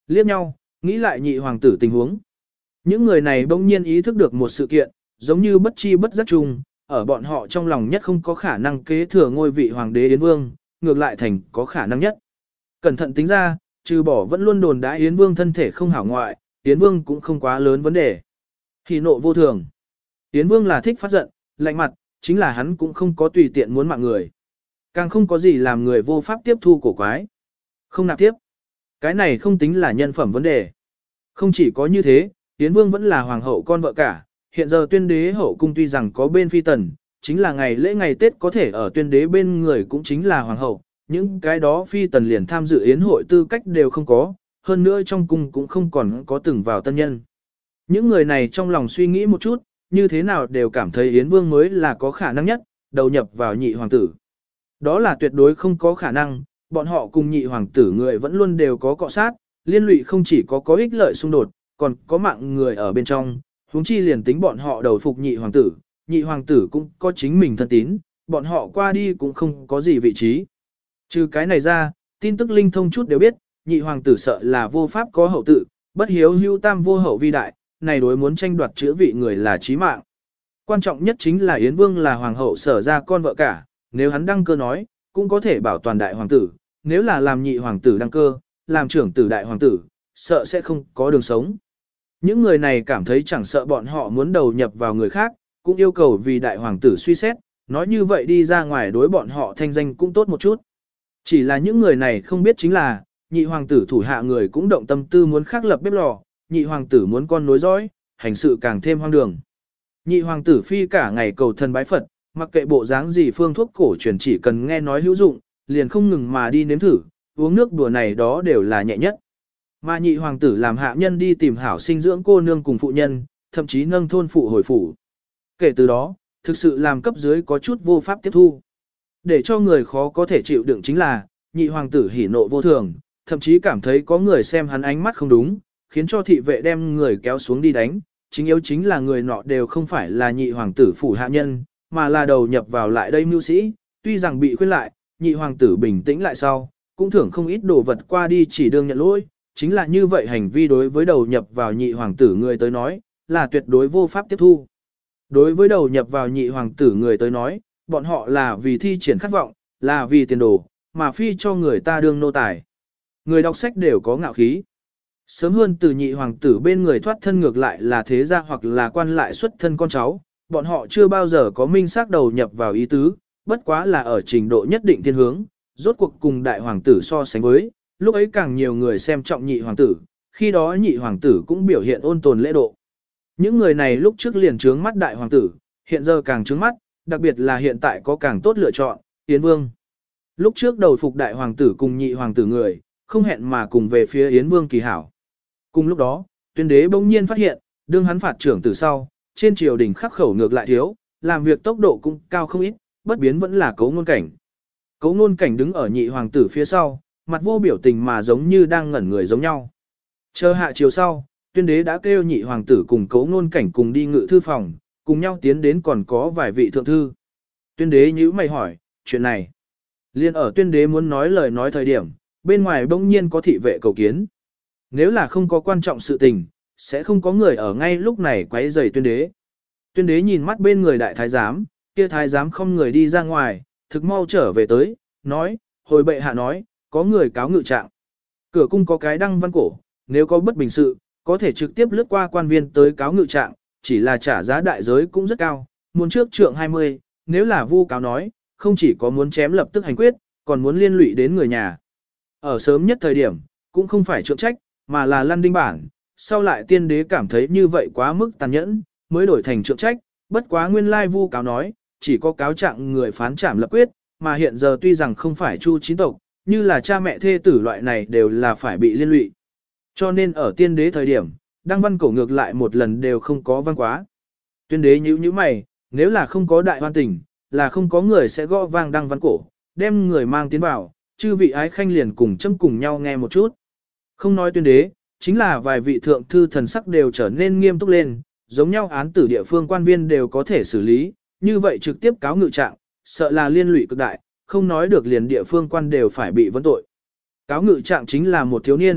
Liếc nhau, nghĩ lại nhị hoàng tử tình huống. Những người này bỗng nhiên ý thức được một sự kiện, giống như bất chi bất giác chung, ở bọn họ trong lòng nhất không có khả năng kế thừa ngôi vị hoàng đế Yến Vương, ngược lại thành có khả năng nhất. Cẩn thận tính ra, trừ bỏ vẫn luôn đồn đãi Yến Vương thân thể không hảo ngoại, Yến Vương cũng không quá lớn vấn đề. Hỉ nộ vô thường. Yến Vương là thích phát giận, lạnh mặt, chính là hắn cũng không có tùy tiện muốn mạng người. Càng không có gì làm người vô pháp tiếp thu cổ quái. Không nạp tiếp. Cái này không tính là nhân phẩm vấn đề. Không chỉ có như thế, Yến Vương vẫn là hoàng hậu con vợ cả. Hiện giờ tuyên đế hậu cung tuy rằng có bên phi tần, chính là ngày lễ ngày Tết có thể ở tuyên đế bên người cũng chính là hoàng hậu. Những cái đó phi tần liền tham dự yến hội tư cách đều không có, hơn nữa trong cung cũng không còn có từng vào tân nhân. Những người này trong lòng suy nghĩ một chút, như thế nào đều cảm thấy Yến Vương mới là có khả năng nhất, đầu nhập vào nhị hoàng tử. Đó là tuyệt đối không có khả năng, bọn họ cùng nhị hoàng tử người vẫn luôn đều có cọ sát, liên lụy không chỉ có có ích lợi xung đột, còn có mạng người ở bên trong, huống chi liền tính bọn họ đầu phục nhị hoàng tử, nhị hoàng tử cũng có chính mình thân tín, bọn họ qua đi cũng không có gì vị trí. Trừ cái này ra, tin tức linh thông chút đều biết, nhị hoàng tử sợ là vô pháp có hậu tự, bất hiếu hưu tam vô hậu vi đại, này đối muốn tranh đoạt chữa vị người là chí mạng. Quan trọng nhất chính là Yến Vương là hoàng hậu sở ra con vợ cả, nếu hắn đăng cơ nói, cũng có thể bảo toàn đại hoàng tử, nếu là làm nhị hoàng tử đăng cơ, làm trưởng tử đại hoàng tử, sợ sẽ không có đường sống. Những người này cảm thấy chẳng sợ bọn họ muốn đầu nhập vào người khác, cũng yêu cầu vì đại hoàng tử suy xét, nói như vậy đi ra ngoài đối bọn họ thanh danh cũng tốt một chút. Chỉ là những người này không biết chính là, nhị hoàng tử thủ hạ người cũng động tâm tư muốn khắc lập bếp lò, nhị hoàng tử muốn con nối dõi, hành sự càng thêm hoang đường. Nhị hoàng tử phi cả ngày cầu thần bái Phật, mặc kệ bộ dáng gì phương thuốc cổ truyền chỉ cần nghe nói hữu dụng, liền không ngừng mà đi nếm thử, uống nước đùa này đó đều là nhẹ nhất. Mà nhị hoàng tử làm hạ nhân đi tìm hảo sinh dưỡng cô nương cùng phụ nhân, thậm chí nâng thôn phụ hồi phủ. Kể từ đó, thực sự làm cấp dưới có chút vô pháp tiếp thu. Để cho người khó có thể chịu đựng chính là, nhị hoàng tử hỉ nộ vô thường, thậm chí cảm thấy có người xem hắn ánh mắt không đúng, khiến cho thị vệ đem người kéo xuống đi đánh. Chính yếu chính là người nọ đều không phải là nhị hoàng tử phủ hạ nhân, mà là đầu nhập vào lại đây mưu sĩ, tuy rằng bị khuyên lại, nhị hoàng tử bình tĩnh lại sau, cũng thưởng không ít đồ vật qua đi chỉ đương nhận lỗi, chính là như vậy hành vi đối với đầu nhập vào nhị hoàng tử người tới nói, là tuyệt đối vô pháp tiếp thu. Đối với đầu nhập vào nhị hoàng tử người tới nói, bọn họ là vì thi triển khát vọng, là vì tiền đồ, mà phi cho người ta đương nô tài. Người đọc sách đều có ngạo khí. Sớm hơn từ nhị hoàng tử bên người thoát thân ngược lại là thế gia hoặc là quan lại xuất thân con cháu, bọn họ chưa bao giờ có minh xác đầu nhập vào ý tứ, bất quá là ở trình độ nhất định thiên hướng, rốt cuộc cùng đại hoàng tử so sánh với, lúc ấy càng nhiều người xem trọng nhị hoàng tử, khi đó nhị hoàng tử cũng biểu hiện ôn tồn lễ độ. Những người này lúc trước liền trướng mắt đại hoàng tử, hiện giờ càng trướng mắt, đặc biệt là hiện tại có càng tốt lựa chọn, Yến Vương. Lúc trước đầu phục đại hoàng tử cùng nhị hoàng tử người, không hẹn mà cùng về phía Yến Vương kỳ hảo. Cùng lúc đó, tuyên đế bỗng nhiên phát hiện, đương hắn phạt trưởng từ sau, trên triều đình khắc khẩu ngược lại thiếu, làm việc tốc độ cũng cao không ít, bất biến vẫn là Cấu Ngôn Cảnh. Cấu Ngôn Cảnh đứng ở nhị hoàng tử phía sau, mặt vô biểu tình mà giống như đang ngẩn người giống nhau. Chờ hạ chiều sau, tuyên đế đã kêu nhị hoàng tử cùng Cấu Ngôn Cảnh cùng đi ngự thư phòng, cùng nhau tiến đến còn có vài vị thượng thư. Tuyên đế nhíu mày hỏi, chuyện này. Liên ở tuyên đế muốn nói lời nói thời điểm, bên ngoài bỗng nhiên có thị vệ cầu kiến. Nếu là không có quan trọng sự tình, sẽ không có người ở ngay lúc này quấy rầy tuyên đế. Tuyên đế nhìn mắt bên người đại thái giám, kia thái giám không người đi ra ngoài, thực mau trở về tới, nói, hồi bệ hạ nói, có người cáo ngự trạng. Cửa cung có cái đăng văn cổ, nếu có bất bình sự, có thể trực tiếp lướt qua quan viên tới cáo ngự trạng, chỉ là trả giá đại giới cũng rất cao, muốn trước trượng hai mươi, nếu là vu cáo nói, không chỉ có muốn chém lập tức hành quyết, còn muốn liên lụy đến người nhà. Ở sớm nhất thời điểm, cũng không phải trượng trách, mà là lăn đinh bản, sau lại tiên đế cảm thấy như vậy quá mức tàn nhẫn, mới đổi thành trượng trách, bất quá nguyên lai vu cáo nói, chỉ có cáo trạng người phán trảm lập quyết, mà hiện giờ tuy rằng không phải chu chín tộc, như là cha mẹ thê tử loại này đều là phải bị liên lụy. Cho nên ở tiên đế thời điểm, đăng văn cổ ngược lại một lần đều không có văn quá. Tuyên đế nhíu nhíu mày, nếu là không có đại hoan tình, là không có người sẽ gõ vang đăng văn cổ, đem người mang tiến vào, chư vị ái khanh liền cùng châm cùng nhau nghe một chút. Không nói tuyên đế, chính là vài vị thượng thư thần sắc đều trở nên nghiêm túc lên, giống nhau án tử địa phương quan viên đều có thể xử lý, như vậy trực tiếp cáo ngự trạng, sợ là liên lụy cực đại, không nói được liền địa phương quan đều phải bị vấn tội. Cáo ngự trạng chính là một thiếu niên,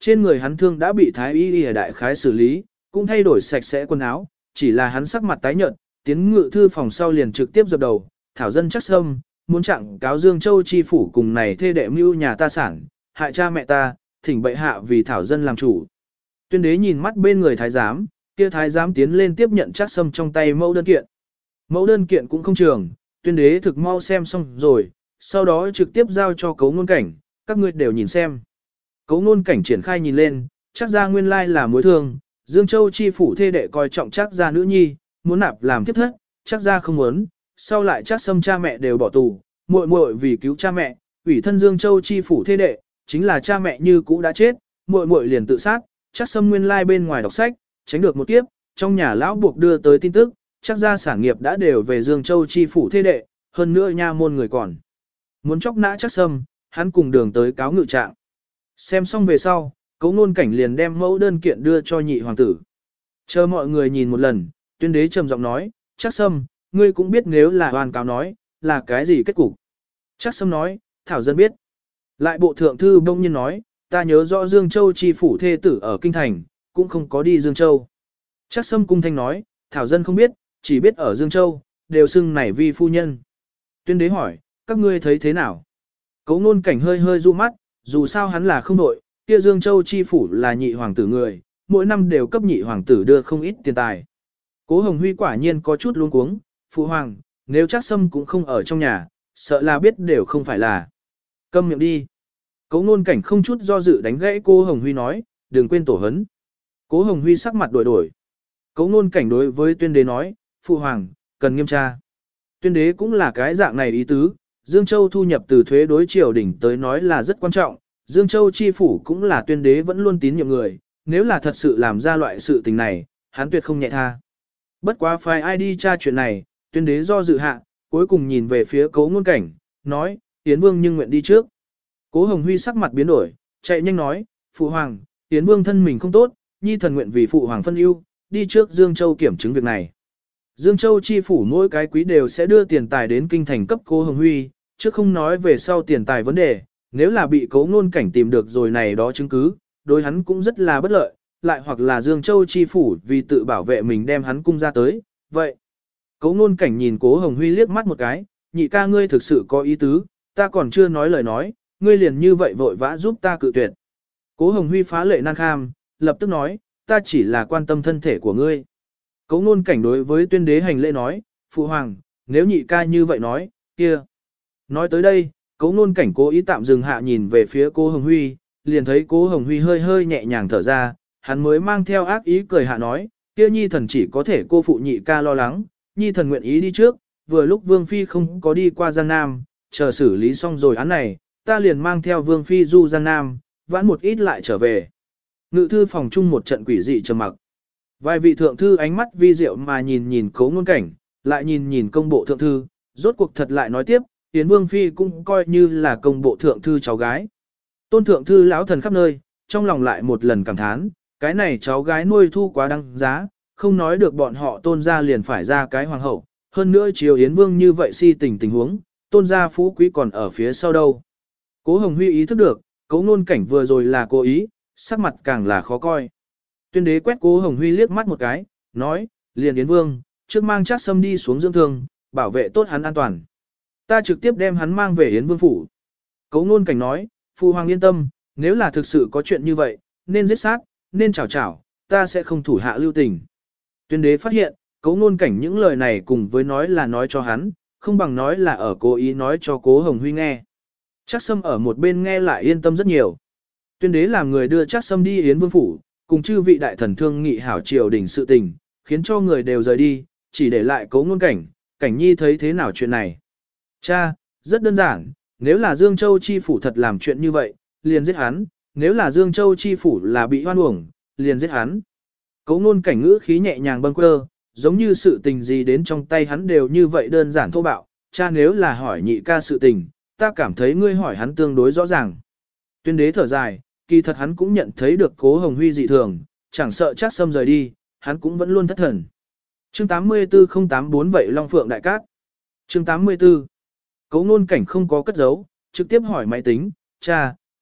trên người hắn thương đã bị thái y y đại khái xử lý, cũng thay đổi sạch sẽ quần áo, chỉ là hắn sắc mặt tái nhợt, tiến ngự thư phòng sau liền trực tiếp dập đầu, thảo dân chắc sâm, muốn trạng cáo Dương Châu chi phủ cùng này thê đệ mưu nhà ta sản, hại cha mẹ ta, thỉnh bệ hạ vì thảo dân làm chủ. Tuyên đế nhìn mắt bên người thái giám, kia thái giám tiến lên tiếp nhận chắc sâm trong tay mẫu đơn kiện. Mẫu đơn kiện cũng không trường, tuyên đế thực mau xem xong rồi, sau đó trực tiếp giao cho cấu ngôn cảnh, các ngươi đều nhìn xem. Cấu ngôn cảnh triển khai nhìn lên, chắc ra nguyên lai là mối thương, Dương Châu chi phủ thê đệ coi trọng chắc ra nữ nhi, muốn nạp làm tiếp thất, chắc ra không muốn, sau lại chắc sâm cha mẹ đều bỏ tù, muội muội vì cứu cha mẹ, ủy thân Dương Châu chi phủ thê đệ, chính là cha mẹ như cũ đã chết, muội muội liền tự sát, chắc sâm nguyên lai bên ngoài đọc sách, tránh được một kiếp, trong nhà lão buộc đưa tới tin tức, chắc ra sản nghiệp đã đều về Dương Châu chi phủ thê đệ, hơn nữa nha môn người còn. Muốn chóc nã chắc sâm, hắn cùng đường tới cáo ngự trạng. Xem xong về sau, cấu ngôn cảnh liền đem mẫu đơn kiện đưa cho nhị hoàng tử. Chờ mọi người nhìn một lần, tuyên đế trầm giọng nói, chắc sâm, ngươi cũng biết nếu là hoàn cáo nói, là cái gì kết cục. Chắc sâm nói, thảo dân biết. Lại bộ thượng thư bỗng nhiên nói, ta nhớ rõ Dương Châu chi phủ thê tử ở Kinh Thành, cũng không có đi Dương Châu. Chắc sâm cung thanh nói, thảo dân không biết, chỉ biết ở Dương Châu, đều xưng nảy vi phu nhân. Tuyên đế hỏi, các ngươi thấy thế nào? Cấu ngôn cảnh hơi hơi du mắt, dù sao hắn là không đội, kia Dương Châu chi phủ là nhị hoàng tử người, mỗi năm đều cấp nhị hoàng tử đưa không ít tiền tài. Cố Hồng Huy quả nhiên có chút luống cuống, phụ hoàng, nếu chắc sâm cũng không ở trong nhà, sợ là biết đều không phải là. Câm miệng đi. Cấu ngôn cảnh không chút do dự đánh gãy cô Hồng Huy nói, đừng quên tổ hấn. Cố Hồng Huy sắc mặt đổi đổi. Cấu ngôn cảnh đối với tuyên đế nói, phụ hoàng, cần nghiêm tra. Tuyên đế cũng là cái dạng này ý tứ, Dương Châu thu nhập từ thuế đối triều đỉnh tới nói là rất quan trọng, Dương Châu chi phủ cũng là tuyên đế vẫn luôn tín nhiệm người, nếu là thật sự làm ra loại sự tình này, hắn tuyệt không nhẹ tha. Bất quá phải ai đi tra chuyện này, tuyên đế do dự hạ, cuối cùng nhìn về phía Cố ngôn cảnh, nói, Yến Vương nhưng nguyện đi trước. Cố Hồng Huy sắc mặt biến đổi, chạy nhanh nói, phụ hoàng, Yến Vương thân mình không tốt, nhi thần nguyện vì phụ hoàng phân ưu, đi trước Dương Châu kiểm chứng việc này. Dương Châu chi phủ mỗi cái quý đều sẽ đưa tiền tài đến kinh thành cấp Cố Hồng Huy, chứ không nói về sau tiền tài vấn đề, nếu là bị Cố ngôn cảnh tìm được rồi này đó chứng cứ, đối hắn cũng rất là bất lợi, lại hoặc là Dương Châu chi phủ vì tự bảo vệ mình đem hắn cung ra tới, vậy. Cố ngôn cảnh nhìn Cố Hồng Huy liếc mắt một cái, nhị ca ngươi thực sự có ý tứ, ta còn chưa nói lời nói, ngươi liền như vậy vội vã giúp ta cự tuyệt. Cố Hồng Huy phá lệ nan kham, lập tức nói, ta chỉ là quan tâm thân thể của ngươi. Cố ngôn cảnh đối với tuyên đế hành lễ nói, phụ hoàng, nếu nhị ca như vậy nói, kia. Nói tới đây, Cố ngôn cảnh cố ý tạm dừng hạ nhìn về phía Cố Hồng Huy, liền thấy Cố Hồng Huy hơi hơi nhẹ nhàng thở ra, hắn mới mang theo ác ý cười hạ nói, kia nhi thần chỉ có thể cô phụ nhị ca lo lắng, nhi thần nguyện ý đi trước, vừa lúc Vương Phi không có đi qua Giang Nam, chờ xử lý xong rồi án này, ta liền mang theo Vương Phi du Giang Nam, vãn một ít lại trở về. Ngự thư phòng chung một trận quỷ dị trầm mặc. Vài vị thượng thư ánh mắt vi diệu mà nhìn nhìn Cố ngôn cảnh, lại nhìn nhìn công bộ thượng thư, rốt cuộc thật lại nói tiếp, Yến Vương Phi cũng coi như là công bộ thượng thư cháu gái. Tôn thượng thư lão thần khắp nơi, trong lòng lại một lần cảm thán, cái này cháu gái nuôi thu quá đăng giá, không nói được bọn họ tôn gia liền phải ra cái hoàng hậu, hơn nữa triều Yến Vương như vậy si tình tình huống, tôn gia phú quý còn ở phía sau đâu. Cố Hồng Huy ý thức được, Cố ngôn cảnh vừa rồi là cố ý, sắc mặt càng là khó coi. Tuyên đế quét Cố Hồng Huy liếc mắt một cái, nói, liền Yến Vương, trước mang Trác Sâm đi xuống dưỡng thương, bảo vệ tốt hắn an toàn. Ta trực tiếp đem hắn mang về Yến Vương phủ. Cố ngôn cảnh nói, phụ hoàng yên tâm, nếu là thực sự có chuyện như vậy, nên giết sát, nên chảo chảo, ta sẽ không thủ hạ lưu tình. Tuyên đế phát hiện, Cố ngôn cảnh những lời này cùng với nói là nói cho hắn, không bằng nói là ở cố ý nói cho Cố Hồng Huy nghe. Trác Sâm ở một bên nghe lại yên tâm rất nhiều. Tuyên đế làm người đưa Trác Sâm đi Yến Vương phủ, cùng chư vị đại thần thương nghị hảo triều đình sự tình, khiến cho người đều rời đi, chỉ để lại Cố ngôn cảnh, cảnh nhi thấy thế nào chuyện này. Cha, rất đơn giản, nếu là Dương Châu chi phủ thật làm chuyện như vậy, liền giết hắn, nếu là Dương Châu chi phủ là bị hoan uổng, liền giết hắn. Cố ngôn cảnh ngữ khí nhẹ nhàng bâng quơ, giống như sự tình gì đến trong tay hắn đều như vậy đơn giản thô bạo, cha nếu là hỏi nhị ca sự tình, ta cảm thấy ngươi hỏi hắn tương đối rõ ràng. Tuyên đế thở dài, kỳ thật hắn cũng nhận thấy được Cố Hồng Huy dị thường, chẳng sợ Trác Sâm rời đi, hắn cũng vẫn luôn thất thần. Chương tám mươi tư không tám bốn vậy Long Phượng Đại Cát. Chương tám mươi tư. Cố ngôn cảnh không có cất giấu, trực tiếp hỏi máy tính, cha,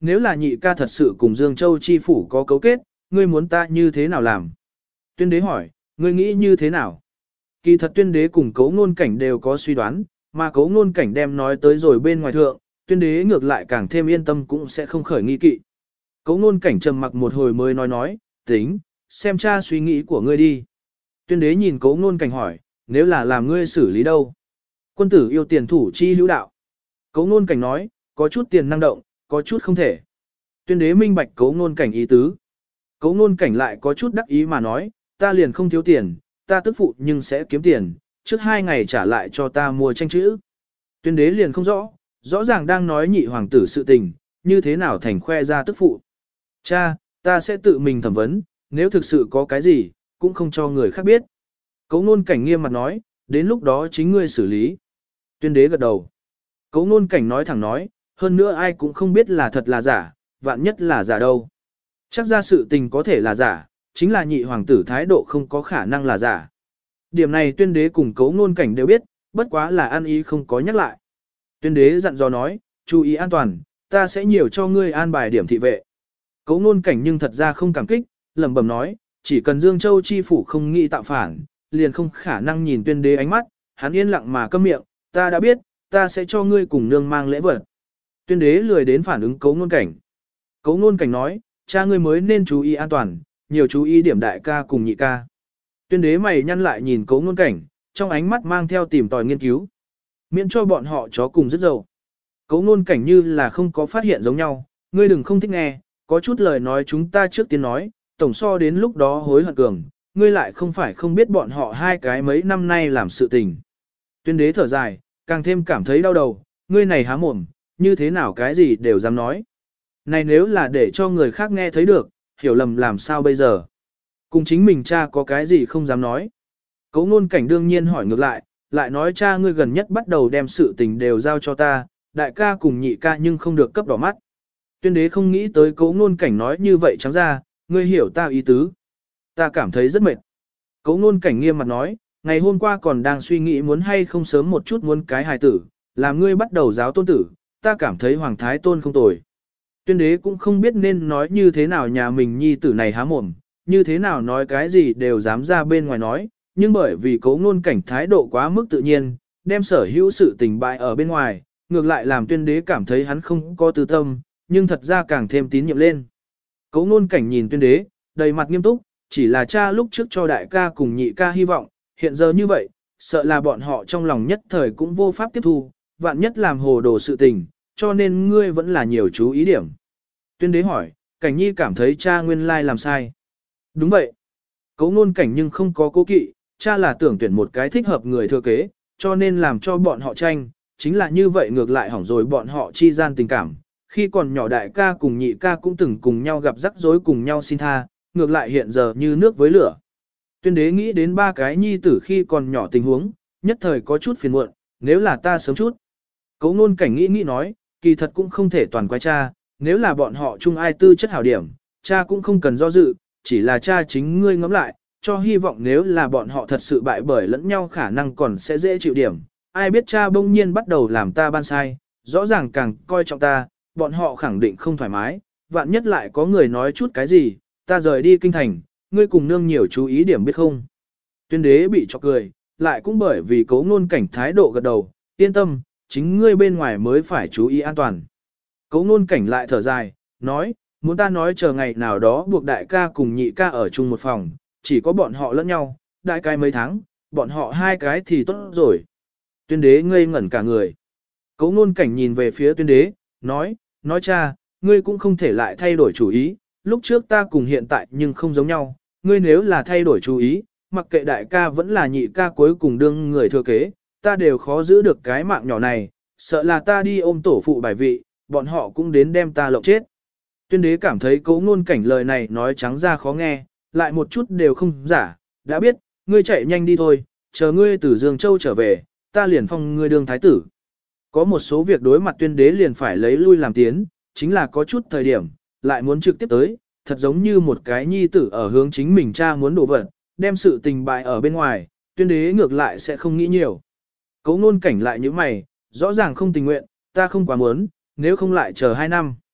nếu là nhị ca thật sự cùng Dương Châu chi phủ có cấu kết, ngươi muốn ta như thế nào làm? Tuyên đế hỏi, ngươi nghĩ như thế nào? Kỳ thật tuyên đế cùng cấu ngôn cảnh đều có suy đoán, mà cấu ngôn cảnh đem nói tới rồi bên ngoài thượng, tuyên đế ngược lại càng thêm yên tâm cũng sẽ không khởi nghi kỵ. Cấu ngôn cảnh trầm mặc một hồi mới nói nói, tính, xem cha suy nghĩ của ngươi đi. Tuyên đế nhìn cấu ngôn cảnh hỏi, nếu là làm ngươi xử lý đâu? Quân tử yêu tiền thủ chi hữu đạo. Cấu ngôn cảnh nói, có chút tiền năng động, có chút không thể. Tuyên đế minh bạch cấu ngôn cảnh ý tứ. Cấu ngôn cảnh lại có chút đắc ý mà nói, ta liền không thiếu tiền, ta tức phụ nhưng sẽ kiếm tiền, trước hai ngày trả lại cho ta mua tranh chữ. Tuyên đế liền không rõ, rõ ràng đang nói nhị hoàng tử sự tình, như thế nào thành khoe ra tức phụ. Cha, ta sẽ tự mình thẩm vấn, nếu thực sự có cái gì, cũng không cho người khác biết. Cấu ngôn cảnh nghiêm mặt nói, đến lúc đó chính ngươi xử lý. Tuyên đế gật đầu. Cấu ngôn cảnh nói thẳng nói, hơn nữa ai cũng không biết là thật là giả, vạn nhất là giả đâu. Chắc ra sự tình có thể là giả, chính là nhị hoàng tử thái độ không có khả năng là giả. Điểm này tuyên đế cùng cấu ngôn cảnh đều biết, bất quá là an ý không có nhắc lại. Tuyên đế dặn dò nói, chú ý an toàn, ta sẽ nhiều cho ngươi an bài điểm thị vệ. Cấu ngôn cảnh nhưng thật ra không cảm kích, lẩm bẩm nói, chỉ cần Dương Châu chi phủ không nghĩ tạo phản, liền không khả năng nhìn tuyên đế ánh mắt, hắn yên lặng mà câm miệng, ta đã biết, ta sẽ cho ngươi cùng nương mang lễ vật. Tuyên đế lười đến phản ứng cấu ngôn cảnh. Cấu ngôn cảnh nói, cha ngươi mới nên chú ý an toàn, nhiều chú ý điểm đại ca cùng nhị ca. Tuyên đế mày nhăn lại nhìn cấu ngôn cảnh, trong ánh mắt mang theo tìm tòi nghiên cứu. Miễn cho bọn họ chó cùng rất dầu. Cấu ngôn cảnh như là không có phát hiện giống nhau, ngươi đừng không thích nghe, có chút lời nói chúng ta trước tiên nói, tổng so đến lúc đó hối hận cường, ngươi lại không phải không biết bọn họ hai cái mấy năm nay làm sự tình. Tuyên đế thở dài, càng thêm cảm thấy đau đầu, ngươi này há mồm, như thế nào cái gì đều dám nói. Này nếu là để cho người khác nghe thấy được, hiểu lầm làm sao bây giờ. Cùng chính mình cha có cái gì không dám nói. Cấu ngôn cảnh đương nhiên hỏi ngược lại, lại nói cha ngươi gần nhất bắt đầu đem sự tình đều giao cho ta, đại ca cùng nhị ca nhưng không được cấp đỏ mắt. Tuyên đế không nghĩ tới cấu ngôn cảnh nói như vậy trắng ra, ngươi hiểu ta ý tứ. Ta cảm thấy rất mệt. Cấu ngôn cảnh nghiêm mặt nói, ngày hôm qua còn đang suy nghĩ muốn hay không sớm một chút muốn cái hài tử, làm ngươi bắt đầu giáo tôn tử, ta cảm thấy hoàng thái tôn không tồi. Tuyên đế cũng không biết nên nói như thế nào nhà mình nhi tử này há mồm, như thế nào nói cái gì đều dám ra bên ngoài nói, nhưng bởi vì cấu ngôn cảnh thái độ quá mức tự nhiên, đem sở hữu sự tình bại ở bên ngoài, ngược lại làm tuyên đế cảm thấy hắn không có tư tâm, nhưng thật ra càng thêm tín nhiệm lên. Cấu ngôn cảnh nhìn tuyên đế, đầy mặt nghiêm túc, chỉ là cha lúc trước cho đại ca cùng nhị ca hy vọng, hiện giờ như vậy, sợ là bọn họ trong lòng nhất thời cũng vô pháp tiếp thu, vạn nhất làm hồ đồ sự tình, cho nên ngươi vẫn là nhiều chú ý điểm. Tuyên đế hỏi, cảnh nhi cảm thấy cha nguyên lai làm sai. Đúng vậy. Cấu ngôn cảnh nhưng không có cố kỵ, cha là tưởng tuyển một cái thích hợp người thừa kế, cho nên làm cho bọn họ tranh, chính là như vậy ngược lại hỏng rồi bọn họ chi gian tình cảm. Khi còn nhỏ đại ca cùng nhị ca cũng từng cùng nhau gặp rắc rối cùng nhau xin tha, ngược lại hiện giờ như nước với lửa. Tuyên đế nghĩ đến ba cái nhi tử khi còn nhỏ tình huống, nhất thời có chút phiền muộn, nếu là ta sớm chút. Cấu ngôn cảnh nghĩ nghĩ nói, kỳ thật cũng không thể toàn quái cha, nếu là bọn họ chung ai tư chất hảo điểm, cha cũng không cần do dự, chỉ là cha chính ngươi ngẫm lại, cho hy vọng nếu là bọn họ thật sự bại bởi lẫn nhau khả năng còn sẽ dễ chịu điểm. Ai biết cha bỗng nhiên bắt đầu làm ta ban sai, rõ ràng càng coi trọng ta, bọn họ khẳng định không thoải mái, vạn nhất lại có người nói chút cái gì, ta rời đi kinh thành, ngươi cùng nương nhiều chú ý điểm biết không. Tuyên đế bị chọc cười, lại cũng bởi vì cấu ngôn cảnh thái độ gật đầu, yên tâm, chính ngươi bên ngoài mới phải chú ý an toàn. Cấu ngôn cảnh lại thở dài, nói, muốn ta nói chờ ngày nào đó buộc đại ca cùng nhị ca ở chung một phòng, chỉ có bọn họ lẫn nhau, đại cái mấy tháng, bọn họ hai cái thì tốt rồi. Tuyên đế ngây ngẩn cả người. Cấu ngôn cảnh nhìn về phía tuyên đế, nói, nói cha, ngươi cũng không thể lại thay đổi chủ ý, lúc trước ta cùng hiện tại nhưng không giống nhau, ngươi nếu là thay đổi chủ ý, mặc kệ đại ca vẫn là nhị ca cuối cùng đương người thừa kế, ta đều khó giữ được cái mạng nhỏ này, sợ là ta đi ôm tổ phụ bài vị, bọn họ cũng đến đem ta lộng chết. Tuyên đế cảm thấy cấu ngôn cảnh lời này nói trắng ra khó nghe, lại một chút đều không giả, đã biết, ngươi chạy nhanh đi thôi, chờ ngươi từ Dương Châu trở về, ta liền phong ngươi đương thái tử. Có một số việc đối mặt tuyên đế liền phải lấy lui làm tiến, chính là có chút thời điểm, lại muốn trực tiếp tới, thật giống như một cái nhi tử ở hướng chính mình cha muốn đổ vật, đem sự tình bại ở bên ngoài, tuyên đế ngược lại sẽ không nghĩ nhiều. Cấu ngôn cảnh lại như mày, rõ ràng không tình nguyện, ta không quá muốn, nếu không lại chờ hai năm.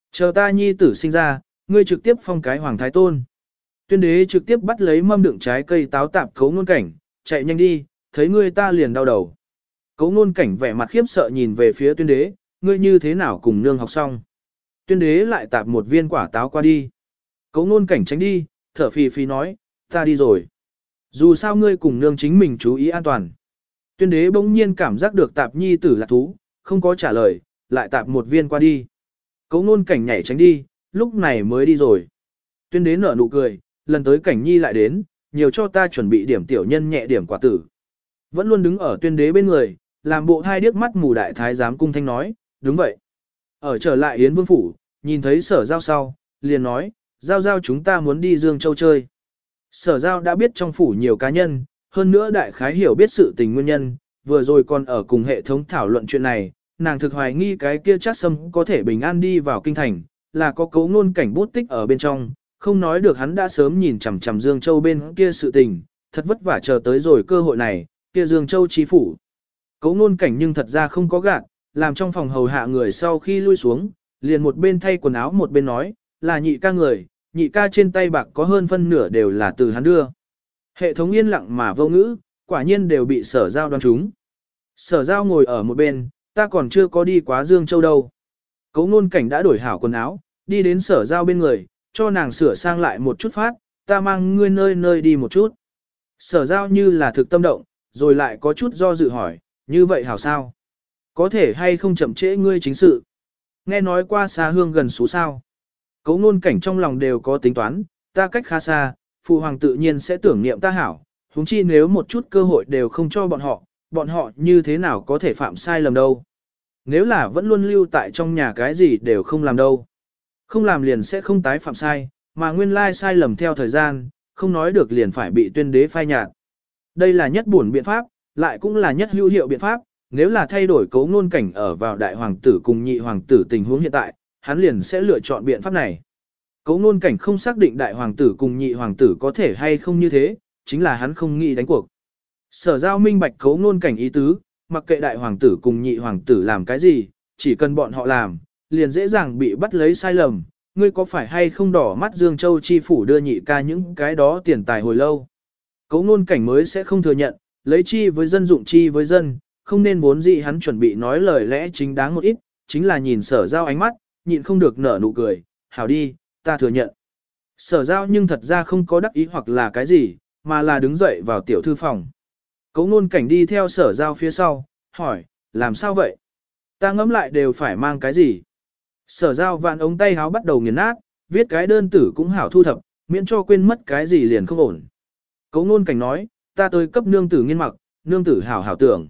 Chờ ta nhi tử sinh ra, ngươi trực tiếp phong cái hoàng thái tôn. Tuyên đế trực tiếp bắt lấy mâm đựng trái cây táo tạp Cố Ngôn Cảnh, chạy nhanh đi, thấy ngươi ta liền đau đầu. Cố Ngôn Cảnh vẻ mặt khiếp sợ nhìn về phía tuyên đế, ngươi như thế nào cùng nương học xong. Tuyên đế lại tạp một viên quả táo qua đi. Cố Ngôn Cảnh tránh đi, thở phì phì nói, ta đi rồi. Dù sao ngươi cùng nương chính mình chú ý an toàn. Tuyên đế bỗng nhiên cảm giác được tạp nhi tử là thú, không có trả lời, lại tạp một viên qua đi. Cố Ngôn Cảnh nhảy tránh đi, lúc này mới đi rồi. Tuyên đế nở nụ cười, lần tới Cảnh nhi lại đến, nhiều cho ta chuẩn bị điểm tiểu nhân nhẹ điểm quả tử. Vẫn luôn đứng ở tuyên đế bên người, làm bộ hai điếc mắt mù đại thái giám cung thanh nói, đúng vậy. Ở trở lại Yến Vương Phủ, nhìn thấy sở giao sau, liền nói, giao giao chúng ta muốn đi Dương Châu chơi. Sở giao đã biết trong phủ nhiều cá nhân, hơn nữa đại khái hiểu biết sự tình nguyên nhân, vừa rồi còn ở cùng hệ thống thảo luận chuyện này, nàng thực hoài nghi cái kia chắc xâm có thể bình an đi vào kinh thành, là có Cố Ngôn Cảnh bút tích ở bên trong, không nói được hắn đã sớm nhìn chằm chằm Dương Châu bên kia sự tình, thật vất vả chờ tới rồi cơ hội này, kia Dương Châu chi phủ. Cố Ngôn Cảnh nhưng thật ra không có gạt, làm trong phòng hầu hạ người sau khi lui xuống, liền một bên thay quần áo một bên nói, là nhị ca người, nhị ca trên tay bạc có hơn phân nửa đều là từ hắn đưa. Hệ thống yên lặng mà vô ngữ, quả nhiên đều bị sở giao đoán trúng. Sở giao ngồi ở một bên, ta còn chưa có đi quá Dương Châu đâu. Cố Ngôn Cảnh đã đổi hảo quần áo, đi đến sở giao bên người, cho nàng sửa sang lại một chút phát, ta mang ngươi nơi nơi đi một chút. Sở giao như là thực tâm động, rồi lại có chút do dự hỏi, như vậy hảo sao? Có thể hay không chậm trễ ngươi chính sự? Nghe nói qua xa hương gần xú sao? Cố Ngôn Cảnh trong lòng đều có tính toán, ta cách khá xa, phụ hoàng tự nhiên sẽ tưởng niệm ta hảo, huống chi nếu một chút cơ hội đều không cho bọn họ, bọn họ như thế nào có thể phạm sai lầm đâu. Nếu là vẫn luôn lưu tại trong nhà cái gì đều không làm đâu. Không làm liền sẽ không tái phạm sai, mà nguyên lai sai lầm theo thời gian, không nói được liền phải bị tuyên đế phai nhạt. Đây là nhất buồn biện pháp, lại cũng là nhất hữu hiệu biện pháp, nếu là thay đổi Cố Ngôn Cảnh ở vào đại hoàng tử cùng nhị hoàng tử tình huống hiện tại, hắn liền sẽ lựa chọn biện pháp này. Cố Ngôn Cảnh không xác định đại hoàng tử cùng nhị hoàng tử có thể hay không như thế, chính là hắn không nghĩ đánh cuộc. Sở giao minh bạch Cố Ngôn Cảnh ý tứ, mặc kệ đại hoàng tử cùng nhị hoàng tử làm cái gì, chỉ cần bọn họ làm, liền dễ dàng bị bắt lấy sai lầm. Ngươi có phải hay không đỏ mắt Dương Châu chi phủ đưa nhị ca những cái đó tiền tài hồi lâu? Cố Ngôn Cảnh mới sẽ không thừa nhận, lấy chi với dân dụng chi với dân, không nên vốn gì hắn chuẩn bị nói lời lẽ chính đáng một ít, chính là nhìn sở giao ánh mắt, nhịn không được nở nụ cười, hảo đi, ta thừa nhận. Sở giao nhưng thật ra không có đắc ý hoặc là cái gì, mà là đứng dậy vào tiểu thư phòng. Cố Ngôn Cảnh đi theo sở giao phía sau, hỏi, làm sao vậy? Ta ngẫm lại đều phải mang cái gì? Sở giao vạn ống tay háo bắt đầu nghiền nát, viết cái đơn tử cũng hảo thu thập, miễn cho quên mất cái gì liền không ổn. Cố Ngôn Cảnh nói, ta tới cấp nương tử nghiên mặc, nương tử hảo hảo tưởng.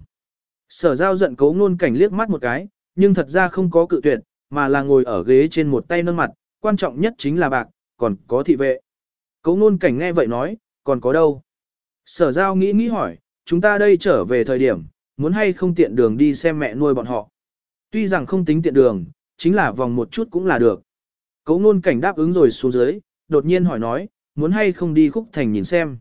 Sở giao giận Cố Ngôn Cảnh liếc mắt một cái, nhưng thật ra không có cự tuyệt, mà là ngồi ở ghế trên một tay nâng mặt, quan trọng nhất chính là bạc, còn có thị vệ. Cố Ngôn Cảnh nghe vậy nói, còn có đâu? Sở giao nghĩ nghĩ hỏi, chúng ta đây trở về thời điểm, muốn hay không tiện đường đi xem mẹ nuôi bọn họ. Tuy rằng không tính tiện đường, chính là vòng một chút cũng là được. Cố Ngôn Cảnh đáp ứng rồi xuống dưới, đột nhiên hỏi nói, muốn hay không đi Khúc Thành nhìn xem.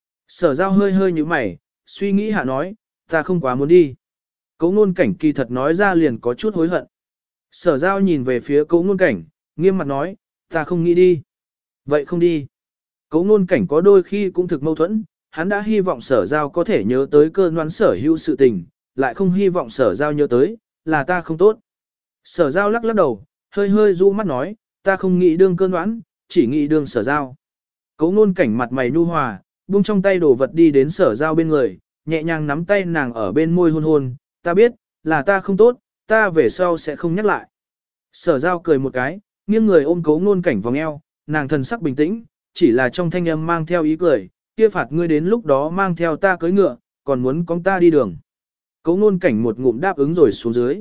Sở giao hơi hơi như mày, suy nghĩ hạ nói, ta không quá muốn đi. Cố Ngôn Cảnh kỳ thật nói ra liền có chút hối hận. Sở giao nhìn về phía Cố Ngôn Cảnh, nghiêm mặt nói, ta không nghĩ đi. Vậy không đi. Cố Ngôn Cảnh có đôi khi cũng thực mâu thuẫn, hắn đã hy vọng sở giao có thể nhớ tới cơn đoán sở hữu sự tình, lại không hy vọng sở giao nhớ tới, là ta không tốt. Sở giao lắc lắc đầu, hơi hơi du mắt nói, ta không nghĩ đương cơn đoán, chỉ nghĩ đương sở giao. Cố Ngôn Cảnh mặt mày nhu hòa, buông trong tay đồ vật đi đến sở giao bên người, nhẹ nhàng nắm tay nàng ở bên môi hôn hôn, ta biết, là ta không tốt, ta về sau sẽ không nhắc lại. Sở giao cười một cái, nghiêng người ôm Cố Ngôn Cảnh vòng eo, nàng thần sắc bình tĩnh, chỉ là trong thanh âm mang theo ý cười, kia phạt ngươi đến lúc đó mang theo ta cưỡi ngựa, còn muốn cõng ta đi đường. Cố Ngôn Cảnh một ngụm đáp ứng rồi xuống dưới.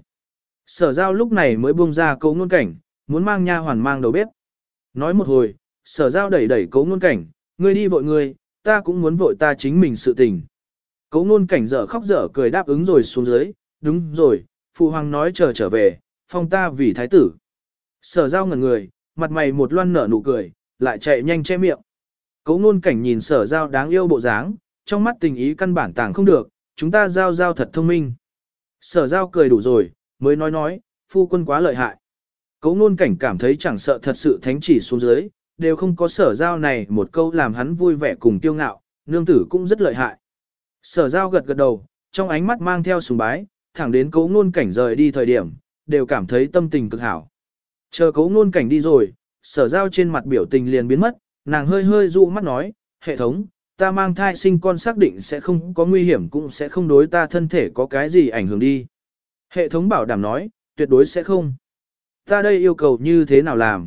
Sở giao lúc này mới buông ra Cố Ngôn Cảnh, muốn mang nha hoàn mang đầu bếp. Nói một hồi, sở giao đẩy đẩy Cố Ngôn Cảnh, ngươi đi vội ngươi, ta cũng muốn vội ta chính mình sự tình. Cố Ngôn Cảnh dở khóc dở cười đáp ứng rồi xuống dưới, đúng rồi, phụ hoàng nói chờ trở về, phong ta vì thái tử. Sở giao ngẩn người, mặt mày một loan nở nụ cười, lại chạy nhanh che miệng. Cố Ngôn Cảnh nhìn sở giao đáng yêu bộ dáng, trong mắt tình ý căn bản tàng không được, chúng ta giao giao thật thông minh. Sở giao cười đủ rồi, mới nói nói, phu quân quá lợi hại. Cố ngôn cảnh cảm thấy chẳng sợ thật sự thánh chỉ xuống dưới, đều không có sở giao này một câu làm hắn vui vẻ cùng tiêu ngạo, nương tử cũng rất lợi hại. Sở giao gật gật đầu, trong ánh mắt mang theo sùng bái, thẳng đến cố ngôn cảnh rời đi thời điểm, đều cảm thấy tâm tình cực hảo. Chờ cố ngôn cảnh đi rồi, sở giao trên mặt biểu tình liền biến mất, nàng hơi hơi dụ mắt nói, hệ thống, ta mang thai sinh con xác định sẽ không có nguy hiểm cũng sẽ không đối ta thân thể có cái gì ảnh hưởng đi. Hệ thống bảo đảm nói, tuyệt đối sẽ không. Ta đây yêu cầu như thế nào làm?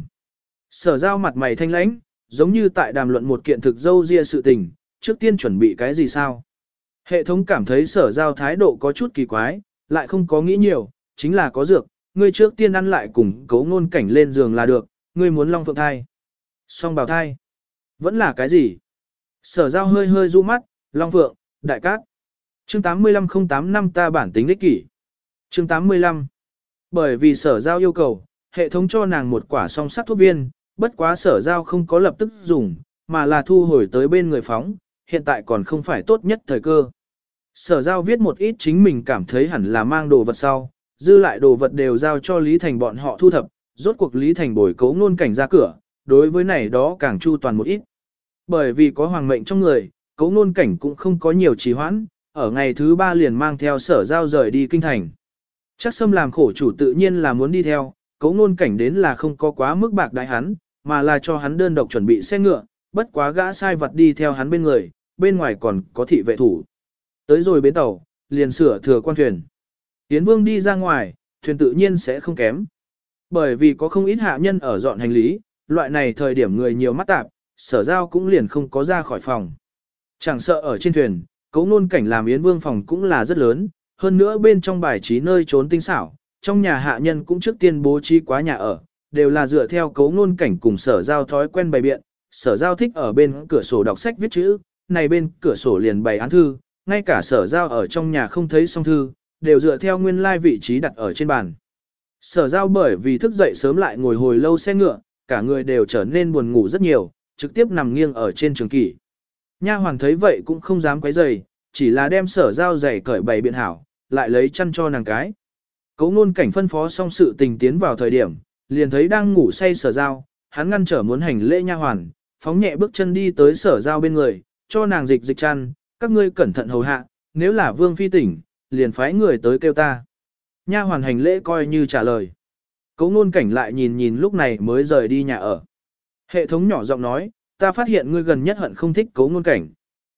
Sở giao mặt mày thanh lãnh, giống như tại đàm luận một kiện thực dâu ria sự tình, trước tiên chuẩn bị cái gì sao? Hệ thống cảm thấy sở giao thái độ có chút kỳ quái, lại không có nghĩ nhiều, chính là có dược, ngươi trước tiên ăn lại cùng cấu ngôn cảnh lên giường là được, ngươi muốn long phượng thai. Song bào thai. Vẫn là cái gì? Sở giao hơi hơi du mắt, long phượng, đại cát. Chương tám mươi lăm không tám năm ta bản tính đích kỷ. Chương tám mươi lăm. Bởi vì sở giao yêu cầu, hệ thống cho nàng một quả song sắc thuốc viên, bất quá sở giao không có lập tức dùng, mà là thu hồi tới bên người phóng, hiện tại còn không phải tốt nhất thời cơ. Sở giao viết một ít chính mình cảm thấy hẳn là mang đồ vật sau, dư lại đồ vật đều giao cho Lý Thành bọn họ thu thập, rốt cuộc Lý Thành bồi cấu ngôn cảnh ra cửa, đối với này đó càng chu toàn một ít. Bởi vì có hoàng mệnh trong người, cấu ngôn cảnh cũng không có nhiều trì hoãn, ở ngày thứ ba liền mang theo sở giao rời đi kinh thành. Chắc xâm làm khổ chủ tự nhiên là muốn đi theo, cấu ngôn cảnh đến là không có quá mức bạc đại hắn, mà là cho hắn đơn độc chuẩn bị xe ngựa, bất quá gã sai vật đi theo hắn bên người, bên ngoài còn có thị vệ thủ. Tới rồi bến tàu, liền sửa thừa quan thuyền. Yến Vương đi ra ngoài, thuyền tự nhiên sẽ không kém. Bởi vì có không ít hạ nhân ở dọn hành lý, loại này thời điểm người nhiều mắt tạp, sở giao cũng liền không có ra khỏi phòng. Chẳng sợ ở trên thuyền, cấu ngôn cảnh làm Yến Vương phòng cũng là rất lớn, hơn nữa bên trong bài trí nơi trốn tinh xảo, trong nhà hạ nhân cũng trước tiên bố trí quá nhà ở, đều là dựa theo cấu ngôn cảnh cùng sở giao thói quen bày biện, sở giao thích ở bên cửa sổ đọc sách viết chữ, này bên cửa sổ liền bày án thư, ngay cả sở giao ở trong nhà không thấy song thư, đều dựa theo nguyên lai vị trí đặt ở trên bàn. Sở giao bởi vì thức dậy sớm lại ngồi hồi lâu xe ngựa, cả người đều trở nên buồn ngủ rất nhiều, trực tiếp nằm nghiêng ở trên trường kỷ. Nha hoàn thấy vậy cũng không dám quấy rầy, chỉ là đem sở giao giày cởi bày biện hảo, lại lấy chăn cho nàng cái. Cấu ngôn cảnh phân phó xong sự tình tiến vào thời điểm, liền thấy đang ngủ say sở giao, hắn ngăn trở muốn hành lễ nha hoàn, phóng nhẹ bước chân đi tới sở giao bên người, cho nàng dịch dịch chăn, các ngươi cẩn thận hầu hạ, nếu là vương phi tỉnh, liền phái người tới kêu ta. Nha hoàn hành lễ coi như trả lời. Cấu ngôn cảnh lại nhìn nhìn lúc này mới rời đi nhà ở. Hệ thống nhỏ giọng nói, ta phát hiện ngươi gần nhất hận không thích cấu ngôn cảnh.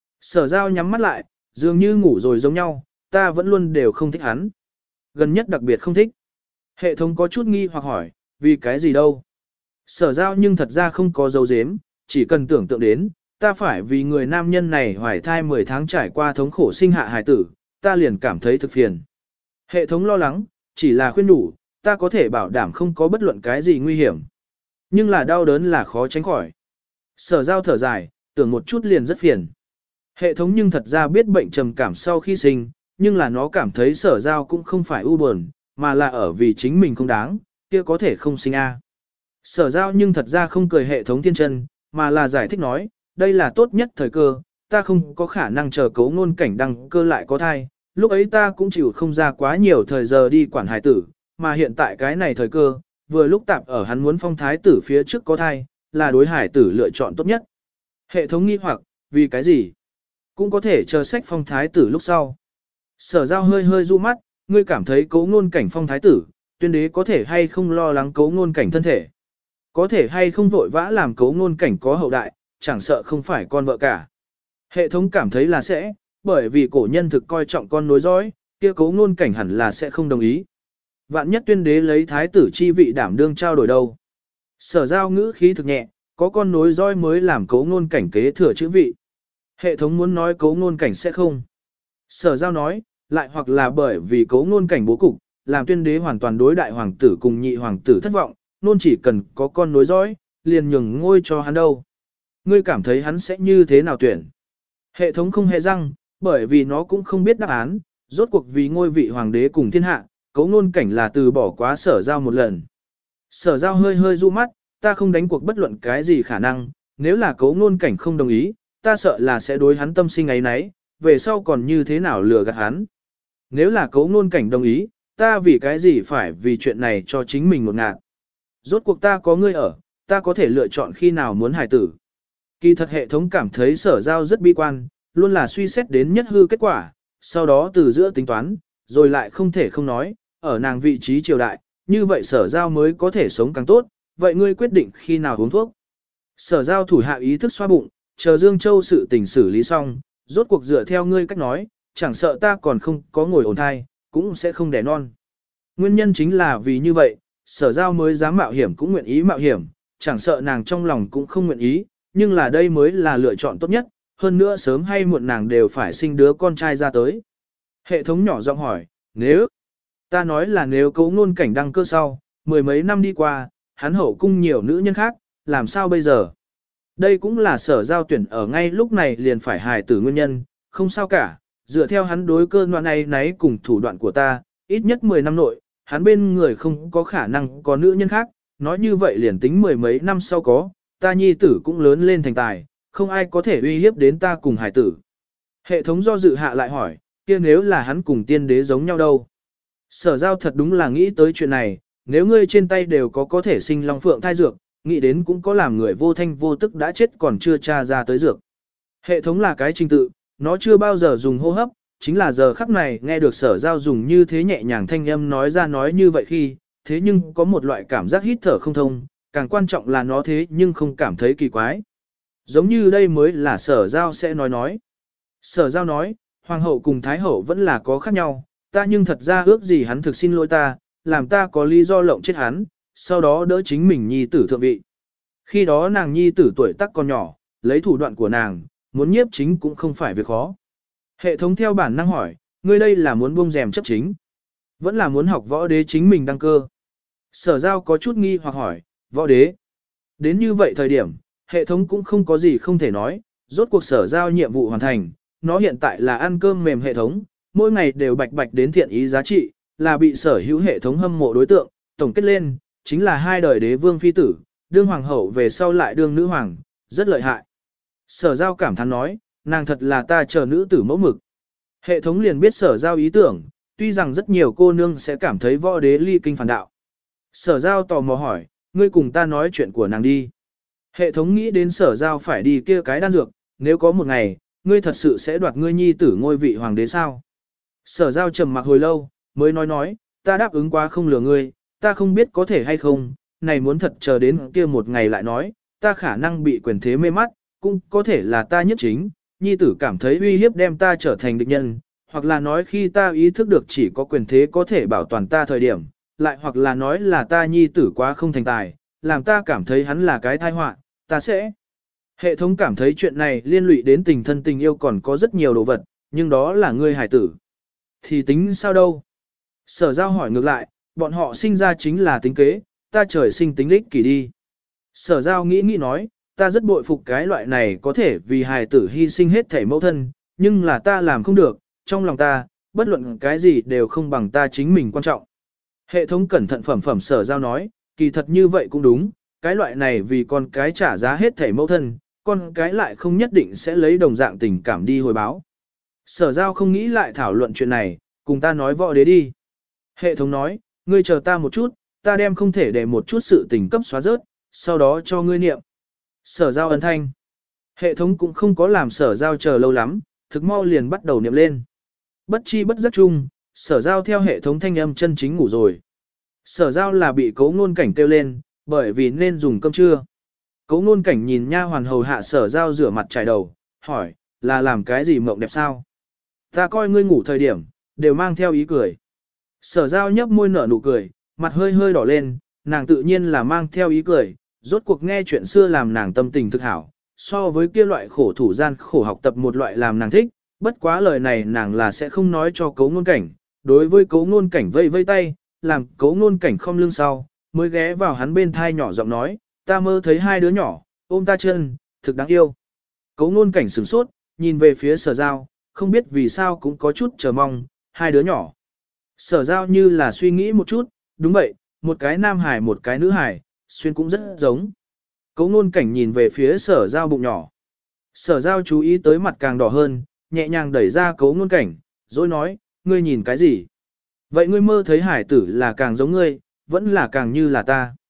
Sở giao nhắm mắt lại, dường như ngủ rồi giống nhau, ta vẫn luôn đều không thích hắn. Gần nhất đặc biệt không thích. Hệ thống có chút nghi hoặc hỏi, vì cái gì đâu? Sở giao nhưng thật ra không có dấu dếm, chỉ cần tưởng tượng đến, ta phải vì người nam nhân này hoài thai mười tháng trải qua thống khổ sinh hạ hài tử, ta liền cảm thấy thực phiền. Hệ thống lo lắng, chỉ là khuyên đủ, ta có thể bảo đảm không có bất luận cái gì nguy hiểm. Nhưng là đau đớn là khó tránh khỏi. Sở giao thở dài, tưởng một chút liền rất phiền. Hệ thống nhưng thật ra biết bệnh trầm cảm sau khi sinh, nhưng là nó cảm thấy sở giao cũng không phải u buồn, mà là ở vì chính mình không đáng, kia có thể không sinh a. Sở giao nhưng thật ra không cười hệ thống thiên chân, mà là giải thích nói, đây là tốt nhất thời cơ, ta không có khả năng chờ cấu ngôn cảnh đăng cơ lại có thai, lúc ấy ta cũng chịu không ra quá nhiều thời giờ đi quản hài tử, mà hiện tại cái này thời cơ, vừa lúc tạp ở hắn muốn phong thái tử phía trước có thai, là đối hải tử lựa chọn tốt nhất. Hệ thống nghi hoặc, vì cái gì? Cũng có thể chờ sách phong thái tử lúc sau. Sở giao hơi hơi du mắt, ngươi cảm thấy cấu ngôn cảnh phong thái tử, tuyên đế có thể hay không lo lắng cấu ngôn cảnh thân thể? Có thể hay không vội vã làm cấu ngôn cảnh có hậu đại, chẳng sợ không phải con vợ cả. Hệ thống cảm thấy là sẽ, bởi vì cổ nhân thực coi trọng con nối dõi, kia cấu ngôn cảnh hẳn là sẽ không đồng ý. Vạn nhất tuyên đế lấy thái tử chi vị đảm đương trao đổi đâu. Sở giao ngữ khí thực nhẹ, có con nối dõi mới làm cấu ngôn cảnh kế thừa chữ vị. Hệ thống muốn nói cấu ngôn cảnh sẽ không. Sở giao nói, lại hoặc là bởi vì cấu ngôn cảnh bố cục, làm tuyên đế hoàn toàn đối đại hoàng tử cùng nhị hoàng tử thất vọng, nôn chỉ cần có con nối dõi, liền nhường ngôi cho hắn đâu. Ngươi cảm thấy hắn sẽ như thế nào tuyển? Hệ thống không hề răng, bởi vì nó cũng không biết đáp án, rốt cuộc vì ngôi vị hoàng đế cùng thiên hạ, cấu ngôn cảnh là từ bỏ quá sở giao một lần. Sở giao hơi hơi du mắt, ta không đánh cuộc bất luận cái gì khả năng, nếu là cấu ngôn cảnh không đồng ý, ta sợ là sẽ đối hắn tâm sinh ấy nấy, về sau còn như thế nào lừa gạt hắn. Nếu là cấu ngôn cảnh đồng ý, ta vì cái gì phải vì chuyện này cho chính mình một ngạt. Rốt cuộc ta có ngươi ở, ta có thể lựa chọn khi nào muốn hài tử. Kỳ thật hệ thống cảm thấy sở giao rất bi quan, luôn là suy xét đến nhất hư kết quả, sau đó từ giữa tính toán, rồi lại không thể không nói, ở nàng vị trí triều đại, như vậy sở giao mới có thể sống càng tốt, vậy ngươi quyết định khi nào uống thuốc. Sở giao thủ hạ ý thức xoa bụng, chờ Dương Châu sự tình xử lý xong, rốt cuộc dựa theo ngươi cách nói, chẳng sợ ta còn không có ngồi ổn thai, cũng sẽ không đẻ non. Nguyên nhân chính là vì như vậy, sở giao mới dám mạo hiểm cũng nguyện ý mạo hiểm, chẳng sợ nàng trong lòng cũng không nguyện ý, nhưng là đây mới là lựa chọn tốt nhất, hơn nữa sớm hay muộn nàng đều phải sinh đứa con trai ra tới. Hệ thống nhỏ giọng hỏi, nếu, ta nói là nếu Cố Ngôn Cảnh đăng cơ sau, mười mấy năm đi qua, hắn hậu cung nhiều nữ nhân khác, làm sao bây giờ? Đây cũng là sở giao tuyển ở ngay lúc này liền phải hài tử nguyên nhân, không sao cả, dựa theo hắn đối cơ đoạn này nấy cùng thủ đoạn của ta, ít nhất mười năm nội, hắn bên người không có khả năng có nữ nhân khác, nói như vậy liền tính mười mấy năm sau có, ta nhi tử cũng lớn lên thành tài, không ai có thể uy hiếp đến ta cùng hài tử. Hệ thống do dự hạ lại hỏi, kia nếu là hắn cùng tiên đế giống nhau đâu? Sở giao thật đúng là nghĩ tới chuyện này, nếu ngươi trên tay đều có có thể sinh long phượng thai dược, nghĩ đến cũng có làm người vô thanh vô tức đã chết còn chưa tra ra tới dược. Hệ thống là cái trình tự, nó chưa bao giờ dùng hô hấp, chính là giờ khắc này nghe được sở giao dùng như thế nhẹ nhàng thanh âm nói ra nói như vậy khi, thế nhưng có một loại cảm giác hít thở không thông, càng quan trọng là nó thế nhưng không cảm thấy kỳ quái. Giống như đây mới là sở giao sẽ nói nói. Sở giao nói, hoàng hậu cùng thái hậu vẫn là có khác nhau, ta nhưng thật ra ước gì hắn thực xin lỗi ta, làm ta có lý do lộng chết hắn, sau đó đỡ chính mình nhi tử thượng vị. Khi đó nàng nhi tử tuổi tác còn nhỏ, lấy thủ đoạn của nàng, muốn nhiếp chính cũng không phải việc khó. Hệ thống theo bản năng hỏi, ngươi đây là muốn buông rèm chấp chính, vẫn là muốn học võ đế chính mình đăng cơ. Sở giao có chút nghi hoặc hỏi, võ đế. Đến như vậy thời điểm, hệ thống cũng không có gì không thể nói, rốt cuộc sở giao nhiệm vụ hoàn thành, nó hiện tại là ăn cơm mềm hệ thống, mỗi ngày đều bạch bạch đến thiện ý giá trị, là bị sở hữu hệ thống hâm mộ đối tượng, tổng kết lên, chính là hai đời đế vương phi tử, đương hoàng hậu về sau lại đương nữ hoàng, rất lợi hại. Sở giao cảm thán nói, nàng thật là ta chờ nữ tử mẫu mực. Hệ thống liền biết sở giao ý tưởng, tuy rằng rất nhiều cô nương sẽ cảm thấy võ đế ly kinh phản đạo. Sở giao tò mò hỏi, ngươi cùng ta nói chuyện của nàng đi. Hệ thống nghĩ đến sở giao phải đi kia cái đan dược, nếu có một ngày, ngươi thật sự sẽ đoạt ngươi nhi tử ngôi vị hoàng đế sao? Sở giao trầm mặc hồi lâu, mới nói nói, ta đáp ứng quá không lừa ngươi, ta không biết có thể hay không, này muốn thật chờ đến kia một ngày lại nói, ta khả năng bị quyền thế mê mắt, cũng có thể là ta nhất chính, nhi tử cảm thấy uy hiếp đem ta trở thành địch nhân, hoặc là nói khi ta ý thức được chỉ có quyền thế có thể bảo toàn ta thời điểm, lại hoặc là nói là ta nhi tử quá không thành tài, làm ta cảm thấy hắn là cái tai họa, ta sẽ. Hệ thống cảm thấy chuyện này liên lụy đến tình thân tình yêu còn có rất nhiều đồ vật, nhưng đó là ngươi hải tử. Thì tính sao đâu? Sở giao hỏi ngược lại, bọn họ sinh ra chính là tính kế, ta trời sinh tính lích kỷ đi. Sở giao nghĩ nghĩ nói, ta rất bội phục cái loại này có thể vì hài tử hy sinh hết thể mẫu thân, nhưng là ta làm không được, trong lòng ta, bất luận cái gì đều không bằng ta chính mình quan trọng. Hệ thống cẩn thận phẩm phẩm sở giao nói, kỳ thật như vậy cũng đúng, cái loại này vì con cái trả giá hết thể mẫu thân, con cái lại không nhất định sẽ lấy đồng dạng tình cảm đi hồi báo. Sở giao không nghĩ lại thảo luận chuyện này, cùng ta nói võ đế đi. Hệ thống nói, ngươi chờ ta một chút, ta đem không thể để một chút sự tình cấp xóa rớt, sau đó cho ngươi niệm. Sở giao ấn thanh. Hệ thống cũng không có làm sở giao chờ lâu lắm, thực mau liền bắt đầu niệm lên. Bất chi bất giác chung, sở giao theo hệ thống thanh âm chân chính ngủ rồi. Sở giao là bị Cố Ngôn Cảnh kêu lên, bởi vì nên dùng cơm trưa. Cố Ngôn Cảnh nhìn nha hoàn hầu hạ sở giao rửa mặt trải đầu, hỏi, là làm cái gì mộng đẹp sao? Ta coi ngươi ngủ thời điểm, đều mang theo ý cười. Sở giao nhấp môi nở nụ cười, mặt hơi hơi đỏ lên, nàng tự nhiên là mang theo ý cười, rốt cuộc nghe chuyện xưa làm nàng tâm tình thực hảo, so với kia loại khổ thủ gian khổ học tập một loại làm nàng thích, bất quá lời này nàng là sẽ không nói cho Cố Ngôn Cảnh, đối với Cố Ngôn Cảnh vây vây tay, làm Cố Ngôn Cảnh không lưng sau, mới ghé vào hắn bên thai nhỏ giọng nói, ta mơ thấy hai đứa nhỏ, ôm ta chân, thực đáng yêu. Cố Ngôn Cảnh sửng sốt, nhìn về phía sở giao, không biết vì sao cũng có chút chờ mong, hai đứa nhỏ. Sở giao như là suy nghĩ một chút, đúng vậy, một cái nam hải một cái nữ hải, xuyên cũng rất giống. Cố Ngôn Cảnh nhìn về phía sở giao bụng nhỏ. Sở giao chú ý tới mặt càng đỏ hơn, nhẹ nhàng đẩy ra Cố Ngôn Cảnh, rồi nói, ngươi nhìn cái gì? Vậy ngươi mơ thấy hải tử là càng giống ngươi, vẫn là càng như là ta.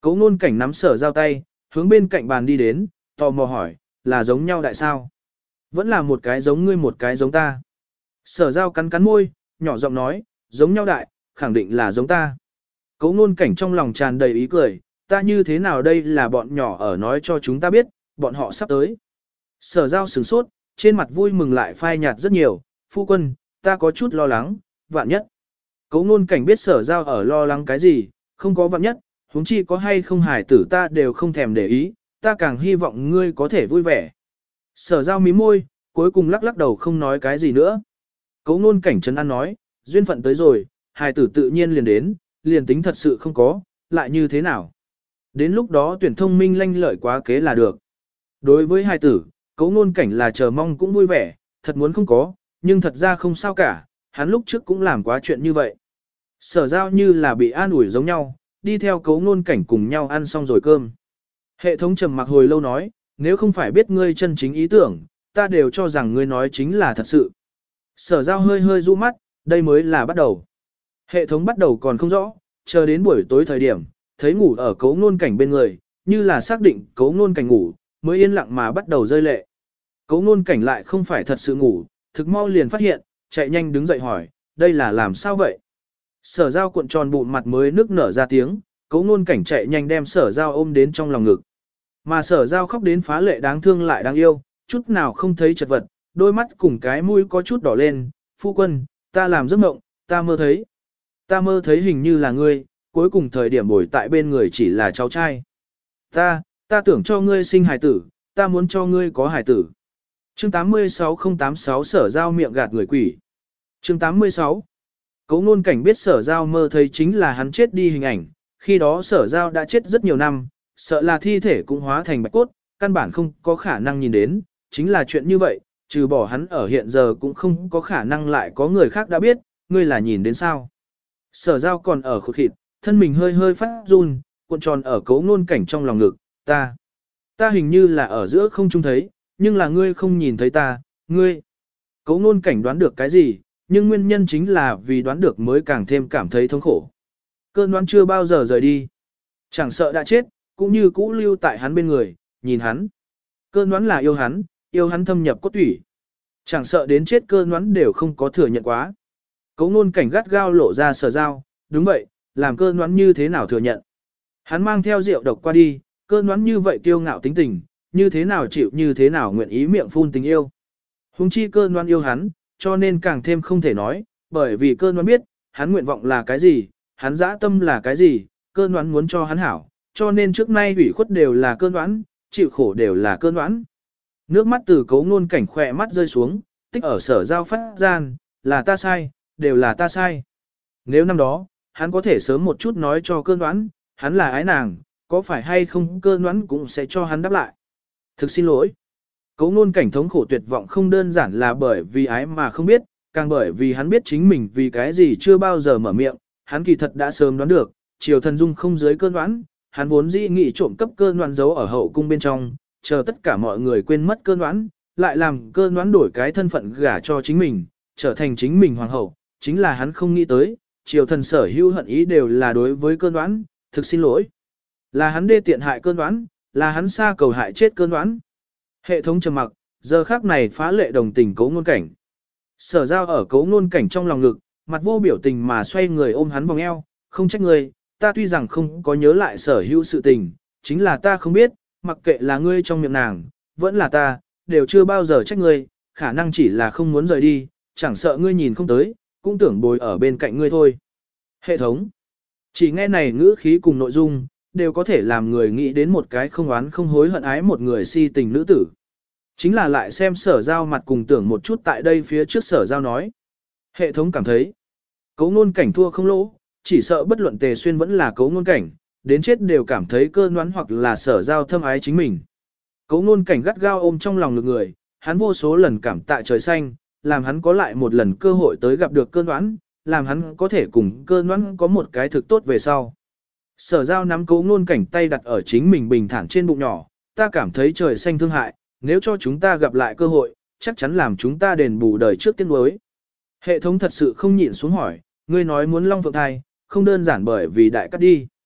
Cố ngôn cảnh nắm sở giao tay, hướng bên cạnh bàn đi đến, tò mò hỏi, là giống nhau đại sao? Vẫn là một cái giống ngươi một cái giống ta. Sở giao cắn cắn môi, nhỏ giọng nói, giống nhau đại, khẳng định là giống ta. Cố ngôn cảnh trong lòng tràn đầy ý cười, ta như thế nào đây là bọn nhỏ ở nói cho chúng ta biết, bọn họ sắp tới. Sở giao sửng sốt, trên mặt vui mừng lại phai nhạt rất nhiều, phu quân, ta có chút lo lắng, vạn nhất. Cố ngôn cảnh biết sở giao ở lo lắng cái gì, không có vạn nhất, huống chi có hay không hài tử ta đều không thèm để ý, ta càng hy vọng ngươi có thể vui vẻ. Sở giao mí môi, cuối cùng lắc lắc đầu không nói cái gì nữa. Cố ngôn cảnh trấn an nói, duyên phận tới rồi, hài tử tự nhiên liền đến, liền tính thật sự không có, lại như thế nào. Đến lúc đó tuyển thông minh lanh lợi quá kế là được. Đối với hài tử, cố ngôn cảnh là chờ mong cũng vui vẻ, thật muốn không có, nhưng thật ra không sao cả, hắn lúc trước cũng làm quá chuyện như vậy. Sở giao như là bị an ủi giống nhau, đi theo cố ngôn cảnh cùng nhau ăn xong rồi cơm. Hệ thống trầm mặc hồi lâu nói, nếu không phải biết ngươi chân chính ý tưởng, ta đều cho rằng ngươi nói chính là thật sự. Sở giao hơi hơi rũ mắt, đây mới là bắt đầu. Hệ thống bắt đầu còn không rõ, chờ đến buổi tối thời điểm, thấy ngủ ở cố ngôn cảnh bên người, như là xác định cố ngôn cảnh ngủ, mới yên lặng mà bắt đầu rơi lệ. Cố ngôn cảnh lại không phải thật sự ngủ, thực mau liền phát hiện, chạy nhanh đứng dậy hỏi, đây là làm sao vậy? Sở giao cuộn tròn bụng mặt mới nước nở ra tiếng, cố ngôn cảnh chạy nhanh đem sở giao ôm đến trong lòng ngực. Mà sở giao khóc đến phá lệ đáng thương lại đáng yêu, chút nào không thấy chật vật, đôi mắt cùng cái mũi có chút đỏ lên, phu quân, ta làm giấc mộng, ta mơ thấy. Ta mơ thấy hình như là ngươi, cuối cùng thời điểm bồi tại bên người chỉ là cháu trai. Ta, ta tưởng cho ngươi sinh hài tử, ta muốn cho ngươi có hài tử. Chương tám mươi sáu không tám sáu sở giao miệng gạt người quỷ. Chương tám mươi sáu. Cố ngôn cảnh biết sở giao mơ thấy chính là hắn chết đi hình ảnh, khi đó sở giao đã chết rất nhiều năm, sợ là thi thể cũng hóa thành bạch cốt, căn bản không có khả năng nhìn đến, chính là chuyện như vậy, trừ bỏ hắn ở hiện giờ cũng không có khả năng lại có người khác đã biết, ngươi là nhìn đến sao. Sở giao còn ở khụt khịt, thân mình hơi hơi phát run, cuộn tròn ở cố ngôn cảnh trong lòng ngực, ta. Ta hình như là ở giữa không trung thấy, nhưng là ngươi không nhìn thấy ta, ngươi. Cố ngôn cảnh đoán được cái gì, nhưng nguyên nhân chính là vì đoán được mới càng thêm cảm thấy thống khổ. Cơn đoán chưa bao giờ rời đi. Chẳng sợ đã chết, cũng như cũ lưu tại hắn bên người, nhìn hắn. Cơn đoán là yêu hắn, yêu hắn thâm nhập cốt tủy. Chẳng sợ đến chết cơn đoán đều không có thừa nhận quá. Cố ngôn cảnh gắt gao lộ ra sở giao, đúng vậy, làm cơn đoán như thế nào thừa nhận. Hắn mang theo rượu độc qua đi, cơn đoán như vậy kiêu ngạo tính tình, như thế nào chịu như thế nào nguyện ý miệng phun tình yêu. Hùng chi cơn đoán yêu hắn, cho nên càng thêm không thể nói, bởi vì cơn đoán biết, hắn nguyện vọng là cái gì, hắn dã tâm là cái gì, cơn đoán muốn cho hắn hảo, cho nên trước nay ủy khuất đều là cơn đoán, chịu khổ đều là cơn đoán. Nước mắt từ cấu ngôn cảnh khỏe mắt rơi xuống, tích ở sở giao phát gian, là ta sai, đều là ta sai. Nếu năm đó, hắn có thể sớm một chút nói cho cơn đoán, hắn là ái nàng, có phải hay không cơn đoán cũng sẽ cho hắn đáp lại. Thực xin lỗi. Cấu ngôn cảnh thống khổ tuyệt vọng không đơn giản là bởi vì ái mà không biết, càng bởi vì hắn biết chính mình vì cái gì chưa bao giờ mở miệng, hắn kỳ thật đã sớm đoán được, triều thần dung không dưới cơn đoán, hắn vốn dĩ nghĩ trộm cấp cơn đoán giấu ở hậu cung bên trong, chờ tất cả mọi người quên mất cơn đoán, lại làm cơn đoán đổi cái thân phận gả cho chính mình, trở thành chính mình hoàng hậu, chính là hắn không nghĩ tới, triều thần sở hữu hận ý đều là đối với cơn đoán, thực xin lỗi. Là hắn đê tiện hại cơn đoán, là hắn xa cầu hại chết cơn đoán. Hệ thống trầm mặc, giờ khác này phá lệ đồng tình Cố ngôn cảnh. Sở giao ở Cố ngôn cảnh trong lòng ngực, mặt vô biểu tình mà xoay người ôm hắn vòng eo, không trách ngươi, ta tuy rằng không có nhớ lại sở hữu sự tình, chính là ta không biết, mặc kệ là ngươi trong miệng nàng, vẫn là ta, đều chưa bao giờ trách ngươi, khả năng chỉ là không muốn rời đi, chẳng sợ ngươi nhìn không tới, cũng tưởng bồi ở bên cạnh ngươi thôi. Hệ thống, chỉ nghe này ngữ khí cùng nội dung, đều có thể làm người nghĩ đến một cái không oán không hối hận ái một người si tình nữ tử. Chính là lại xem sở giao mặt cùng tưởng một chút tại đây phía trước sở giao nói. Hệ thống cảm thấy, Cố ngôn cảnh thua không lỗ, chỉ sợ bất luận Tề Xuyên vẫn là Cố ngôn cảnh, đến chết đều cảm thấy cơn đoán hoặc là sở giao thâm ái chính mình. Cố ngôn cảnh gắt gao ôm trong lòng ngực người, hắn vô số lần cảm tạ trời xanh, làm hắn có lại một lần cơ hội tới gặp được cơn đoán, làm hắn có thể cùng cơn đoán có một cái thực tốt về sau. Sở giao nắm Cố ngôn cảnh tay đặt ở chính mình bình thản trên bụng nhỏ, ta cảm thấy trời xanh thương hại, nếu cho chúng ta gặp lại cơ hội, chắc chắn làm chúng ta đền bù đời trước tiếc nuối. Hệ thống thật sự không nhịn xuống hỏi, ngươi nói muốn long phượng thai, không đơn giản bởi vì đại cắt đi.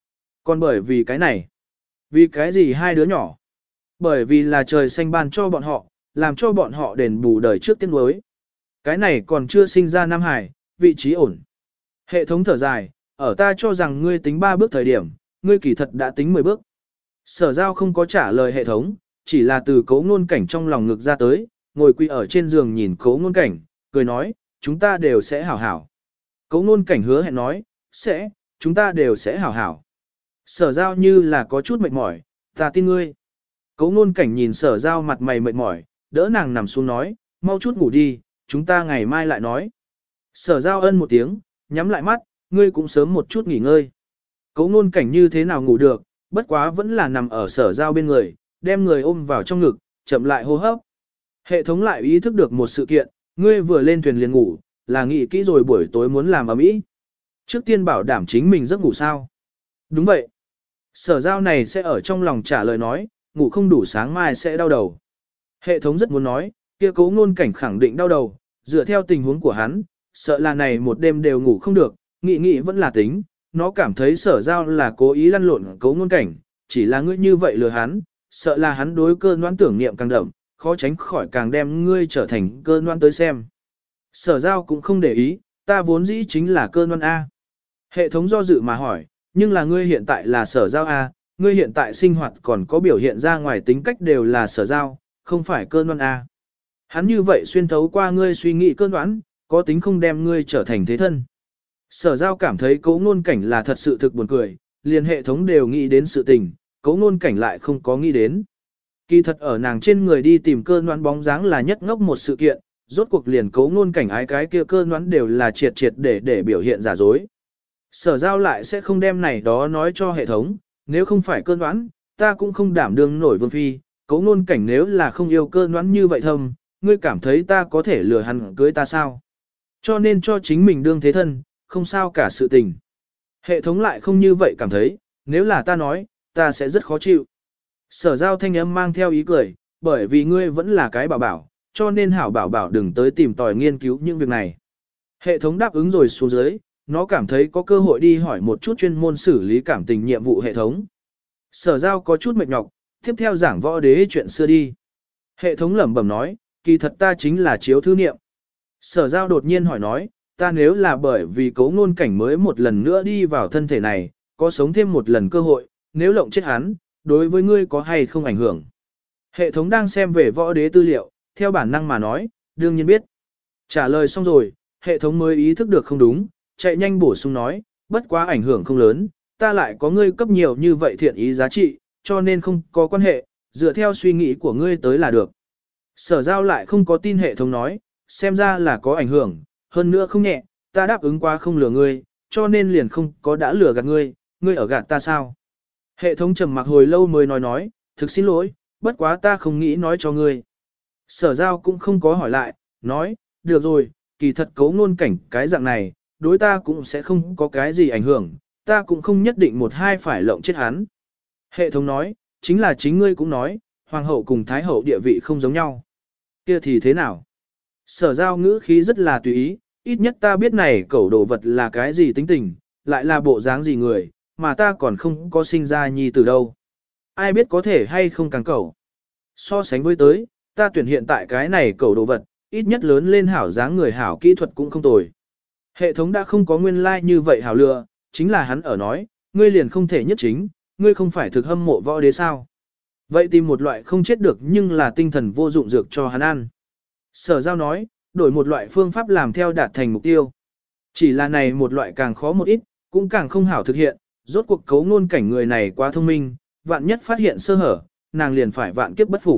Còn bởi vì cái này. Vì cái gì hai đứa nhỏ? Bởi vì là trời xanh ban cho bọn họ, làm cho bọn họ đền bù đời trước tiếng nuối. Cái này còn chưa sinh ra Nam Hải, vị trí ổn. Hệ thống thở dài, ở ta cho rằng ngươi tính ba bước thời điểm, ngươi kỳ thật đã tính mười bước. Sở giao không có trả lời hệ thống, chỉ là từ cấu ngôn cảnh trong lòng ngực ra tới, ngồi quỳ ở trên giường nhìn cấu ngôn cảnh, cười nói, chúng ta đều sẽ hảo hảo. Cấu ngôn cảnh hứa hẹn nói, sẽ, chúng ta đều sẽ hảo hảo. Sở giao như là có chút mệt mỏi, ta tin ngươi. Cấu ngôn cảnh nhìn sở giao mặt mày mệt mỏi, đỡ nàng nằm xuống nói, mau chút ngủ đi, chúng ta ngày mai lại nói. Sở giao ân một tiếng, nhắm lại mắt, ngươi cũng sớm một chút nghỉ ngơi. Cấu ngôn cảnh như thế nào ngủ được, bất quá vẫn là nằm ở sở giao bên người, đem người ôm vào trong ngực, chậm lại hô hấp. Hệ thống lại ý thức được một sự kiện, ngươi vừa lên thuyền liền ngủ, là nghĩ kỹ rồi buổi tối muốn làm ầm ĩ. Trước tiên bảo đảm chính mình giấc ngủ sao. Đúng vậy. Sở giao này sẽ ở trong lòng trả lời nói, ngủ không đủ sáng mai sẽ đau đầu. Hệ thống rất muốn nói, kia cố ngôn cảnh khẳng định đau đầu, dựa theo tình huống của hắn, sợ là này một đêm đều ngủ không được, nghĩ nghĩ vẫn là tính, nó cảm thấy sở giao là cố ý lăn lộn cố ngôn cảnh, chỉ là ngươi như vậy lừa hắn, sợ là hắn đối cơ noãn tưởng niệm càng đậm, khó tránh khỏi càng đem ngươi trở thành cơ noãn tới xem. Sở giao cũng không để ý, ta vốn dĩ chính là cơ noãn A. Hệ thống do dự mà hỏi, nhưng là ngươi hiện tại là sở giao A, ngươi hiện tại sinh hoạt còn có biểu hiện ra ngoài tính cách đều là sở giao, không phải cơ noãn A. Hắn như vậy xuyên thấu qua ngươi suy nghĩ cơ noãn, có tính không đem ngươi trở thành thế thân. Sở giao cảm thấy cấu ngôn cảnh là thật sự thực buồn cười, liền hệ thống đều nghĩ đến sự tình, cấu ngôn cảnh lại không có nghĩ đến. Kỳ thật ở nàng trên người đi tìm cơ noãn bóng dáng là nhất ngốc một sự kiện, rốt cuộc liền cấu ngôn cảnh ái cái kia cơ noãn đều là triệt triệt để để biểu hiện giả dối. Sở giao lại sẽ không đem này đó nói cho hệ thống, nếu không phải cơ noãn, ta cũng không đảm đương nổi vương phi, cấu ngôn cảnh nếu là không yêu cơ noãn như vậy thâm, ngươi cảm thấy ta có thể lừa hắn cưới ta sao? Cho nên cho chính mình đương thế thân, không sao cả sự tình. Hệ thống lại không như vậy cảm thấy, nếu là ta nói, ta sẽ rất khó chịu. Sở giao thanh âm mang theo ý cười, bởi vì ngươi vẫn là cái bảo bảo, cho nên hảo bảo bảo đừng tới tìm tòi nghiên cứu những việc này. Hệ thống đáp ứng rồi xuống dưới, nó cảm thấy có cơ hội đi hỏi một chút chuyên môn xử lý cảm tình nhiệm vụ hệ thống. Sở giao có chút mệt nhọc, tiếp theo giảng võ đế chuyện xưa đi. Hệ thống lẩm bẩm nói, kỳ thật ta chính là chiếu thư niệm. Sở giao đột nhiên hỏi nói, ta nếu là bởi vì cấu ngôn cảnh mới một lần nữa đi vào thân thể này, có sống thêm một lần cơ hội, nếu lộng chết hắn, đối với ngươi có hay không ảnh hưởng. Hệ thống đang xem về võ đế tư liệu, theo bản năng mà nói, đương nhiên biết. Trả lời xong rồi, hệ thống mới ý thức được không đúng, chạy nhanh bổ sung nói, bất quá ảnh hưởng không lớn, ta lại có ngươi cấp nhiều như vậy thiện ý giá trị, cho nên không có quan hệ, dựa theo suy nghĩ của ngươi tới là được. Sở giao lại không có tin hệ thống nói, xem ra là có ảnh hưởng, hơn nữa không nhẹ, ta đáp ứng qua không lừa ngươi, cho nên liền không có đã lừa gạt ngươi, ngươi ở gạt ta sao? Hệ thống trầm mặc hồi lâu mới nói nói, thực xin lỗi, bất quá ta không nghĩ nói cho ngươi. Sở giao cũng không có hỏi lại, nói, được rồi, kỳ thật cấu ngôn cảnh cái dạng này, đối ta cũng sẽ không có cái gì ảnh hưởng, ta cũng không nhất định một hai phải lộng chết hắn. Hệ thống nói, chính là chính ngươi cũng nói, hoàng hậu cùng thái hậu địa vị không giống nhau. Kia thì thế nào? Sở giao ngữ khí rất là tùy ý, ít nhất ta biết này cẩu đồ vật là cái gì tính tình, lại là bộ dáng gì người, mà ta còn không có sinh ra nhi từ đâu. Ai biết có thể hay không càng cẩu. So sánh với tới, ta tuyển hiện tại cái này cẩu đồ vật, ít nhất lớn lên hảo dáng người hảo kỹ thuật cũng không tồi. Hệ thống đã không có nguyên lai like như vậy hảo lựa, chính là hắn ở nói, ngươi liền không thể nhất chính, ngươi không phải thực hâm mộ võ đế sao. Vậy tìm một loại không chết được nhưng là tinh thần vô dụng dược cho hắn ăn. Sở giao nói, đổi một loại phương pháp làm theo đạt thành mục tiêu. Chỉ là này một loại càng khó một ít, cũng càng không hảo thực hiện, rốt cuộc cấu ngôn cảnh người này quá thông minh, vạn nhất phát hiện sơ hở, nàng liền phải vạn kiếp bất phục.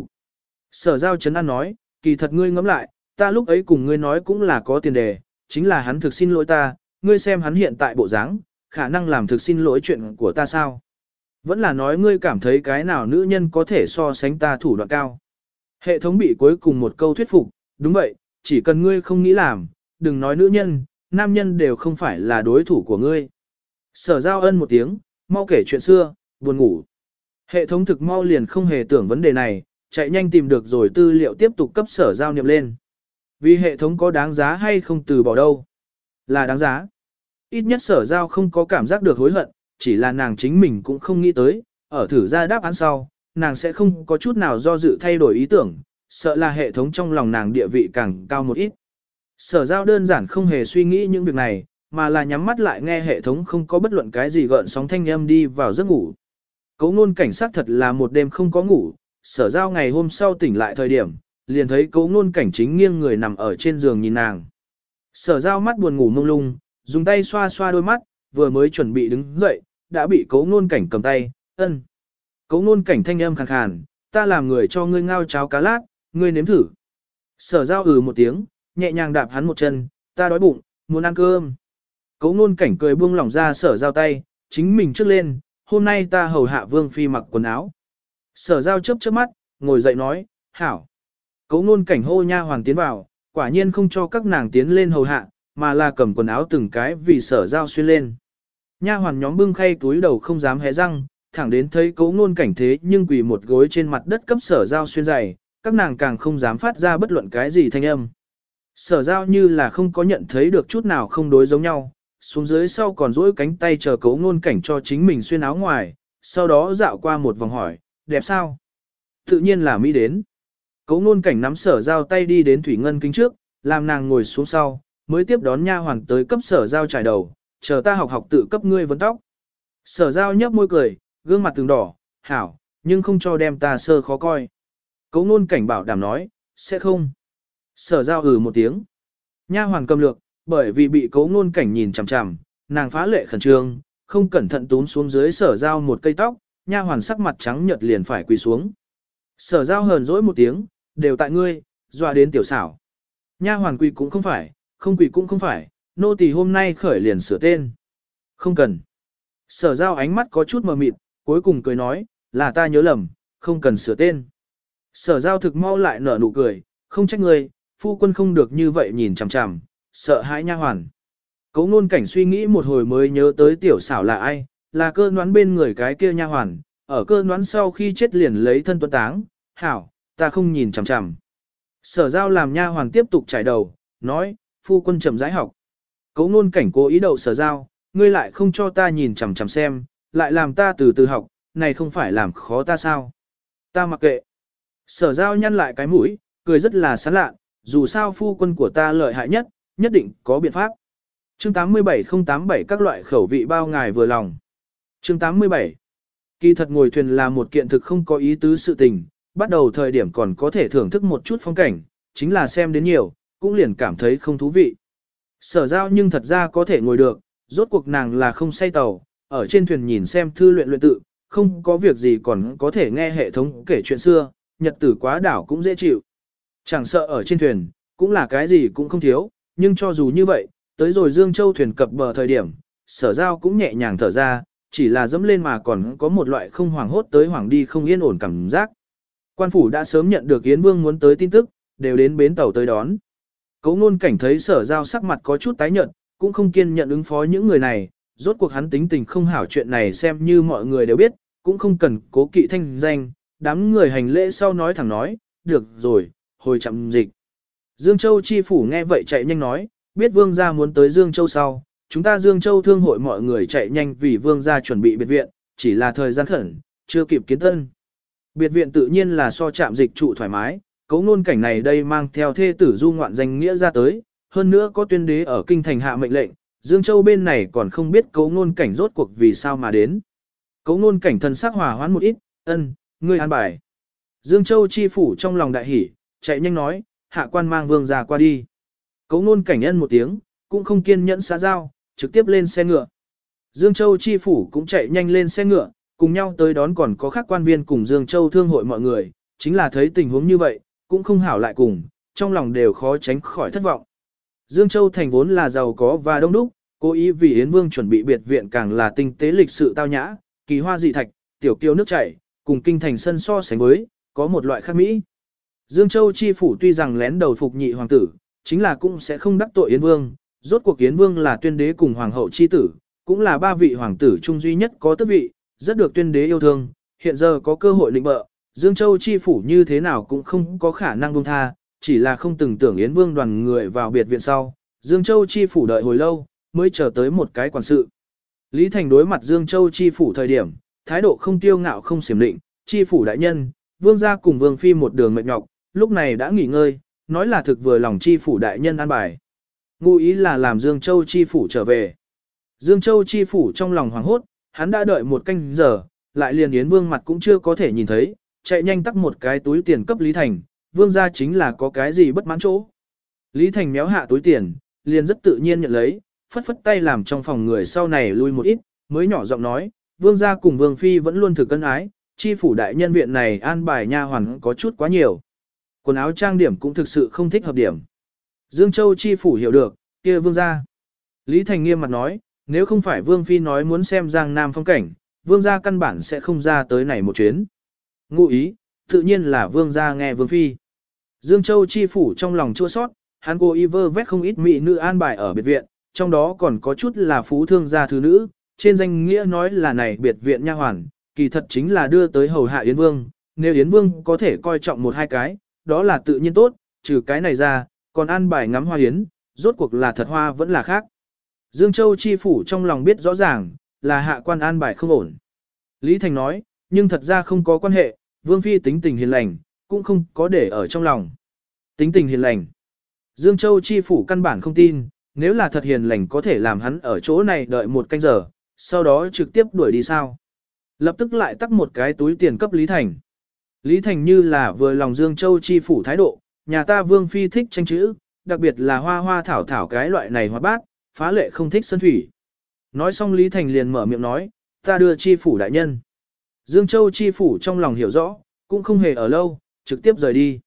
Sở giao chấn an nói, kỳ thật ngươi ngẫm lại, ta lúc ấy cùng ngươi nói cũng là có tiền đề, chính là hắn thực xin lỗi ta, ngươi xem hắn hiện tại bộ dáng, khả năng làm thực xin lỗi chuyện của ta sao? Vẫn là nói ngươi cảm thấy cái nào nữ nhân có thể so sánh ta thủ đoạn cao. Hệ thống bị cuối cùng một câu thuyết phục, đúng vậy, chỉ cần ngươi không nghĩ làm, đừng nói nữ nhân, nam nhân đều không phải là đối thủ của ngươi. Sở giao ân một tiếng, mau kể chuyện xưa, buồn ngủ. Hệ thống thực mau liền không hề tưởng vấn đề này, chạy nhanh tìm được rồi tư liệu tiếp tục cấp sở giao niệm lên. Vì hệ thống có đáng giá hay không từ bỏ đâu. Là đáng giá. Ít nhất sở giao không có cảm giác được hối hận, chỉ là nàng chính mình cũng không nghĩ tới, ở thử ra đáp án sau, nàng sẽ không có chút nào do dự thay đổi ý tưởng, sợ là hệ thống trong lòng nàng địa vị càng cao một ít. Sở Giao đơn giản không hề suy nghĩ những việc này, mà là nhắm mắt lại nghe hệ thống không có bất luận cái gì gợn sóng thanh âm đi vào giấc ngủ. Cấu ngôn cảnh sát thật là một đêm không có ngủ, Sở Giao ngày hôm sau tỉnh lại thời điểm, liền thấy cấu ngôn cảnh chính nghiêng người nằm ở trên giường nhìn nàng. Sở Giao mắt buồn ngủ mông lung, dùng tay xoa xoa đôi mắt, vừa mới chuẩn bị đứng dậy, đã bị cấu ngôn cảnh cầm tay, ân. Cấu ngôn cảnh thanh âm khàn khàn, ta làm người cho ngươi ngao cháo cá lát, ngươi nếm thử. Sở Giao ừ một tiếng, nhẹ nhàng đạp hắn một chân, ta đói bụng, muốn ăn cơm. Cấu ngôn cảnh cười buông lỏng ra Sở Giao tay, chính mình trước lên, hôm nay ta hầu hạ vương phi mặc quần áo. Sở Giao chớp chớp mắt, ngồi dậy nói, hảo. Cấu ngôn cảnh hô nha hoàn tiến vào, quả nhiên không cho các nàng tiến lên hầu hạ, mà là cầm quần áo từng cái vì Sở Giao xuyên lên. Nha hoàn nhóm bưng khay túi đầu không dám hé răng, thẳng đến thấy cấu ngôn cảnh thế nhưng quỳ một gối trên mặt đất cấp Sở Giao xuyên giày, các nàng càng không dám phát ra bất luận cái gì thanh âm. Sở Giao như là không có nhận thấy được chút nào không đối giống nhau, xuống dưới sau còn duỗi cánh tay chờ cấu ngôn cảnh cho chính mình xuyên áo ngoài, sau đó dạo qua một vòng hỏi, đẹp sao? Tự nhiên là Mỹ đến. Cấu ngôn cảnh nắm Sở Giao tay đi đến thủy ngân kính trước, làm nàng ngồi xuống sau, mới tiếp đón nha hoàn tới cấp Sở Giao trải đầu, chờ ta học học tự cấp ngươi vấn tóc. Sở Giao nhấp môi cười, gương mặt từng đỏ, hảo, nhưng không cho đem ta sơ khó coi. Cấu ngôn cảnh bảo đảm nói, sẽ không. Sở Giao ừ một tiếng. Nha hoàn cầm lược, bởi vì bị cấu ngôn cảnh nhìn chằm chằm, nàng phá lệ khẩn trương, không cẩn thận túm xuống dưới Sở Giao một cây tóc, nha hoàn sắc mặt trắng nhợt liền phải quỳ xuống. Sở Giao hờn dỗi một tiếng, đều tại ngươi, dọa đến tiểu xảo. Nha hoàn quỳ cũng không phải, không quỳ cũng không phải, nô tỳ hôm nay khởi liền sửa tên. Không cần. Sở Giao ánh mắt có chút mờ mịt, cuối cùng cười nói, là ta nhớ lầm, không cần sửa tên. Sở Giao thực mau lại nở nụ cười, không trách ngươi, phu quân không được như vậy nhìn chằm chằm, sợ hãi nha hoàn. Cấu ngôn cảnh suy nghĩ một hồi mới nhớ tới tiểu xảo là ai, là cơ noán bên người cái kia nha hoàn, ở cơ noán sau khi chết liền lấy thân tuấn táng, hảo, ta không nhìn chằm chằm. Sở Giao làm nha hoàn tiếp tục trải đầu, nói, phu quân chậm rãi học. Cấu ngôn cảnh cố ý đậu Sở Giao, ngươi lại không cho ta nhìn chằm chằm xem, lại làm ta từ từ học, này không phải làm khó ta sao? Ta mặc kệ. Sở Giao nhăn lại cái mũi, cười rất là sán lạ, dù sao phu quân của ta lợi hại nhất, nhất định có biện pháp. Chương tám mươi bảy không tám bảy các loại khẩu vị bao ngài vừa lòng. Chương tám mươi bảy. Kỳ thật ngồi thuyền là một kiện thực không có ý tứ sự tình, bắt đầu thời điểm còn có thể thưởng thức một chút phong cảnh, chính là xem đến nhiều, cũng liền cảm thấy không thú vị. Sở Giao nhưng thật ra có thể ngồi được, rốt cuộc nàng là không say tàu, ở trên thuyền nhìn xem thư luyện luyện tự, không có việc gì còn có thể nghe hệ thống kể chuyện xưa, nhật tử quá đảo cũng dễ chịu. Chẳng sợ ở trên thuyền, cũng là cái gì cũng không thiếu, nhưng cho dù như vậy, tới rồi Dương Châu thuyền cập bờ thời điểm, Sở Giao cũng nhẹ nhàng thở ra, chỉ là dẫm lên mà còn có một loại không hoảng hốt tới hoảng đi không yên ổn cảm giác. Quan phủ đã sớm nhận được Yến Vương muốn tới tin tức, đều đến bến tàu tới đón. Cấu ngôn cảnh thấy Sở Giao sắc mặt có chút tái nhợt, cũng không kiên nhận ứng phó những người này, rốt cuộc hắn tính tình không hảo chuyện này xem như mọi người đều biết, cũng không cần cố kỵ thanh danh, đám người hành lễ sau nói thẳng nói, được rồi, hồi chậm dịch. Dương Châu chi phủ nghe vậy chạy nhanh nói, biết vương gia muốn tới Dương Châu sau, chúng ta Dương Châu thương hội mọi người chạy nhanh vì vương gia chuẩn bị biệt viện, chỉ là thời gian khẩn, chưa kịp kiến tân. Biệt viện tự nhiên là so chạm dịch trụ thoải mái, cấu ngôn cảnh này đây mang theo thê tử du ngoạn danh nghĩa ra tới, hơn nữa có tuyên đế ở kinh thành hạ mệnh lệnh, Dương Châu bên này còn không biết cấu ngôn cảnh rốt cuộc vì sao mà đến. Cấu ngôn cảnh thần sắc hòa hoãn một ít, ân, ngươi an bài. Dương Châu chi phủ trong lòng đại hỉ, chạy nhanh nói, hạ quan mang vương gia qua đi. Cấu ngôn cảnh ân một tiếng, cũng không kiên nhẫn xã giao, trực tiếp lên xe ngựa. Dương Châu chi phủ cũng chạy nhanh lên xe ngựa, cùng nhau tới đón còn có khác quan viên cùng Dương Châu thương hội mọi người, chính là thấy tình huống như vậy, cũng không hảo lại cùng, trong lòng đều khó tránh khỏi thất vọng. Dương Châu thành vốn là giàu có và đông đúc, cố ý vì Yến Vương chuẩn bị biệt viện càng là tinh tế lịch sự tao nhã, kỳ hoa dị thạch, tiểu kiều nước chảy, cùng kinh thành sân so sánh với, có một loại khác mỹ. Dương Châu chi phủ tuy rằng lén đầu phục nhị hoàng tử, chính là cũng sẽ không đắc tội Yến Vương, rốt cuộc Yến Vương là tuyên đế cùng hoàng hậu chi tử, cũng là ba vị hoàng tử trung duy nhất có tước vị, rất được tuyên đế yêu thương, hiện giờ có cơ hội định bợ, Dương Châu chi phủ như thế nào cũng không có khả năng buông tha, chỉ là không từng tưởng Yến Vương đoàn người vào biệt viện sau, Dương Châu chi phủ đợi hồi lâu, mới chờ tới một cái quản sự. Lý Thành đối mặt Dương Châu chi phủ thời điểm, thái độ không tiêu ngạo không xiểm định, chi phủ đại nhân, vương gia cùng vương phi một đường mệt nhọc, lúc này đã nghỉ ngơi, nói là thực vừa lòng chi phủ đại nhân an bài. Ngụ ý là làm Dương Châu chi phủ trở về. Dương Châu chi phủ trong lòng hoảng hốt, hắn đã đợi một canh giờ, lại liền Yến Vương mặt cũng chưa có thể nhìn thấy, chạy nhanh tắt một cái túi tiền cấp Lý Thành, vương gia chính là có cái gì bất mãn chỗ. Lý Thành méo hạ túi tiền, liền rất tự nhiên nhận lấy, phất phất tay làm trong phòng người sau này lui một ít, mới nhỏ giọng nói, vương gia cùng vương phi vẫn luôn thực cân ái, chi phủ đại nhân viện này an bài nha hoàn có chút quá nhiều. Quần áo trang điểm cũng thực sự không thích hợp điểm. Dương Châu chi phủ hiểu được, kia vương gia. Lý Thành nghiêm mặt nói, nếu không phải vương phi nói muốn xem Giang Nam phong cảnh, vương gia căn bản sẽ không ra tới này một chuyến. Ngụ ý, tự nhiên là vương gia nghe vương phi. Dương Châu chi phủ trong lòng chua sót, hắn cố ý vơ vét không ít mỹ nữ an bài ở biệt viện, trong đó còn có chút là phú thương gia thứ nữ, trên danh nghĩa nói là này biệt viện nha hoàn, kỳ thật chính là đưa tới hầu hạ Yến Vương, nếu Yến Vương có thể coi trọng một hai cái, đó là tự nhiên tốt, trừ cái này ra, còn an bài ngắm hoa yến, rốt cuộc là thật hoa vẫn là khác. Dương Châu chi phủ trong lòng biết rõ ràng, là hạ quan an bài không ổn. Lý Thành nói, nhưng thật ra không có quan hệ, Vương Phi tính tình hiền lành, cũng không có để ở trong lòng. Tính tình hiền lành. Dương Châu chi phủ căn bản không tin, nếu là thật hiền lành có thể làm hắn ở chỗ này đợi một canh giờ, sau đó trực tiếp đuổi đi sao. Lập tức lại tắt một cái túi tiền cấp Lý Thành. Lý Thành như là vừa lòng Dương Châu chi phủ thái độ, nhà ta Vương Phi thích tranh chữ, đặc biệt là hoa hoa thảo thảo cái loại này hoa bát, phá lệ không thích sân thủy. Nói xong Lý Thành liền mở miệng nói, ta đưa chi phủ đại nhân. Dương Châu chi phủ trong lòng hiểu rõ, cũng không hề ở lâu, trực tiếp rời đi.